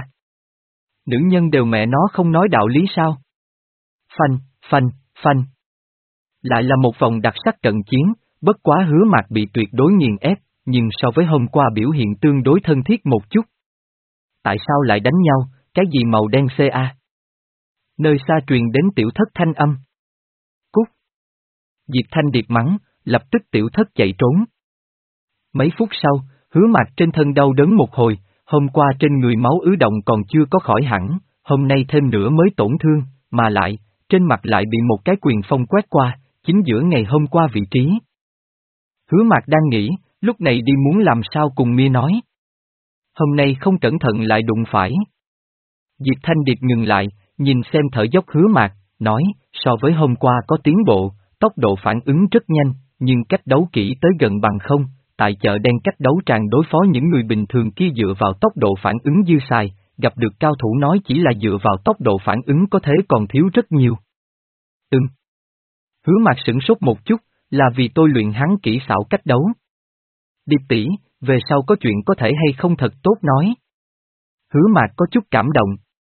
Nữ nhân đều mẹ nó không nói đạo lý sao? Phanh, phanh, phanh. Lại là một vòng đặc sắc cận chiến, bất quá Hứa Mạc bị tuyệt đối nghiền ép, nhưng so với hôm qua biểu hiện tương đối thân thiết một chút. Tại sao lại đánh nhau, cái gì màu đen xê a? Nơi xa truyền đến tiểu thất thanh âm. Cút. Diệp Thanh Điệp mắng, lập tức tiểu thất chạy trốn. Mấy phút sau, Hứa Mạc trên thân đau đớn một hồi, hôm qua trên người máu ứ động còn chưa có khỏi hẳn, hôm nay thêm nữa mới tổn thương, mà lại, trên mặt lại bị một cái quyền phong quét qua, chính giữa ngày hôm qua vị trí. Hứa Mạc đang nghĩ, lúc này đi muốn làm sao cùng Mia nói. Hôm nay không cẩn thận lại đụng phải. Diệp Thanh Điệp ngừng lại, nhìn xem thở dốc Hứa Mạc, nói, so với hôm qua có tiến bộ, tốc độ phản ứng rất nhanh, nhưng cách đấu kỹ tới gần bằng không, tại chợ đen cách đấu tràng đối phó những người bình thường kia dựa vào tốc độ phản ứng dư xài, gặp được cao thủ nói chỉ là dựa vào tốc độ phản ứng có thế còn thiếu rất nhiều. Ừm. Hứa Mạc sửng sốt một chút, là vì tôi luyện hắn kỹ xảo cách đấu. Điệp tỷ, về sau có chuyện có thể hay không thật tốt nói. Hứa Mạc có chút cảm động.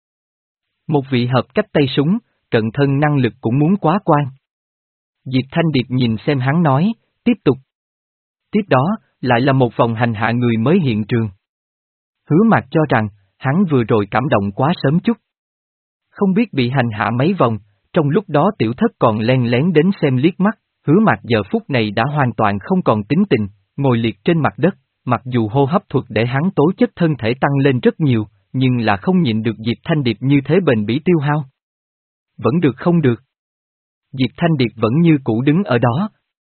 Một vị hợp cách tay súng, cận thân năng lực cũng muốn quá quan. Diệp Thanh Điệp nhìn xem hắn nói, tiếp tục. Tiếp đó, lại là một vòng hành hạ người mới hiện trường. Hứa Mạc cho rằng, hắn vừa rồi cảm động quá sớm chút. Không biết bị hành hạ mấy vòng, trong lúc đó tiểu thất còn len lén đến xem liếc mắt, Hứa Mạc giờ phút này đã hoàn toàn không còn tính tình, ngồi liệt trên mặt đất, mặc dù hô hấp thuật để hắn tố chất thân thể tăng lên rất nhiều, nhưng là không nhịn được Diệp Thanh Điệp như thế bền bỉ tiêu hao. Vẫn được không được. Diệp Thanh Điệp vẫn như cũ đứng ở đó.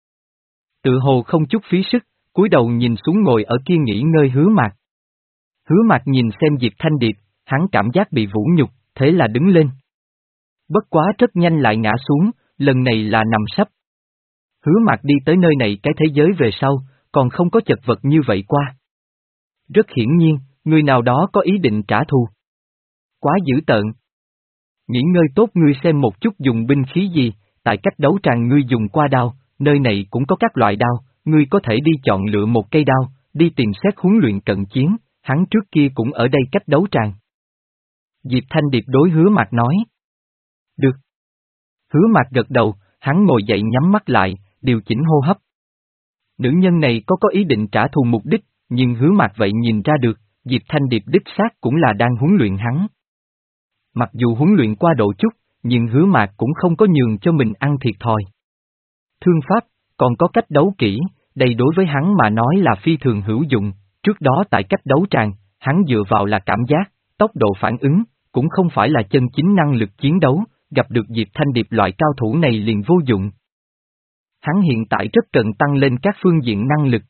Tự hồ không chút phí sức, cúi đầu nhìn xuống ngồi ở kia nghỉ ngơi Hứa Mạc. Hứa Mạc nhìn xem Diệp Thanh Điệp, hắn cảm giác bị vũ nhục, thế là đứng lên. Bất quá rất nhanh lại ngã xuống, lần này là nằm sấp. Hứa Mạc đi tới nơi này cái thế giới về sau, còn không có chật vật như vậy qua. Rất hiển nhiên, người nào đó có ý định trả thù. Quá dữ tợn. Nghỉ ngơi tốt ngươi xem một chút dùng binh khí gì, tại cách đấu tràng ngươi dùng qua đao, nơi này cũng có các loại đao, ngươi có thể đi chọn lựa một cây đao, đi tìm xét huấn luyện cận chiến, hắn trước kia cũng ở đây cách đấu tràng. Diệp Thanh Điệp đối Hứa Mạc nói. Được. Hứa Mạc gật đầu, hắn ngồi dậy nhắm mắt lại, điều chỉnh hô hấp. Nữ nhân này có có ý định trả thù mục đích, nhưng Hứa Mạc vậy nhìn ra được, Diệp Thanh Điệp đích xác cũng là đang huấn luyện hắn. Mặc dù huấn luyện qua độ chút, nhưng Hứa Mạc cũng không có nhường cho mình ăn thiệt thòi. Thương pháp, còn có cách đấu kỹ, đây đối với hắn mà nói là phi thường hữu dụng, trước đó tại cách đấu tràng, hắn dựa vào là cảm giác, tốc độ phản ứng, cũng không phải là chân chính năng lực chiến đấu, gặp được Diệp Thanh Điệp loại cao thủ này liền vô dụng. Hắn hiện tại rất cần tăng lên các phương diện năng lực.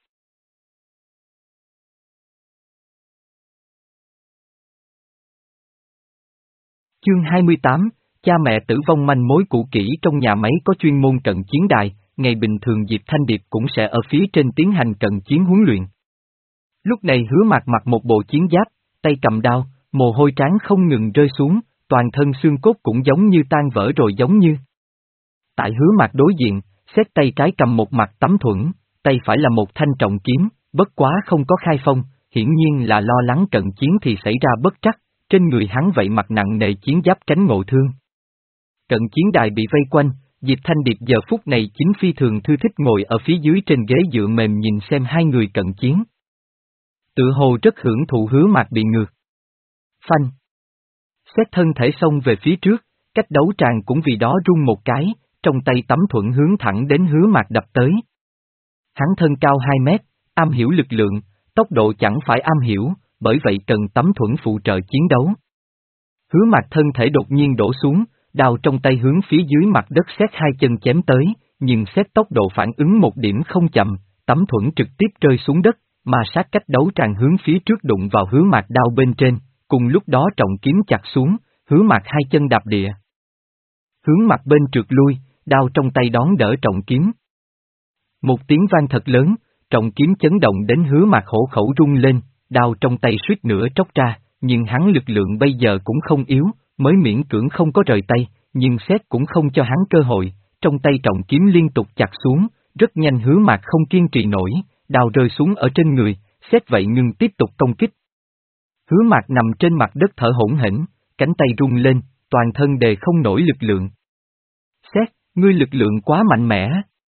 Chương hai mươi tám, cha mẹ tử vong manh mối cũ kỹ trong nhà máy có chuyên môn cận chiến đài, ngày bình thường Diệp Thanh Điệp cũng sẽ ở phía trên tiến hành cận chiến huấn luyện. Lúc này Hứa Mạc mặc một bộ chiến giáp, tay cầm đao, mồ hôi trán không ngừng rơi xuống, toàn thân xương cốt cũng giống như tan vỡ rồi giống như. Tại Hứa Mạc đối diện, xét tay trái cầm một mặt tấm thuẫn, tay phải là một thanh trọng kiếm, bất quá không có khai phong, hiển nhiên là lo lắng cận chiến thì xảy ra bất trắc, trên người hắn vậy mặc nặng nề chiến giáp tránh ngộ thương. Cận chiến đài bị vây quanh, Diệp Thanh Điệp giờ phút này chính phi thường thư thích ngồi ở phía dưới trên ghế dựa mềm nhìn xem hai người cận chiến. Tự hồ rất hưởng thụ Hứa Mạc bị ngược. Phanh. Xét thân thể xông về phía trước, cách đấu tràng cũng vì đó rung một cái, trong tay tấm thuẫn hướng thẳng đến Hứa Mạc đập tới. Hắn thân cao hai mét, am hiểu lực lượng, tốc độ chẳng phải am hiểu, bởi vậy cần tấm thuẫn phụ trợ chiến đấu. Hứa Mạc thân thể đột nhiên đổ xuống, đao trong tay hướng phía dưới mặt đất xét hai chân chém tới, nhưng xét tốc độ phản ứng một điểm không chậm, tấm thuẫn trực tiếp rơi xuống đất, mà sát cách đấu tràng hướng phía trước đụng vào Hứa Mạc đao bên trên, cùng lúc đó trọng kiếm chặt xuống, Hứa Mạc hai chân đạp địa. Hướng mặt bên trượt lui, đao trong tay đón đỡ trọng kiếm. Một tiếng vang thật lớn, trọng kiếm chấn động đến Hứa Mạc hổ khẩu rung lên, đao trong tay suýt nữa tróc ra, nhưng hắn lực lượng bây giờ cũng không yếu, mới miễn cưỡng không có rời tay, nhưng xét cũng không cho hắn cơ hội, trong tay trọng kiếm liên tục chặt xuống, rất nhanh Hứa Mạc không kiên trì nổi, đao rơi xuống ở trên người, xét vậy ngừng tiếp tục công kích. Hứa Mạc nằm trên mặt đất thở hổn hển, cánh tay rung lên, toàn thân đề không nổi lực lượng. Xét, ngươi lực lượng quá mạnh mẽ.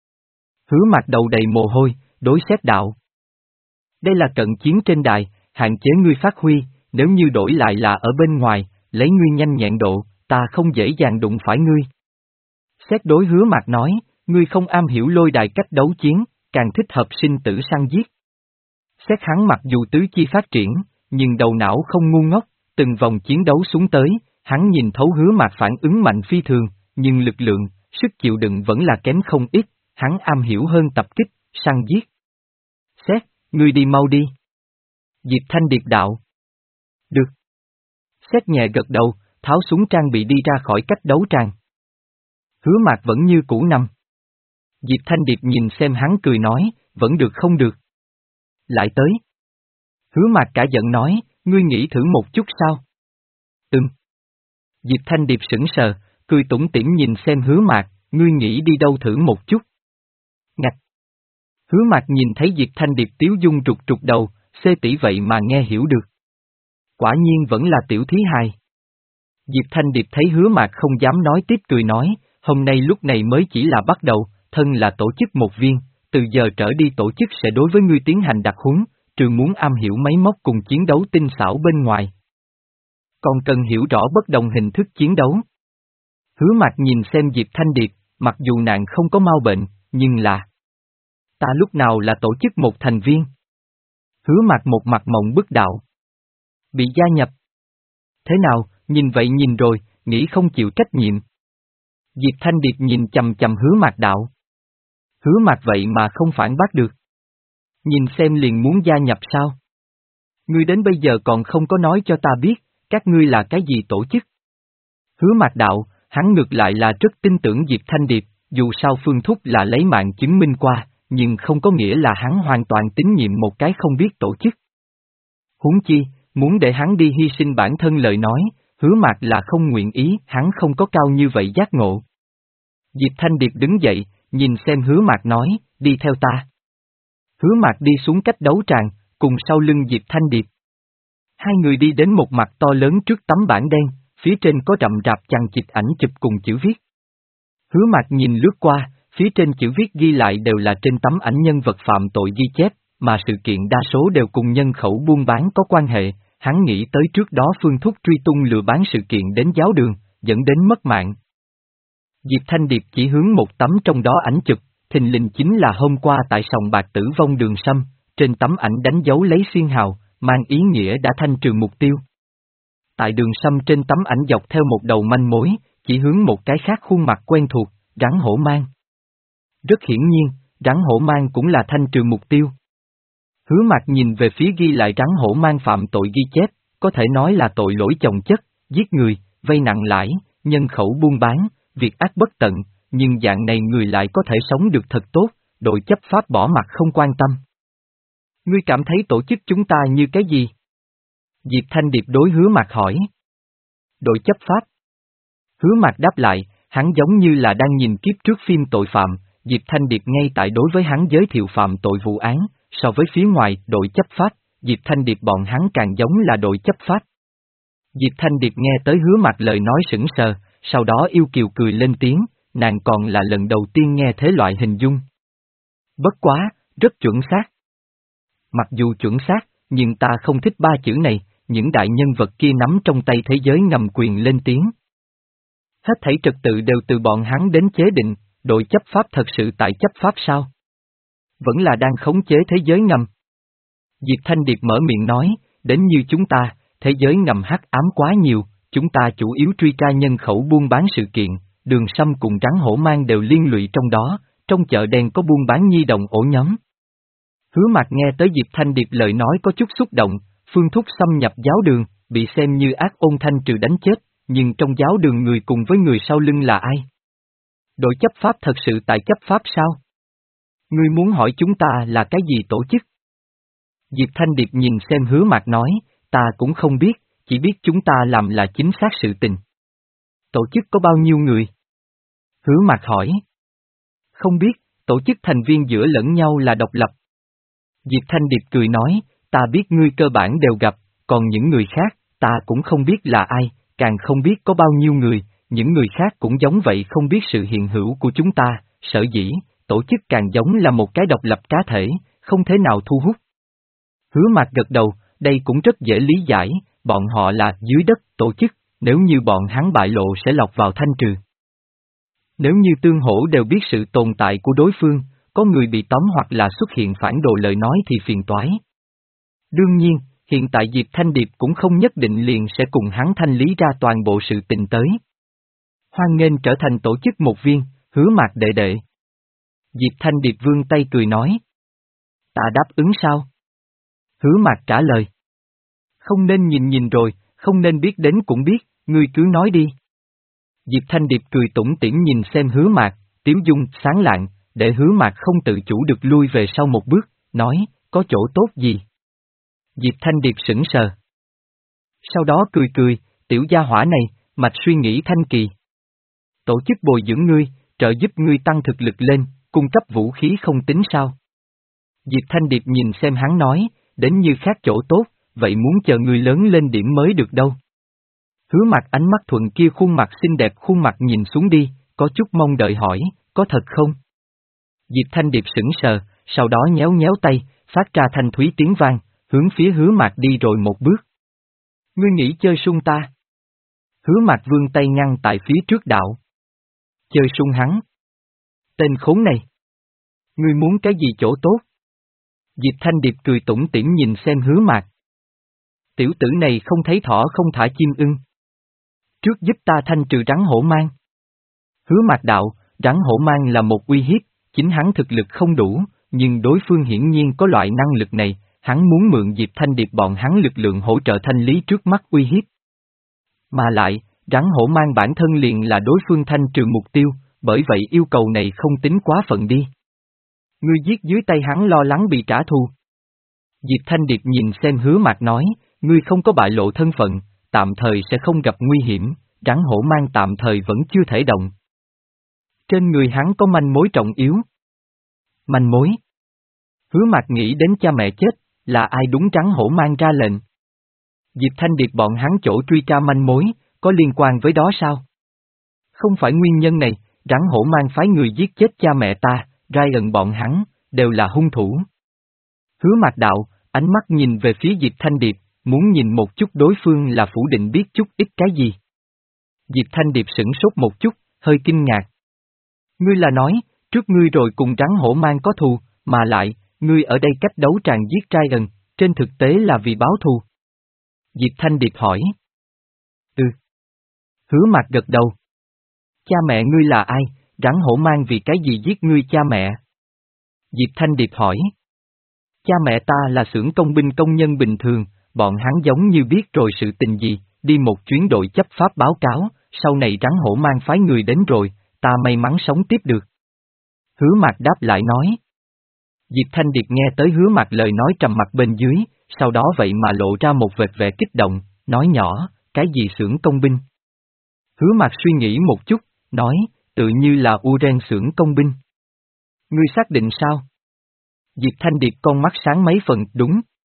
Hứa Mạc đầu đầy mồ hôi, đối xét đạo. Đây là cận chiến trên đài, hạn chế ngươi phát huy, nếu như đổi lại là ở bên ngoài, lấy ngươi nhanh nhẹn độ, ta không dễ dàng đụng phải ngươi. Xét đối Hứa Mạc nói, ngươi không am hiểu lôi đài cách đấu chiến, càng thích hợp sinh tử săn giết. Xét hắn mặc dù tứ chi phát triển, nhưng đầu não không ngu ngốc, từng vòng chiến đấu xuống tới, hắn nhìn thấu Hứa Mạc phản ứng mạnh phi thường, nhưng lực lượng, sức chịu đựng vẫn là kém không ít, hắn am hiểu hơn tập kích, săn giết. Xét, ngươi đi mau đi. Diệp Thanh Điệp đạo. Được. Xét nhẹ gật đầu, tháo súng trang bị đi ra khỏi cách đấu tràng. Hứa Mạc vẫn như cũ nằm. Diệp Thanh Điệp nhìn xem hắn cười nói, vẫn được không được. Lại tới. Hứa Mạc cả giận nói, ngươi nghĩ thử một chút sao? Ừm. Diệp Thanh Điệp sững sờ, cười tủm tỉm nhìn xem Hứa Mạc, ngươi nghĩ đi đâu thử một chút. Ngạch. Hứa Mạc nhìn thấy Diệp Thanh Điệp tiếu dung trục trục đầu, xê tỷ vậy mà nghe hiểu được. Quả nhiên vẫn là tiểu thí hài. Diệp Thanh Điệp thấy Hứa Mạc không dám nói tiếp cười nói, hôm nay lúc này mới chỉ là bắt đầu, thân là tổ chức một viên, từ giờ trở đi tổ chức sẽ đối với ngươi tiến hành đặc huấn, trừ muốn am hiểu máy móc cùng chiến đấu tinh xảo bên ngoài. Còn cần hiểu rõ bất đồng hình thức chiến đấu. Hứa Mạc nhìn xem Diệp Thanh Điệp, mặc dù nàng không có mau bệnh, nhưng là... Ta lúc nào là tổ chức một thành viên? Hứa Mạc một mặt mộng bức đạo. Bị gia nhập. Thế nào, nhìn vậy nhìn rồi, nghĩ không chịu trách nhiệm. Diệp Thanh Điệp nhìn chầm chầm Hứa Mạc đạo. Hứa Mạc vậy mà không phản bác được. Nhìn xem liền muốn gia nhập sao? Ngươi đến bây giờ còn không có nói cho ta biết, các ngươi là cái gì tổ chức? Hứa Mạc đạo, hắn ngược lại là rất tin tưởng Diệp Thanh Điệp, dù sao Phương Thúc là lấy mạng chứng minh qua, nhưng không có nghĩa là hắn hoàn toàn tín nhiệm một cái không biết tổ chức. Huống chi, muốn để hắn đi hy sinh bản thân lời nói, Hứa Mạc là không nguyện ý, hắn không có cao như vậy giác ngộ. Diệp Thanh Điệp đứng dậy, nhìn xem Hứa Mạc nói, đi theo ta. Hứa Mạc đi xuống cách đấu tràng, cùng sau lưng Diệp Thanh Điệp. Hai người đi đến một mặt to lớn trước tấm bảng đen, phía trên có rậm rạp chằng chịt ảnh chụp cùng chữ viết. Hứa Mạc nhìn lướt qua, phía trên chữ viết ghi lại đều là trên tấm ảnh nhân vật phạm tội ghi chép, mà sự kiện đa số đều cùng nhân khẩu buôn bán có quan hệ, hắn nghĩ tới trước đó Phương Thúc truy tung lừa bán sự kiện đến giáo đường, dẫn đến mất mạng. Diệp Thanh Điệp chỉ hướng một tấm trong đó ảnh chụp, thình lình chính là hôm qua tại sòng bạc tử vong Đường Sâm, trên tấm ảnh đánh dấu lấy xiên hào, mang ý nghĩa đã thanh trừ mục tiêu. Tại Đường Sâm trên tấm ảnh dọc theo một đầu manh mối, chỉ hướng một cái khác khuôn mặt quen thuộc, rắn hổ mang. Rất hiển nhiên, rắn hổ mang cũng là thanh trừ mục tiêu. Hứa Mạc nhìn về phía ghi lại rắn hổ mang phạm tội ghi chép, có thể nói là tội lỗi chồng chất, giết người, vay nặng lãi, nhân khẩu buôn bán, việc ác bất tận, nhưng dạng này người lại có thể sống được thật tốt, đội chấp pháp bỏ mặt không quan tâm. Ngươi cảm thấy tổ chức chúng ta như cái gì? Diệp Thanh Điệp đối Hứa Mạc hỏi. Đội chấp pháp. Hứa Mạc đáp lại, hắn giống như là đang nhìn kiếp trước phim tội phạm, Diệp Thanh Điệp ngay tại đối với hắn giới thiệu phạm tội vụ án, so với phía ngoài đội chấp pháp, Diệp Thanh Điệp bọn hắn càng giống là đội chấp pháp. Diệp Thanh Điệp nghe tới Hứa Mạc lời nói sững sờ, sau đó yêu kiều cười lên tiếng, nàng còn là lần đầu tiên nghe thế loại hình dung. Bất quá, rất chuẩn xác. Mặc dù chuẩn xác, nhưng ta không thích ba chữ này, những đại nhân vật kia nắm trong tay thế giới ngầm quyền lên tiếng. Hết thảy trật tự đều từ bọn hắn đến chế định, đội chấp pháp thật sự tại chấp pháp sao? vẫn là đang khống chế thế giới ngầm. Diệp Thanh Điệp mở miệng nói, đến như chúng ta, thế giới ngầm hắc ám quá nhiều, chúng ta chủ yếu truy tra nhân khẩu buôn bán sự kiện, Đường Sâm cùng Rắn Hổ Mang đều liên lụy trong đó, trong chợ đen có buôn bán nhi đồng ổ nhóm. Hứa Mạc nghe tới Diệp Thanh Điệp lời nói có chút xúc động, Phương Thúc xâm nhập giáo đường, bị xem như ác ôn thanh trừ đánh chết, nhưng trong giáo đường người cùng với người sau lưng là ai? Đội chấp pháp thật sự tại chấp pháp sao? Ngươi muốn hỏi chúng ta là cái gì tổ chức? Diệp Thanh Điệp nhìn xem Hứa Mạc nói, ta cũng không biết, chỉ biết chúng ta làm là chính xác sự tình. Tổ chức có bao nhiêu người? Hứa Mạc hỏi. Không biết, tổ chức thành viên giữa lẫn nhau là độc lập. Diệp Thanh Điệp cười nói, ta biết ngươi cơ bản đều gặp, còn những người khác, ta cũng không biết là ai, càng không biết có bao nhiêu người, những người khác cũng giống vậy không biết sự hiện hữu của chúng ta, sở dĩ, tổ chức càng giống là một cái độc lập cá thể, không thể nào thu hút. Hứa Mạc gật đầu, đây cũng rất dễ lý giải, bọn họ là dưới đất tổ chức, nếu như bọn hắn bại lộ sẽ lọc vào thanh trừ. Nếu như tương hỗ đều biết sự tồn tại của đối phương, có người bị tóm hoặc là xuất hiện phản đồ lời nói thì phiền toái. Đương nhiên, hiện tại Diệp Thanh Điệp cũng không nhất định liền sẽ cùng hắn thanh lý ra toàn bộ sự tình tới. Hoan nghênh trở thành tổ chức một viên, Hứa Mạc đệ đệ. Diệp Thanh Điệp vươn tay cười nói. Ta đáp ứng sao? Hứa Mạc trả lời. Không nên nhìn nhìn rồi, không nên biết đến cũng biết, ngươi cứ nói đi. Diệp Thanh Điệp cười tủm tỉm nhìn xem Hứa Mạc, tiếu dung, sáng lạng, để Hứa Mạc không tự chủ được lui về sau một bước, nói, có chỗ tốt gì? Diệp Thanh Điệp sững sờ. Sau đó cười cười, tiểu gia hỏa này, mạch suy nghĩ thanh kỳ. Tổ chức bồi dưỡng ngươi, trợ giúp ngươi tăng thực lực lên, cung cấp vũ khí không tính sao? Diệp Thanh Điệp nhìn xem hắn nói, đến như khác chỗ tốt, vậy muốn chờ ngươi lớn lên điểm mới được đâu. Hứa Mạc ánh mắt thuận kia khuôn mặt xinh đẹp khuôn mặt nhìn xuống đi, có chút mong đợi hỏi, có thật không? Diệp Thanh Điệp sững sờ, sau đó nhéo nhéo tay, phát ra thanh thúy tiếng vang, hướng phía Hứa Mạc đi rồi một bước. Ngươi nghĩ chơi sung ta? Hứa Mạc vươn tay ngăn tại phía trước đạo. Chơi sung hắn? Tên khốn này! Ngươi muốn cái gì chỗ tốt? Diệp Thanh Điệp cười tủm tỉm nhìn xem Hứa Mạc. Tiểu tử này không thấy thỏ không thả chim ưng. Trước giúp ta thanh trừ Rắn Hổ Mang. Hứa Mạc đạo, Rắn Hổ Mang là một uy hiếp, chính hắn thực lực không đủ, nhưng đối phương hiển nhiên có loại năng lực này, hắn muốn mượn Diệp Thanh Điệp bọn hắn lực lượng hỗ trợ thanh lý trước mắt uy hiếp. Mà lại, Rắn Hổ Mang bản thân liền là đối phương thanh trừ mục tiêu, bởi vậy yêu cầu này không tính quá phận đi. Ngươi giết dưới tay hắn lo lắng bị trả thù. Diệp Thanh Điệp nhìn xem Hứa Mạc nói, ngươi không có bại lộ thân phận, tạm thời sẽ không gặp nguy hiểm, Rắn Hổ Mang tạm thời vẫn chưa thể động. Trên người hắn có manh mối trọng yếu. Manh mối? Hứa Mạc nghĩ đến cha mẹ chết, là ai đúng Rắn Hổ Mang ra lệnh. Diệp Thanh Điệp bọn hắn chỗ truy tra manh mối, có liên quan với đó sao? Không phải nguyên nhân này, Rắn Hổ Mang phái người giết chết cha mẹ ta, Ryan bọn hắn, đều là hung thủ. Hứa Mạc đạo, ánh mắt nhìn về phía Diệp Thanh Điệp, muốn nhìn một chút đối phương là phủ định biết chút ít cái gì. Diệp Thanh Điệp sửng sốt một chút, hơi kinh ngạc. Ngươi là nói, trước ngươi rồi cùng Rắn Hổ Mang có thù, mà lại, ngươi ở đây cách đấu tràng giết Ryan, trên thực tế là vì báo thù. Diệp Thanh Điệp hỏi. Ừ. Hứa Mạc gật đầu. Cha mẹ ngươi là ai, Rắn Hổ Mang vì cái gì giết ngươi cha mẹ? Diệp Thanh Điệp hỏi. Cha mẹ ta là xưởng công binh công nhân bình thường, bọn hắn giống như biết rồi sự tình gì, đi một chuyến đội chấp pháp báo cáo, sau này Rắn Hổ Mang phái người đến rồi, ta may mắn sống tiếp được. Hứa Mạc đáp lại nói. Diệp Thanh Điệp nghe tới Hứa Mạc lời nói trầm mặt bên dưới, sau đó vậy mà lộ ra một vệt vẻ kích động, nói nhỏ, cái gì xưởng công binh? Hứa Mạc suy nghĩ một chút, nói, tự như là Uren xưởng công binh. Ngươi xác định sao? Diệp Thanh Điệp con mắt sáng mấy phần, đúng.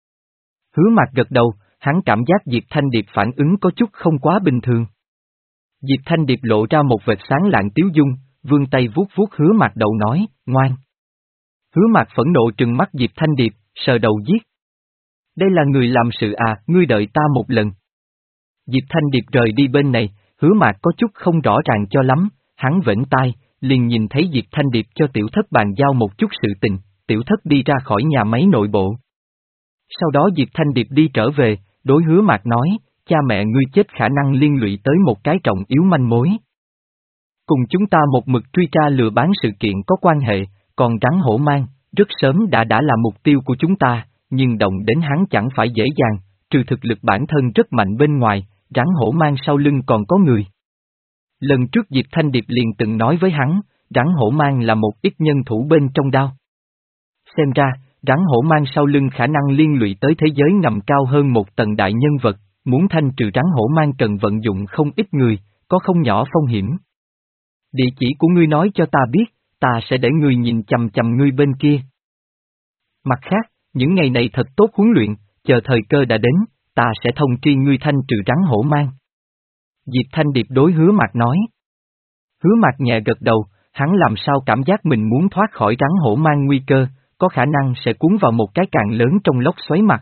Hứa Mạc gật đầu, hắn cảm giác Diệp Thanh Điệp phản ứng có chút không quá bình thường. Diệp Thanh Điệp lộ ra một vệt sáng lạng tiếu dung, vươn tay vuốt vuốt Hứa Mạc đầu nói, ngoan. Hứa Mạc phẫn nộ trừng mắt Diệp Thanh Điệp, sờ đầu giết. Đây là người làm sự à, ngươi đợi ta một lần. Diệp Thanh Điệp rời đi bên này, Hứa Mạc có chút không rõ ràng cho lắm, hắn vểnh tai, liền nhìn thấy Diệp Thanh Điệp cho tiểu thất bàn giao một chút sự tình, tiểu thất đi ra khỏi nhà máy nội bộ. Sau đó Diệp Thanh Điệp đi trở về, đối Hứa Mạc nói, cha mẹ ngươi chết khả năng liên lụy tới một cái trọng yếu manh mối. Cùng chúng ta một mực truy tra lừa bán sự kiện có quan hệ, còn rắn hổ mang, rất sớm đã đã là mục tiêu của chúng ta, nhưng động đến hắn chẳng phải dễ dàng, trừ thực lực bản thân rất mạnh bên ngoài, rắn hổ mang sau lưng còn có người. Lần trước Diệp Thanh Điệp liền từng nói với hắn, rắn hổ mang là một ít nhân thủ bên trong đao. Xem ra, rắn hổ mang sau lưng khả năng liên lụy tới thế giới ngầm cao hơn một tầng đại nhân vật, muốn thanh trừ rắn hổ mang cần vận dụng không ít người, có không nhỏ phong hiểm. Địa chỉ của ngươi nói cho ta biết, ta sẽ để ngươi nhìn chằm chằm ngươi bên kia. Mặt khác, những ngày này thật tốt huấn luyện, chờ thời cơ đã đến, ta sẽ thông tri ngươi thanh trừ rắn hổ mang. Diệp Thanh Điệp đối Hứa Mạc nói. Hứa Mạc nhẹ gật đầu, hắn làm sao cảm giác mình muốn thoát khỏi rắn hổ mang nguy cơ, có khả năng sẽ cuốn vào một cái càng lớn trong lốc xoáy mặt.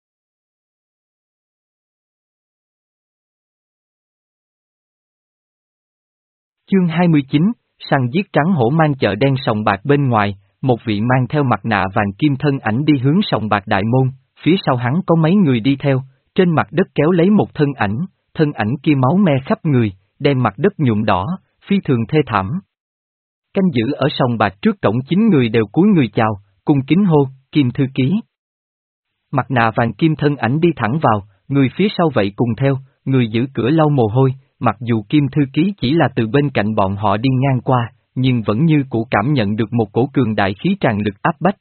Chương hai mươi chín, săn giết rắn hổ mang. Chợ đen sòng bạc bên ngoài, một vị mang theo mặt nạ vàng kim thân ảnh đi hướng sòng bạc đại môn, phía sau hắn có mấy người đi theo, trên mặt đất kéo lấy một thân ảnh, thân ảnh kia máu me khắp người, đem mặt đất nhuộm đỏ, phi thường thê thảm. Canh giữ ở sòng bạc trước cổng chín người đều cúi người chào, cung kính hô, Kim thư ký. Mặt nạ vàng kim thân ảnh đi thẳng vào, người phía sau vậy cùng theo, người giữ cửa lau mồ hôi, mặc dù Kim thư ký chỉ là từ bên cạnh bọn họ đi ngang qua, nhưng vẫn như cũ cảm nhận được một cổ cường đại khí tràn lực áp bách.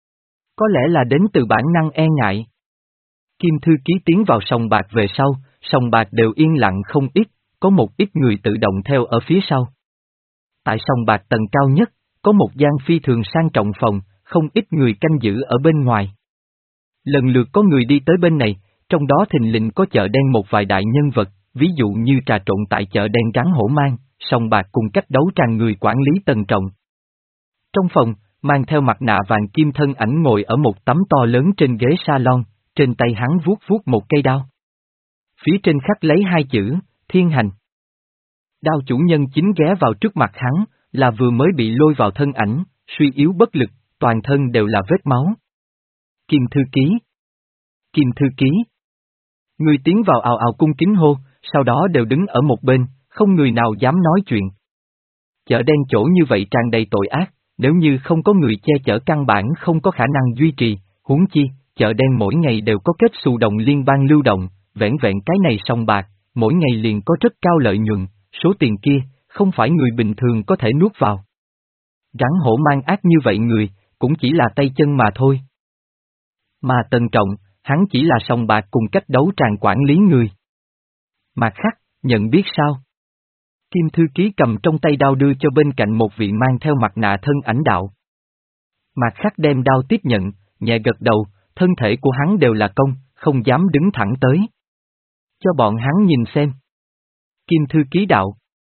Có lẽ là đến từ bản năng e ngại. Kim thư ký tiến vào sòng bạc về sau, sòng bạc đều yên lặng không ít, có một ít người tự động theo ở phía sau. Tại sòng bạc tầng cao nhất, có một gian phi thường sang trọng phòng, không ít người canh giữ ở bên ngoài. Lần lượt có người đi tới bên này, trong đó thình lình có chợ đen một vài đại nhân vật, ví dụ như trà trộn tại chợ đen rắn hổ mang, sòng bạc cùng cách đấu tràn người quản lý Tần Trọng. Trong phòng, mang theo mặt nạ vàng kim thân ảnh ngồi ở một tấm to lớn trên ghế salon, trên tay hắn vuốt vuốt một cây đao. Phía trên khắc lấy hai chữ, Thiên Hành. Đao chủ nhân chính ghé vào trước mặt hắn, là vừa mới bị lôi vào thân ảnh, suy yếu bất lực, toàn thân đều là vết máu. Kim thư ký. Kim thư ký. Người tiến vào ào ào cung kính hô, sau đó đều đứng ở một bên, không người nào dám nói chuyện. Chợ đen chỗ như vậy tràn đầy tội ác, nếu như không có người che chở căn bản không có khả năng duy trì, huống chi, chợ đen mỗi ngày đều có kết xù đồng liên bang lưu động, vẻn vẹn cái này sòng bạc, mỗi ngày liền có rất cao lợi nhuận, số tiền kia, không phải người bình thường có thể nuốt vào. Rắn hổ mang ác như vậy người, cũng chỉ là tay chân mà thôi. Mà Tần Trọng, hắn chỉ là sòng bạc cùng cách đấu tràn quản lý người. Mặt khác, nhận biết sao? Kim thư ký cầm trong tay đao đưa cho bên cạnh một vị mang theo mặt nạ thân ảnh đạo. Mặt khác đem đao tiếp nhận, nhẹ gật đầu, thân thể của hắn đều là công, không dám đứng thẳng tới. Cho bọn hắn nhìn xem. Kim thư ký đạo.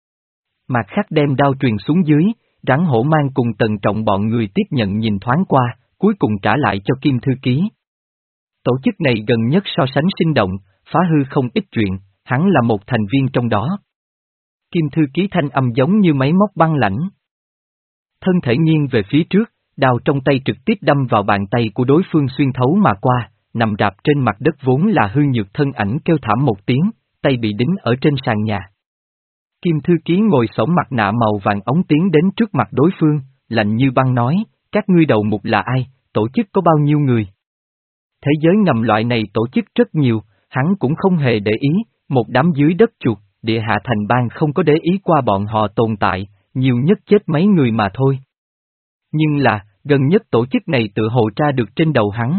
Mặt khác đem đao truyền xuống dưới, rắn hổ mang cùng Tần Trọng bọn người tiếp nhận nhìn thoáng qua, cuối cùng trả lại cho Kim thư ký. Tổ chức này gần nhất so sánh sinh động, phá hư không ít chuyện, hắn là một thành viên trong đó. Kim thư ký thanh âm giống như máy móc băng lãnh. Thân thể nghiêng về phía trước, đao trong tay trực tiếp đâm vào bàn tay của đối phương xuyên thấu mà qua, nằm rạp trên mặt đất vốn là hư nhược thân ảnh kêu thảm một tiếng, tay bị đính ở trên sàn nhà. Kim thư ký ngồi xổm mặt nạ màu vàng ống tiến đến trước mặt đối phương, lạnh như băng nói, các ngươi đầu mục là ai, tổ chức có bao nhiêu người? Thế giới ngầm loại này tổ chức rất nhiều, hắn cũng không hề để ý, một đám dưới đất chuột, địa hạ thành bang không có để ý qua bọn họ tồn tại, nhiều nhất chết mấy người mà thôi. Nhưng là, gần nhất tổ chức này tự hồ tra được trên đầu hắn.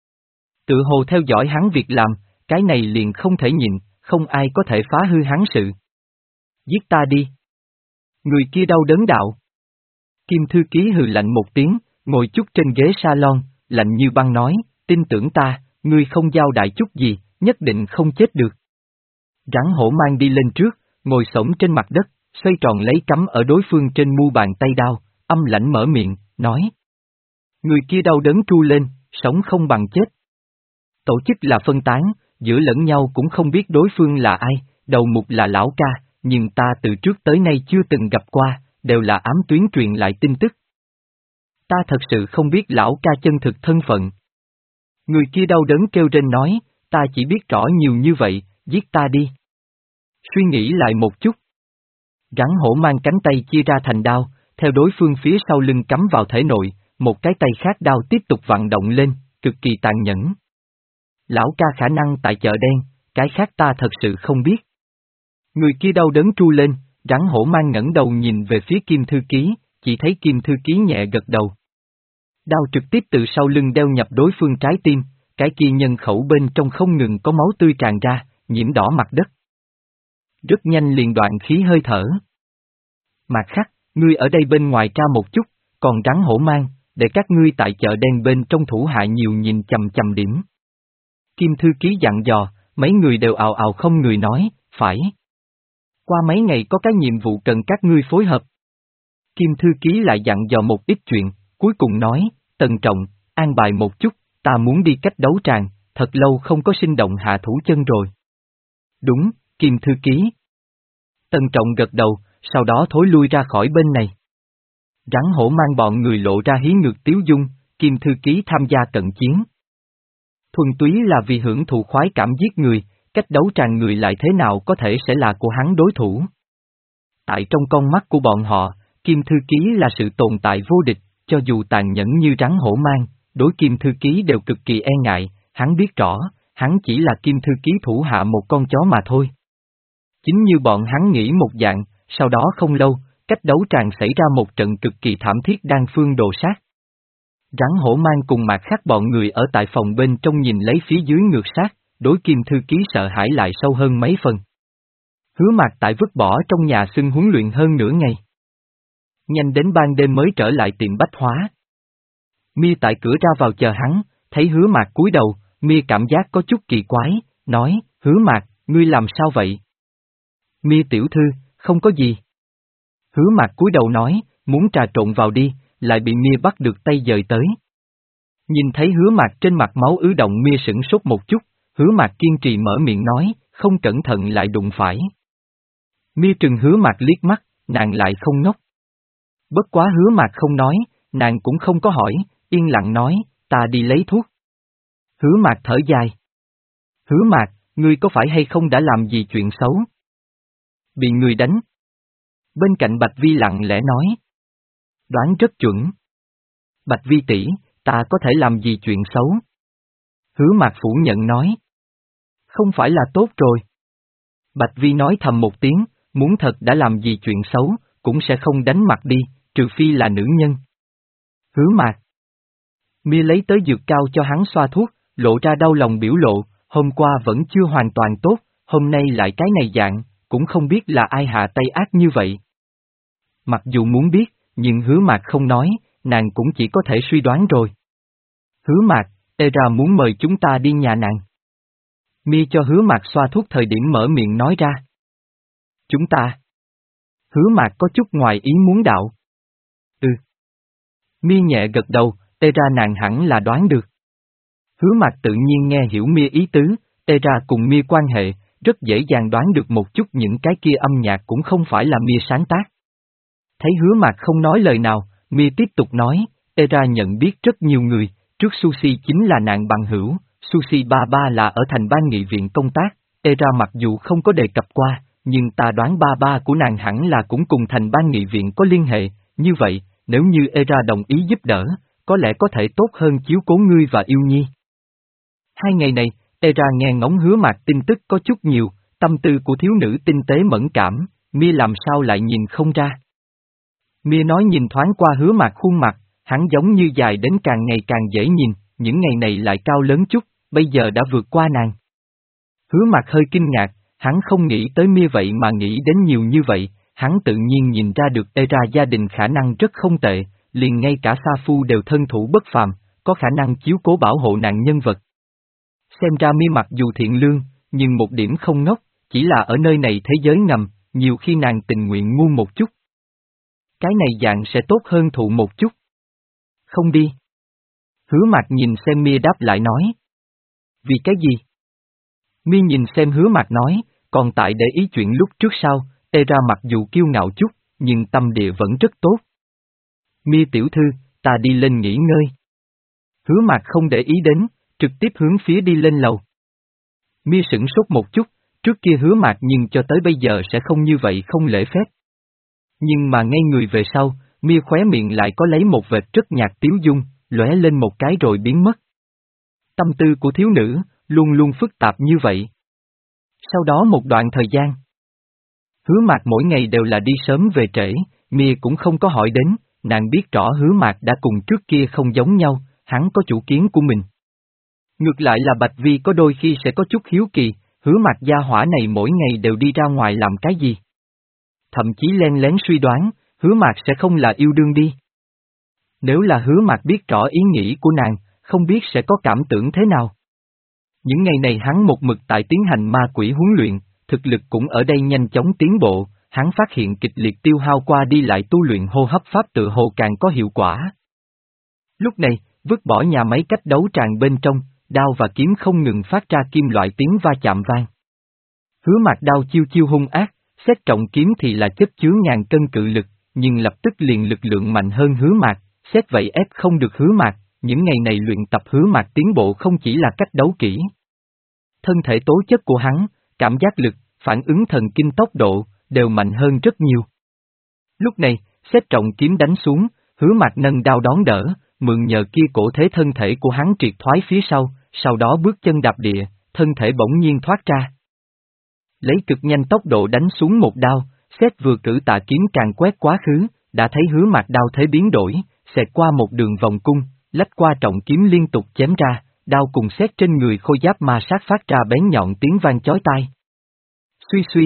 Tự hồ theo dõi hắn việc làm, cái này liền không thể nhịn, không ai có thể phá hư hắn sự. Giết ta đi. Người kia đau đớn đạo. Kim thư ký hừ lạnh một tiếng, ngồi chút trên ghế salon, lạnh như băng nói, tin tưởng ta, ngươi không giao đại chút gì, nhất định không chết được. Rắn hổ mang đi lên trước, ngồi xổm trên mặt đất, xoay tròn lấy cắm ở đối phương trên mu bàn tay đao, âm lãnh mở miệng, nói. Người kia đau đớn tru lên, sống không bằng chết. Tổ chức là phân tán, giữa lẫn nhau cũng không biết đối phương là ai, đầu mục là lão ca, nhưng ta từ trước tới nay chưa từng gặp qua, đều là ám tuyến truyền lại tin tức. Ta thật sự không biết lão ca chân thực thân phận. Người kia đau đớn kêu rên nói, ta chỉ biết rõ nhiều như vậy, giết ta đi. Suy nghĩ lại một chút. Rắn hổ mang cánh tay chia ra thành đao, theo đối phương phía sau lưng cắm vào thể nội, một cái tay khác đao tiếp tục vận động lên, cực kỳ tàn nhẫn. Lão ca khả năng tại chợ đen, cái khác ta thật sự không biết. Người kia đau đớn tru lên, rắn hổ mang ngẩng đầu nhìn về phía Kim Thư Ký, chỉ thấy Kim Thư Ký nhẹ gật đầu. Đao trực tiếp từ sau lưng đeo nhập đối phương trái tim, cái kia nhân khẩu bên trong không ngừng có máu tươi tràn ra, nhiễm đỏ mặt đất. Rất nhanh liền đoạn khí hơi thở. Mặt khác, ngươi ở đây bên ngoài tra một chút, còn rắn hổ mang, để các ngươi tại chợ đen bên trong thủ hạ nhiều nhìn chầm chầm điểm. Kim Thư Ký dặn dò, mấy người đều ào ào không người nói, phải. Qua mấy ngày có cái nhiệm vụ cần các ngươi phối hợp. Kim Thư Ký lại dặn dò một ít chuyện, cuối cùng nói, Tần Trọng, an bài một chút, ta muốn đi cách đấu tràng, thật lâu không có sinh động hạ thủ chân rồi. Đúng, Kim Thư Ký. Tần Trọng gật đầu, sau đó thối lui ra khỏi bên này. Rắn hổ mang bọn người lộ ra hí ngược tiếu dung, Kim Thư Ký tham gia cận chiến. Thuần túy là vì hưởng thụ khoái cảm giết người, cách đấu tràng người lại thế nào có thể sẽ là của hắn đối thủ. Tại trong con mắt của bọn họ, Kim Thư Ký là sự tồn tại vô địch, cho dù tàn nhẫn như rắn hổ mang, đối Kim Thư Ký đều cực kỳ e ngại, hắn biết rõ, hắn chỉ là Kim Thư Ký thủ hạ một con chó mà thôi. Chính như bọn hắn nghĩ một dạng, sau đó không lâu, cách đấu tràng xảy ra một trận cực kỳ thảm thiết đan phương đồ sát. Rắn hổ mang cùng Mạc Khắc bọn người ở tại phòng bên trong nhìn lấy phía dưới ngược sát, đối Kim Thư Ký sợ hãi lại sâu hơn mấy phần. Hứa Mạc tại vứt bỏ trong nhà xưng huấn luyện hơn nửa ngày. Nhanh đến ban đêm mới trở lại tiệm bách hóa. Mia tại cửa ra vào chờ hắn, thấy Hứa Mạc cúi đầu, Mia cảm giác có chút kỳ quái, nói, Hứa Mạc, ngươi làm sao vậy? Mia tiểu thư, không có gì. Hứa Mạc cúi đầu nói, muốn trà trộn vào đi, lại bị Mia bắt được tay dời tới. Nhìn thấy Hứa Mạc trên mặt máu ứ động, Mia sửng sốt một chút, Hứa Mạc kiên trì mở miệng nói, không cẩn thận lại đụng phải. Mia trừng Hứa Mạc liếc mắt, nàng lại không ngốc. Bất quá Hứa Mạc không nói, nàng cũng không có hỏi, yên lặng nói, ta đi lấy thuốc. Hứa Mạc thở dài. Hứa Mạc, ngươi có phải hay không đã làm gì chuyện xấu? Bị người đánh. Bên cạnh Bạch Vi lặng lẽ nói. Đoán rất chuẩn. Bạch Vi tỷ, ta có thể làm gì chuyện xấu? Hứa Mạc phủ nhận nói. Không phải là tốt rồi. Bạch Vi nói thầm một tiếng, muốn thật đã làm gì chuyện xấu, cũng sẽ không đánh mặt đi, trừ phi là nữ nhân. Hứa Mạc. Mia lấy tới dược cao cho hắn xoa thuốc, lộ ra đau lòng biểu lộ, hôm qua vẫn chưa hoàn toàn tốt, hôm nay lại cái này dạng, cũng không biết là ai hạ tay ác như vậy. Mặc dù muốn biết, nhưng Hứa Mạc không nói, nàng cũng chỉ có thể suy đoán rồi. Hứa Mạc, Era muốn mời chúng ta đi nhà nàng. Mia cho Hứa Mạc xoa thuốc thời điểm mở miệng nói ra. Chúng ta. Hứa Mạc có chút ngoài ý muốn đạo. Ừ. Mia nhẹ gật đầu, Era nàng hẳn là đoán được. Hứa Mạc tự nhiên nghe hiểu Mia ý tứ, Era cùng Mia quan hệ, rất dễ dàng đoán được một chút những cái kia âm nhạc cũng không phải là Mia sáng tác. Thấy Hứa Mạc không nói lời nào, Mia tiếp tục nói, Era nhận biết rất nhiều người, trước Sushi chính là nàng bằng hữu, Sushi ba ba là ở thành ban nghị viện công tác, Era mặc dù không có đề cập qua, nhưng ta đoán ba ba của nàng hẳn là cũng cùng thành ban nghị viện có liên hệ, như vậy, nếu như Era đồng ý giúp đỡ, có lẽ có thể tốt hơn chiếu cố ngươi và Yêu Nhi. Hai ngày này, Era nghe ngóng Hứa Mạc tin tức có chút nhiều, tâm tư của thiếu nữ tinh tế mẫn cảm, Mia làm sao lại nhìn không ra. Mia nói nhìn thoáng qua Hứa Mạc khuôn mặt, hắn giống như dài đến càng ngày càng dễ nhìn, những ngày này lại cao lớn chút, bây giờ đã vượt qua nàng. Hứa Mạc hơi kinh ngạc, hắn không nghĩ tới Mia vậy mà nghĩ đến nhiều như vậy, hắn tự nhiên nhìn ra được Era gia đình khả năng rất không tệ, liền ngay cả Sa Phu đều thân thủ bất phàm, có khả năng chiếu cố bảo hộ nạn nhân vật. Xem ra Mia mặc dù thiện lương, nhưng một điểm không ngốc, chỉ là ở nơi này thế giới ngầm, nhiều khi nàng tình nguyện ngu một chút. Cái này dạng sẽ tốt hơn thụ một chút. Không đi. Hứa Mạc nhìn xem Mia đáp lại nói. Vì cái gì? Mia nhìn xem Hứa Mạc nói, còn tại để ý chuyện lúc trước sau, Era mặc dù kiêu ngạo chút, nhưng tâm địa vẫn rất tốt. Mia tiểu thư, ta đi lên nghỉ ngơi. Hứa Mạc không để ý đến, trực tiếp hướng phía đi lên lầu. Mia sửng sốt một chút, trước kia Hứa Mạc nhưng cho tới bây giờ sẽ không như vậy không lễ phép. Nhưng mà ngay người về sau, Mia khóe miệng lại có lấy một vệt rất nhạt tiếu dung, lóe lên một cái rồi biến mất. Tâm tư của thiếu nữ, luôn luôn phức tạp như vậy. Sau đó một đoạn thời gian, Hứa Mạc mỗi ngày đều là đi sớm về trễ, Mia cũng không có hỏi đến, nàng biết rõ Hứa Mạc đã cùng trước kia không giống nhau, hắn có chủ kiến của mình. Ngược lại là Bạch Vi có đôi khi sẽ có chút hiếu kỳ, Hứa Mạc gia hỏa này mỗi ngày đều đi ra ngoài làm cái gì. Thậm chí len lén suy đoán, Hứa Mạc sẽ không là yêu đương đi. Nếu là Hứa Mạc biết rõ ý nghĩ của nàng, không biết sẽ có cảm tưởng thế nào. Những ngày này hắn một mực tại tiến hành ma quỷ huấn luyện, thực lực cũng ở đây nhanh chóng tiến bộ, hắn phát hiện kịch liệt tiêu hao qua đi lại tu luyện hô hấp pháp tự hồ càng có hiệu quả. Lúc này, vứt bỏ nhà máy cách đấu tràn bên trong, đao và kiếm không ngừng phát ra kim loại tiếng va chạm vang. Hứa Mạc đao chiêu chiêu hung ác, xét trọng kiếm thì là chất chứa ngàn cân cự lực, nhưng lập tức liền lực lượng mạnh hơn Hứa Mạc, xét vậy ép không được Hứa Mạc, những ngày này luyện tập Hứa Mạc tiến bộ không chỉ là cách đấu kỹ. Thân thể tố chất của hắn, cảm giác lực, phản ứng thần kinh tốc độ, đều mạnh hơn rất nhiều. Lúc này, xét trọng kiếm đánh xuống, Hứa Mạc nâng đao đón đỡ, mượn nhờ kia cổ thế thân thể của hắn triệt thoái phía sau, sau đó bước chân đạp địa, thân thể bỗng nhiên thoát ra. Lấy cực nhanh tốc độ đánh xuống một đao, xét vừa cử tạ kiếm càng quét quá khứ, đã thấy Hứa Mạc đao thế biến đổi, xẹt qua một đường vòng cung, lách qua trọng kiếm liên tục chém ra, đao cùng xét trên người khôi giáp ma sát phát ra bén nhọn tiếng vang chói tai. Suy suy.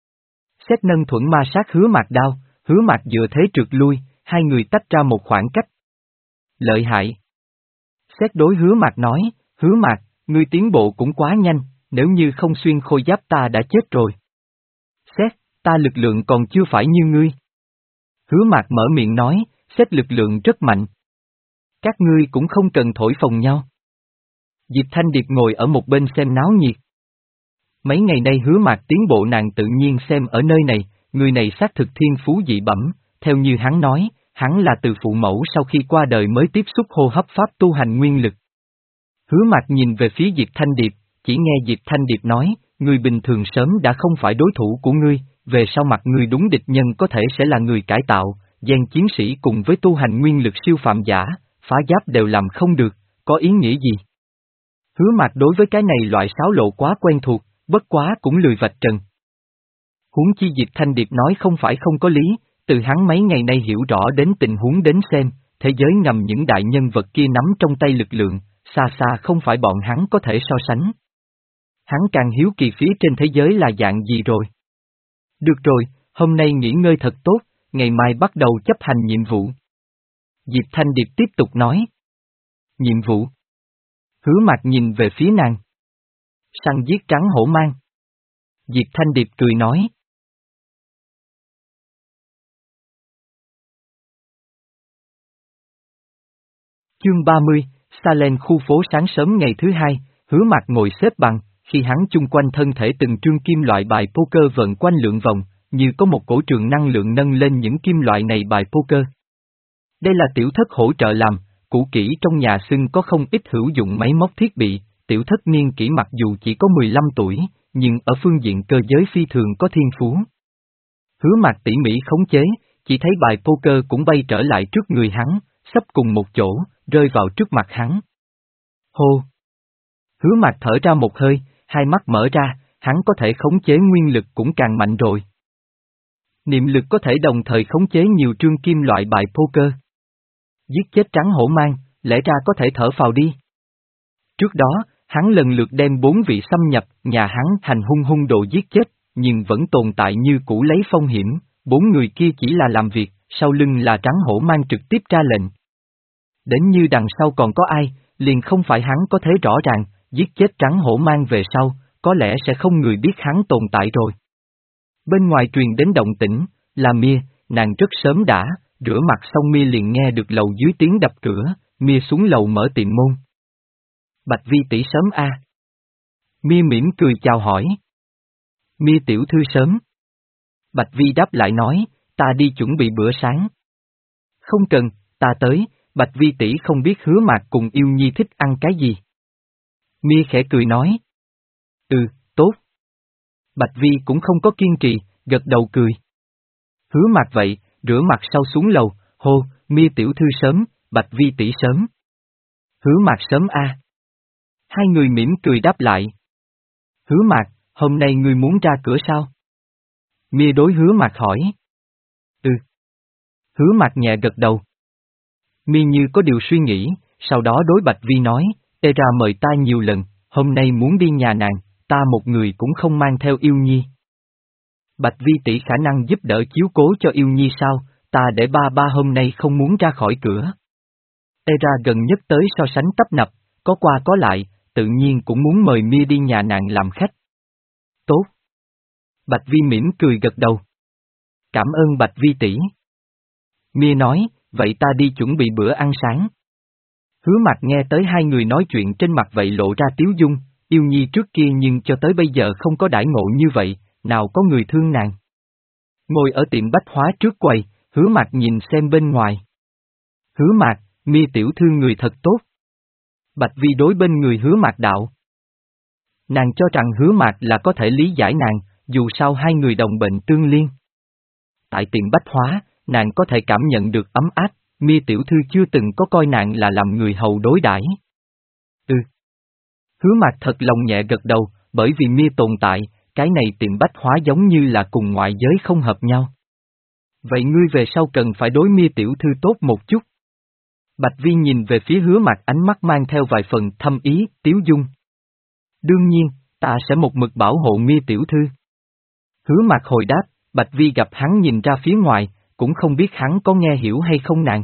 Xét nâng thuẫn ma sát Hứa Mạc đao, Hứa Mạc dựa thế trượt lui, hai người tách ra một khoảng cách. Lợi hại. Xét đối Hứa Mạc nói, Hứa Mạc, ngươi tiến bộ cũng quá nhanh, nếu như không xuyên khôi giáp ta đã chết rồi. Xét, ta lực lượng còn chưa phải như ngươi. Hứa Mạc mở miệng nói, xét lực lượng rất mạnh. Các ngươi cũng không cần thổi phồng nhau. Diệp Thanh Điệp ngồi ở một bên xem náo nhiệt. Mấy ngày nay Hứa Mạc tiến bộ nàng tự nhiên xem ở nơi này, người này xác thực thiên phú dị bẩm, theo như hắn nói, hắn là từ phụ mẫu sau khi qua đời mới tiếp xúc hô hấp pháp tu hành nguyên lực. Hứa Mạc nhìn về phía Diệp Thanh Điệp, chỉ nghe Diệp Thanh Điệp nói, người bình thường sớm đã không phải đối thủ của ngươi, về sau mặt ngươi đúng địch nhân có thể sẽ là người cải tạo, gian chiến sĩ cùng với tu hành nguyên lực siêu phạm giả, phá giáp đều làm không được, có ý nghĩa gì? Hứa Mạc đối với cái này loại xáo lộ quá quen thuộc, bất quá cũng lười vạch trần. Huống chi Diệp Thanh Điệp nói không phải không có lý, từ hắn mấy ngày nay hiểu rõ đến tình huống đến xem, thế giới ngầm những đại nhân vật kia nắm trong tay lực lượng, xa xa không phải bọn hắn có thể so sánh. Hắn càng hiếu kỳ phía trên thế giới là dạng gì rồi. Được rồi, hôm nay nghỉ ngơi thật tốt, ngày mai bắt đầu chấp hành nhiệm vụ. Diệp Thanh Điệp tiếp tục nói. Nhiệm vụ. Hứa Mạc nhìn về phía nàng. Săn giết trắng hổ mang. Diệp Thanh Điệp cười nói. Chương ba mươi, Salem khu phố sáng sớm ngày thứ hai, Hứa Mạc ngồi xếp bằng, khi hắn chung quanh thân thể từng trương kim loại bài poker vần quanh lượn vòng, như có một cổ trường năng lượng nâng lên những kim loại này bài poker. Đây là tiểu thất hỗ trợ làm, cũ kỹ trong nhà xưng có không ít hữu dụng máy móc thiết bị, tiểu thất niên kỷ mặc dù chỉ có mười lăm tuổi, nhưng ở phương diện cơ giới phi thường có thiên phú. Hứa Mạc tỉ mỉ khống chế, chỉ thấy bài poker cũng bay trở lại trước người hắn, sắp cùng một chỗ, rơi vào trước mặt hắn. Hô! Hứa Mạc thở ra một hơi, hai mắt mở ra, hắn có thể khống chế nguyên lực cũng càng mạnh rồi. Niệm lực có thể đồng thời khống chế nhiều trương kim loại bài poker. Giết chết trắng hổ mang, lẽ ra có thể thở phào đi. Trước đó, hắn lần lượt đem bốn vị xâm nhập, nhà hắn hành hung hung độ giết chết, nhưng vẫn tồn tại như cũ lấy phong hiểm, bốn người kia chỉ là làm việc, sau lưng là trắng hổ mang trực tiếp ra lệnh. Đến như đằng sau còn có ai, liền không phải hắn có thể rõ ràng, giết chết trắng hổ mang về sau, có lẽ sẽ không người biết hắn tồn tại rồi. Bên ngoài truyền đến động tĩnh, là Mia, nàng rất sớm đã, rửa mặt xong Mia liền nghe được lầu dưới tiếng đập cửa, Mia xuống lầu mở tiệm môn. Bạch Vi tỷ sớm a. À. Mia mỉm cười chào hỏi. Mia tiểu thư sớm. Bạch Vi đáp lại nói, ta đi chuẩn bị bữa sáng. Không cần, ta tới, Bạch Vi tỷ không biết Hứa Mạc cùng Yêu Nhi thích ăn cái gì. Mia khẽ cười nói. Ừ, tốt. Bạch Vi cũng không có kiên trì, gật đầu cười. Hứa Mạc vậy, rửa mặt sau xuống lầu, hô, Mia tiểu thư sớm, Bạch Vi tỷ sớm. Hứa Mạc sớm a. Hai người mỉm cười đáp lại. Hứa Mạc, hôm nay ngươi muốn ra cửa sao? Mia đối Hứa Mạc hỏi. Ừ. Hứa Mạc nhẹ gật đầu. Mia như có điều suy nghĩ, sau đó đối Bạch Vi nói, Ê ra mời ta nhiều lần, hôm nay muốn đi nhà nàng, ta một người cũng không mang theo Yêu Nhi. Bạch Vi tỷ khả năng giúp đỡ chiếu cố cho Yêu Nhi sao, ta để ba ba hôm nay không muốn ra khỏi cửa. Ê ra gần nhất tới so sánh tấp nập, có qua có lại, tự nhiên cũng muốn mời Mia đi nhà nàng làm khách. Tốt. Bạch Vi mỉm cười gật đầu. Cảm ơn Bạch Vi tỷ. Mia nói, vậy ta đi chuẩn bị bữa ăn sáng. Hứa Mạc nghe tới hai người nói chuyện trên mặt vậy lộ ra tiếu dung, Yêu Nhi trước kia nhưng cho tới bây giờ không có đãi ngộ như vậy, nào có người thương nàng. Ngồi ở tiệm bách hóa trước quầy, Hứa Mạc nhìn xem bên ngoài. Hứa Mạc, Mia tiểu thư người thật tốt. Bạch Vi đối bên người Hứa Mạc đạo. Nàng cho rằng Hứa Mạc là có thể lý giải nàng, dù sao hai người đồng bệnh tương liên. Tại tiệm bách hóa, nàng có thể cảm nhận được ấm áp, Mia tiểu thư chưa từng có coi nàng là làm người hầu đối đãi. Ừ. Hứa Mạc thật lòng nhẹ gật đầu, bởi vì Mia tồn tại, cái này tiệm bách hóa giống như là cùng ngoại giới không hợp nhau. Vậy ngươi về sau cần phải đối Mia tiểu thư tốt một chút. Bạch Vi nhìn về phía Hứa Mạc ánh mắt mang theo vài phần thâm ý, tiếu dung. Đương nhiên, ta sẽ một mực bảo hộ Mia tiểu thư. Hứa Mạc hồi đáp, Bạch Vi gặp hắn nhìn ra phía ngoài, cũng không biết hắn có nghe hiểu hay không nàng.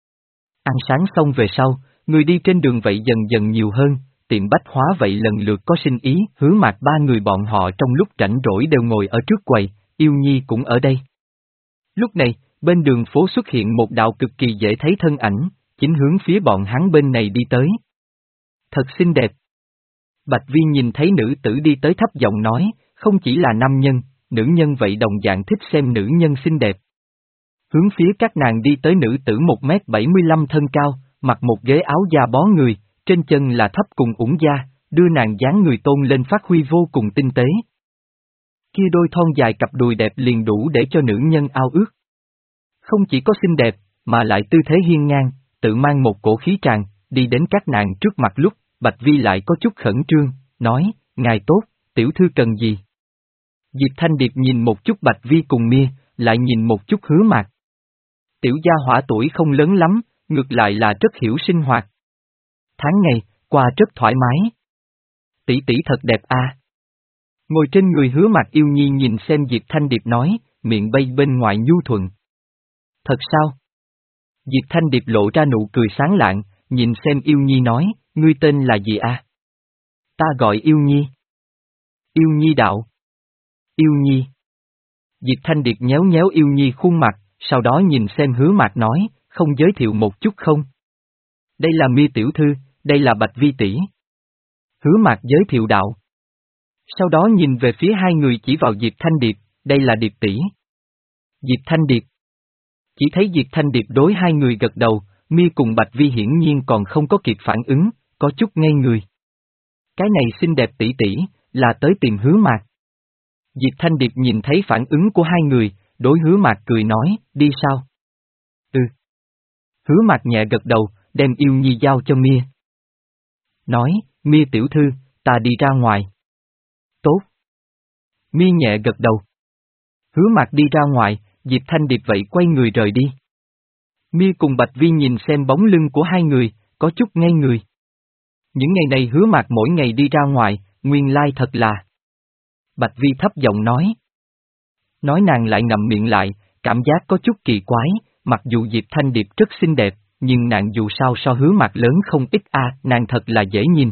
Ăn sáng xong về sau, người đi trên đường vậy dần dần nhiều hơn, tiệm bách hóa vậy lần lượt có sinh ý, Hứa Mạc ba người bọn họ trong lúc rảnh rỗi đều ngồi ở trước quầy, Yêu Nhi cũng ở đây. Lúc này, bên đường phố xuất hiện một đạo cực kỳ dễ thấy thân ảnh, chính hướng phía bọn hắn bên này đi tới. Thật xinh đẹp. Bạch Vi nhìn thấy nữ tử đi tới thấp giọng nói, không chỉ là nam nhân, nữ nhân vậy đồng dạng thích xem nữ nhân xinh đẹp. Hướng phía các nàng đi tới nữ tử một mét bảy mươi lăm thân cao, mặc một ghế áo da bó người, trên chân là thấp cùng ủng da, đưa nàng dáng người tôn lên phát huy vô cùng tinh tế. Kia đôi thon dài cặp đùi đẹp liền đủ để cho nữ nhân ao ước. Không chỉ có xinh đẹp, mà lại tư thế hiên ngang, tự mang một cổ khí tràn, đi đến các nàng trước mặt lúc, Bạch Vi lại có chút khẩn trương, nói, ngài tốt, tiểu thư cần gì? Diệp Thanh Điệp nhìn một chút Bạch Vi cùng Mia, lại nhìn một chút Hứa Mạc. Tiểu gia hỏa tuổi không lớn lắm, ngược lại là rất hiểu sinh hoạt. Tháng ngày, qua rất thoải mái. Tỷ tỷ thật đẹp a. Ngồi trên người Hứa Mạc Yêu Nhi nhìn xem Diệp Thanh Điệp nói, miệng bay bên ngoài nhu thuận. Thật sao? Diệp Thanh Điệp lộ ra nụ cười sáng lạng, nhìn xem Yêu Nhi nói, ngươi tên là gì a? Ta gọi Yêu Nhi. Yêu Nhi đạo. Yêu Nhi. Diệp Thanh Điệp nhéo nhéo Yêu Nhi khuôn mặt, sau đó nhìn xem Hứa Mạc nói, không giới thiệu một chút không? Đây là Mia tiểu thư, đây là Bạch Vi tỷ. Hứa Mạc giới thiệu đạo. Sau đó nhìn về phía hai người chỉ vào Diệp Thanh Điệp, đây là Điệp tỷ. Diệp Thanh Điệp. Chỉ thấy Diệp Thanh Điệp đối hai người gật đầu, Mia cùng Bạch Vi hiển nhiên còn không có kịp phản ứng, có chút ngây người. Cái này xinh đẹp tỷ tỷ, là tới tìm Hứa Mạc. Diệp Thanh Điệp nhìn thấy phản ứng của hai người, đối Hứa Mạc cười nói, đi sao? Ừ. Hứa Mạc nhẹ gật đầu, đem Yêu Nhi giao cho Mia. Nói, Mia tiểu thư, ta đi ra ngoài. Tốt. Mia nhẹ gật đầu. Hứa Mạc đi ra ngoài, Diệp Thanh Điệp vậy quay người rời đi. Mia cùng Bạch Vi nhìn xem bóng lưng của hai người, có chút ngây người. Những ngày này Hứa Mạc mỗi ngày đi ra ngoài, nguyên lai thật là. Bạch Vi thấp giọng nói. Nói nàng lại ngậm miệng lại, cảm giác có chút kỳ quái, mặc dù Diệp Thanh Điệp rất xinh đẹp, nhưng nàng dù sao so Hứa Mạc lớn không ít a, à, nàng thật là dễ nhìn.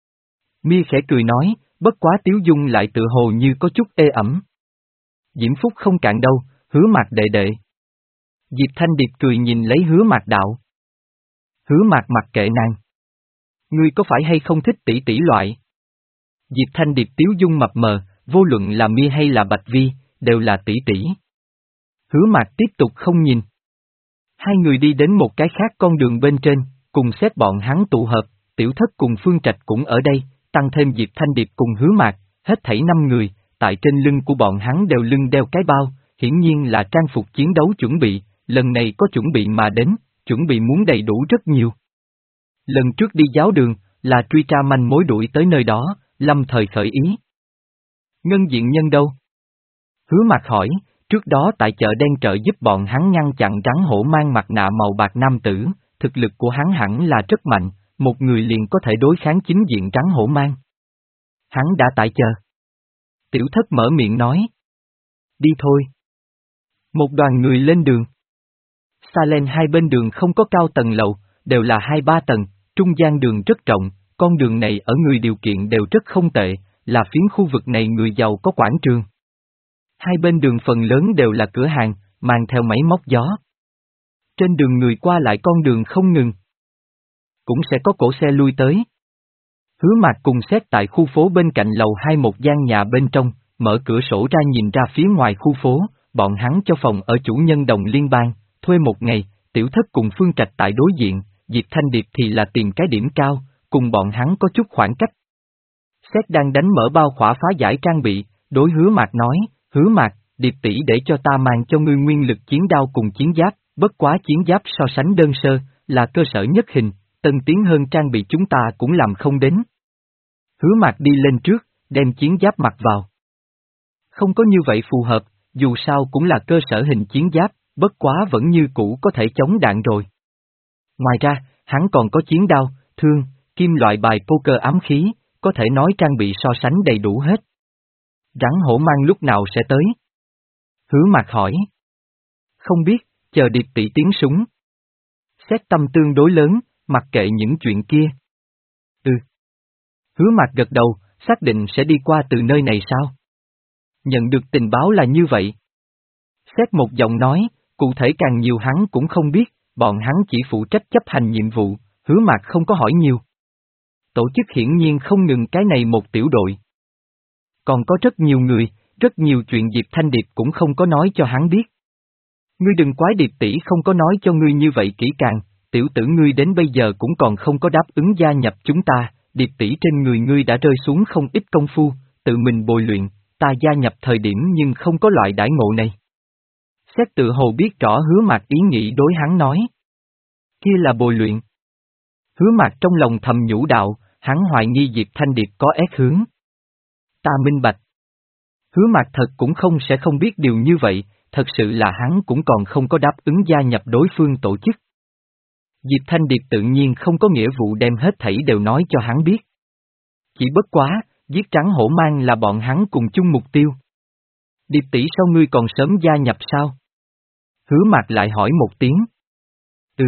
Mia khẽ cười nói, bất quá Tiếu Dung lại tự hồ như có chút ê ẩm. Diễm phúc không cạn đâu, Hứa Mạc đệ đệ. Diệp Thanh Điệp cười nhìn lấy Hứa Mạc đạo. Hứa Mạc mặc kệ nàng. Ngươi có phải hay không thích tỷ tỷ loại? Diệp Thanh Điệp Tiếu Dung mập mờ, vô luận là Mia hay là Bạch Vi, đều là tỷ tỷ. Hứa Mạc tiếp tục không nhìn. Hai người đi đến một cái khác con đường bên trên, cùng xếp bọn hắn tụ hợp, Tiểu Thất cùng Phương Trạch cũng ở đây, tăng thêm Diệp Thanh Điệp cùng Hứa Mạc, hết thảy năm người, tại trên lưng của bọn hắn đều lưng đeo cái bao, hiển nhiên là trang phục chiến đấu chuẩn bị, lần này có chuẩn bị mà đến, chuẩn bị muốn đầy đủ rất nhiều. Lần trước đi giáo đường, là truy tra manh mối đuổi tới nơi đó, lâm thời khởi ý. Ngân diện nhân đâu? Hứa Mạc hỏi, trước đó tại chợ đen trợ giúp bọn hắn ngăn chặn rắn hổ mang mặt nạ màu bạc nam tử, thực lực của hắn hẳn là rất mạnh, một người liền có thể đối kháng chính diện rắn hổ mang. Hắn đã tại chờ. Tiểu Thất mở miệng nói. Đi thôi. Một đoàn người lên đường. Xa lên hai bên đường không có cao tầng lầu, đều là hai ba tầng, trung gian đường rất rộng, con đường này ở người điều kiện đều rất không tệ, là phiến khu vực này người giàu có quảng trường. Hai bên đường phần lớn đều là cửa hàng, mang theo máy móc gió. Trên đường người qua lại con đường không ngừng. Cũng sẽ có cổ xe lui tới. Hứa Mạc cùng xét tại khu phố bên cạnh lầu hai một gian nhà bên trong, mở cửa sổ ra nhìn ra phía ngoài khu phố, bọn hắn cho phòng ở chủ nhân đồng liên bang, thuê một ngày, Tiểu Thất cùng Phương Trạch tại đối diện, Diệp Thanh Điệp thì là tìm cái điểm cao, cùng bọn hắn có chút khoảng cách. Xét đang đánh mở bao khỏa phá giải trang bị, đối Hứa Mạc nói, Hứa Mạc, Điệp tỷ để cho ta mang cho ngươi nguyên lực chiến đao cùng chiến giáp, bất quá chiến giáp so sánh đơn sơ, là cơ sở nhất hình, tân tiến hơn trang bị chúng ta cũng làm không đến. Hứa Mạc đi lên trước, đem chiến giáp mặc vào. Không có như vậy phù hợp, dù sao cũng là cơ sở hình chiến giáp, bất quá vẫn như cũ có thể chống đạn rồi. Ngoài ra, hắn còn có chiến đao, thương, kim loại bài poker ám khí, có thể nói trang bị so sánh đầy đủ hết. Rắn hổ mang lúc nào sẽ tới? Hứa Mạc hỏi. Không biết, chờ Điệp tỷ tiến súng. Xét tâm tương đối lớn, mặc kệ những chuyện kia. Ừ. Hứa Mạc gật đầu, xác định sẽ đi qua từ nơi này sao? Nhận được tình báo là như vậy. Xét một giọng nói, cụ thể càng nhiều hắn cũng không biết, bọn hắn chỉ phụ trách chấp hành nhiệm vụ, Hứa Mạc không có hỏi nhiều. Tổ chức hiển nhiên không ngừng cái này một tiểu đội. Còn có rất nhiều người, rất nhiều chuyện Diệp Thanh Điệp cũng không có nói cho hắn biết. Ngươi đừng quái Điệp tỷ không có nói cho ngươi như vậy kỹ càng, tiểu tử ngươi đến bây giờ cũng còn không có đáp ứng gia nhập chúng ta, Điệp tỷ trên người ngươi đã rơi xuống không ít công phu, tự mình bồi luyện, ta gia nhập thời điểm nhưng không có loại đãi ngộ này. Xét tự hồ biết rõ Hứa Mạc ý nghĩ đối hắn nói. Kia là bồi luyện. Hứa Mạc trong lòng thầm nhủ đạo, hắn hoài nghi Diệp Thanh Điệp có ép hướng. Ta minh bạch. Hứa Mạc thật cũng không sẽ không biết điều như vậy, thật sự là hắn cũng còn không có đáp ứng gia nhập đối phương tổ chức. Diệp Thanh Điệp tự nhiên không có nghĩa vụ đem hết thảy đều nói cho hắn biết. Chỉ bất quá, giết trắng hổ mang là bọn hắn cùng chung mục tiêu. Điệp tỷ sao ngươi còn sớm gia nhập sao? Hứa Mạc lại hỏi một tiếng. Ừ.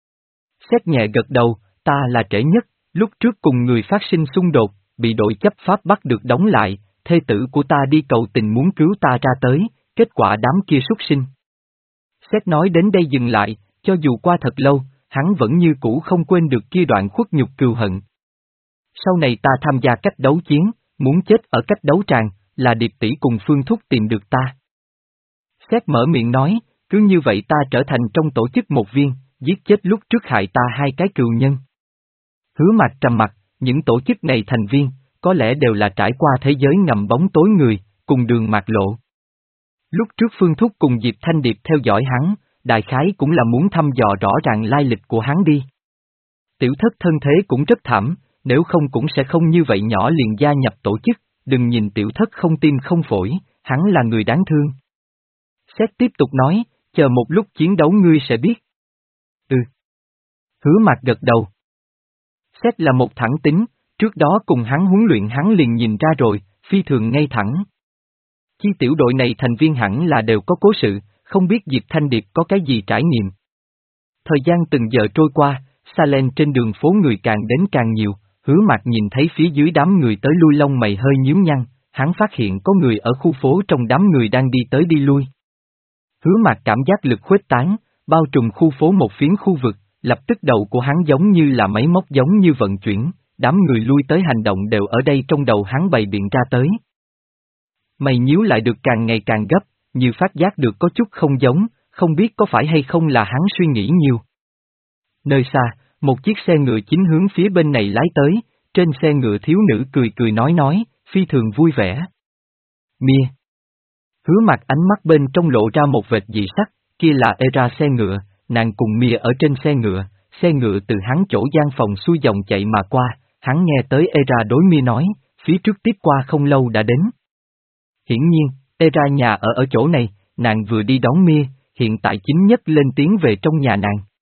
Xét nhẹ gật đầu, ta là trễ nhất, lúc trước cùng người phát sinh xung đột, bị đội chấp pháp bắt được đóng lại, thê tử của ta đi cầu tình muốn cứu ta ra tới, kết quả đám kia súc sinh. Xét nói đến đây dừng lại, cho dù qua thật lâu, hắn vẫn như cũ không quên được kia đoạn khuất nhục cừu hận. Sau này ta tham gia cách đấu chiến, muốn chết ở cách đấu tràng, là Điệp tỷ cùng Phương Thúc tìm được ta. Xét mở miệng nói, cứ như vậy ta trở thành trong tổ chức một viên, giết chết lúc trước hại ta hai cái cừu nhân. Hứa Mạc trầm mặt, những tổ chức này thành viên, có lẽ đều là trải qua thế giới ngầm bóng tối người, cùng đường mạc lộ. Lúc trước Phương Thúc cùng Diệp Thanh Điệp theo dõi hắn, đại khái cũng là muốn thăm dò rõ ràng lai lịch của hắn đi. Tiểu Thất thân thế cũng rất thảm, nếu không cũng sẽ không như vậy nhỏ liền gia nhập tổ chức, đừng nhìn Tiểu Thất không tim không phổi, hắn là người đáng thương. Xét tiếp tục nói, chờ một lúc chiến đấu ngươi sẽ biết. Ừ. Hứa Mạc gật đầu. Xét là một thẳng tính, trước đó cùng hắn huấn luyện hắn liền nhìn ra rồi, phi thường ngay thẳng. Chi tiểu đội này thành viên hẳn là đều có cố sự, không biết Diệp Thanh Điệp có cái gì trải nghiệm. Thời gian từng giờ trôi qua, xa lên trên đường phố người càng đến càng nhiều, Hứa Mạc nhìn thấy phía dưới đám người tới lui lông mày hơi nhíu nhăn, hắn phát hiện có người ở khu phố trong đám người đang đi tới đi lui. Hứa Mạc cảm giác lực khuếch tán, bao trùm khu phố một phiến khu vực, lập tức đầu của hắn giống như là máy móc giống như vận chuyển, đám người lui tới hành động đều ở đây trong đầu hắn bày biện ra tới. Mày nhíu lại được càng ngày càng gấp, như phát giác được có chút không giống, không biết có phải hay không là hắn suy nghĩ nhiều. Nơi xa, một chiếc xe ngựa chính hướng phía bên này lái tới, trên xe ngựa thiếu nữ cười cười nói nói, phi thường vui vẻ. Mia. Hứa Mặc ánh mắt bên trong lộ ra một vệt dị sắc, kia là Era xe ngựa, nàng cùng Mia ở trên xe ngựa, xe ngựa từ hắn chỗ gian phòng xuôi dòng chạy mà qua, hắn nghe tới Era đối Mia nói, phía trước tiếp qua không lâu đã đến. Hiển nhiên, Era nhà ở ở chỗ này, nàng vừa đi đón Mia, hiện tại chính nhất lên tiếng về trong nhà nàng.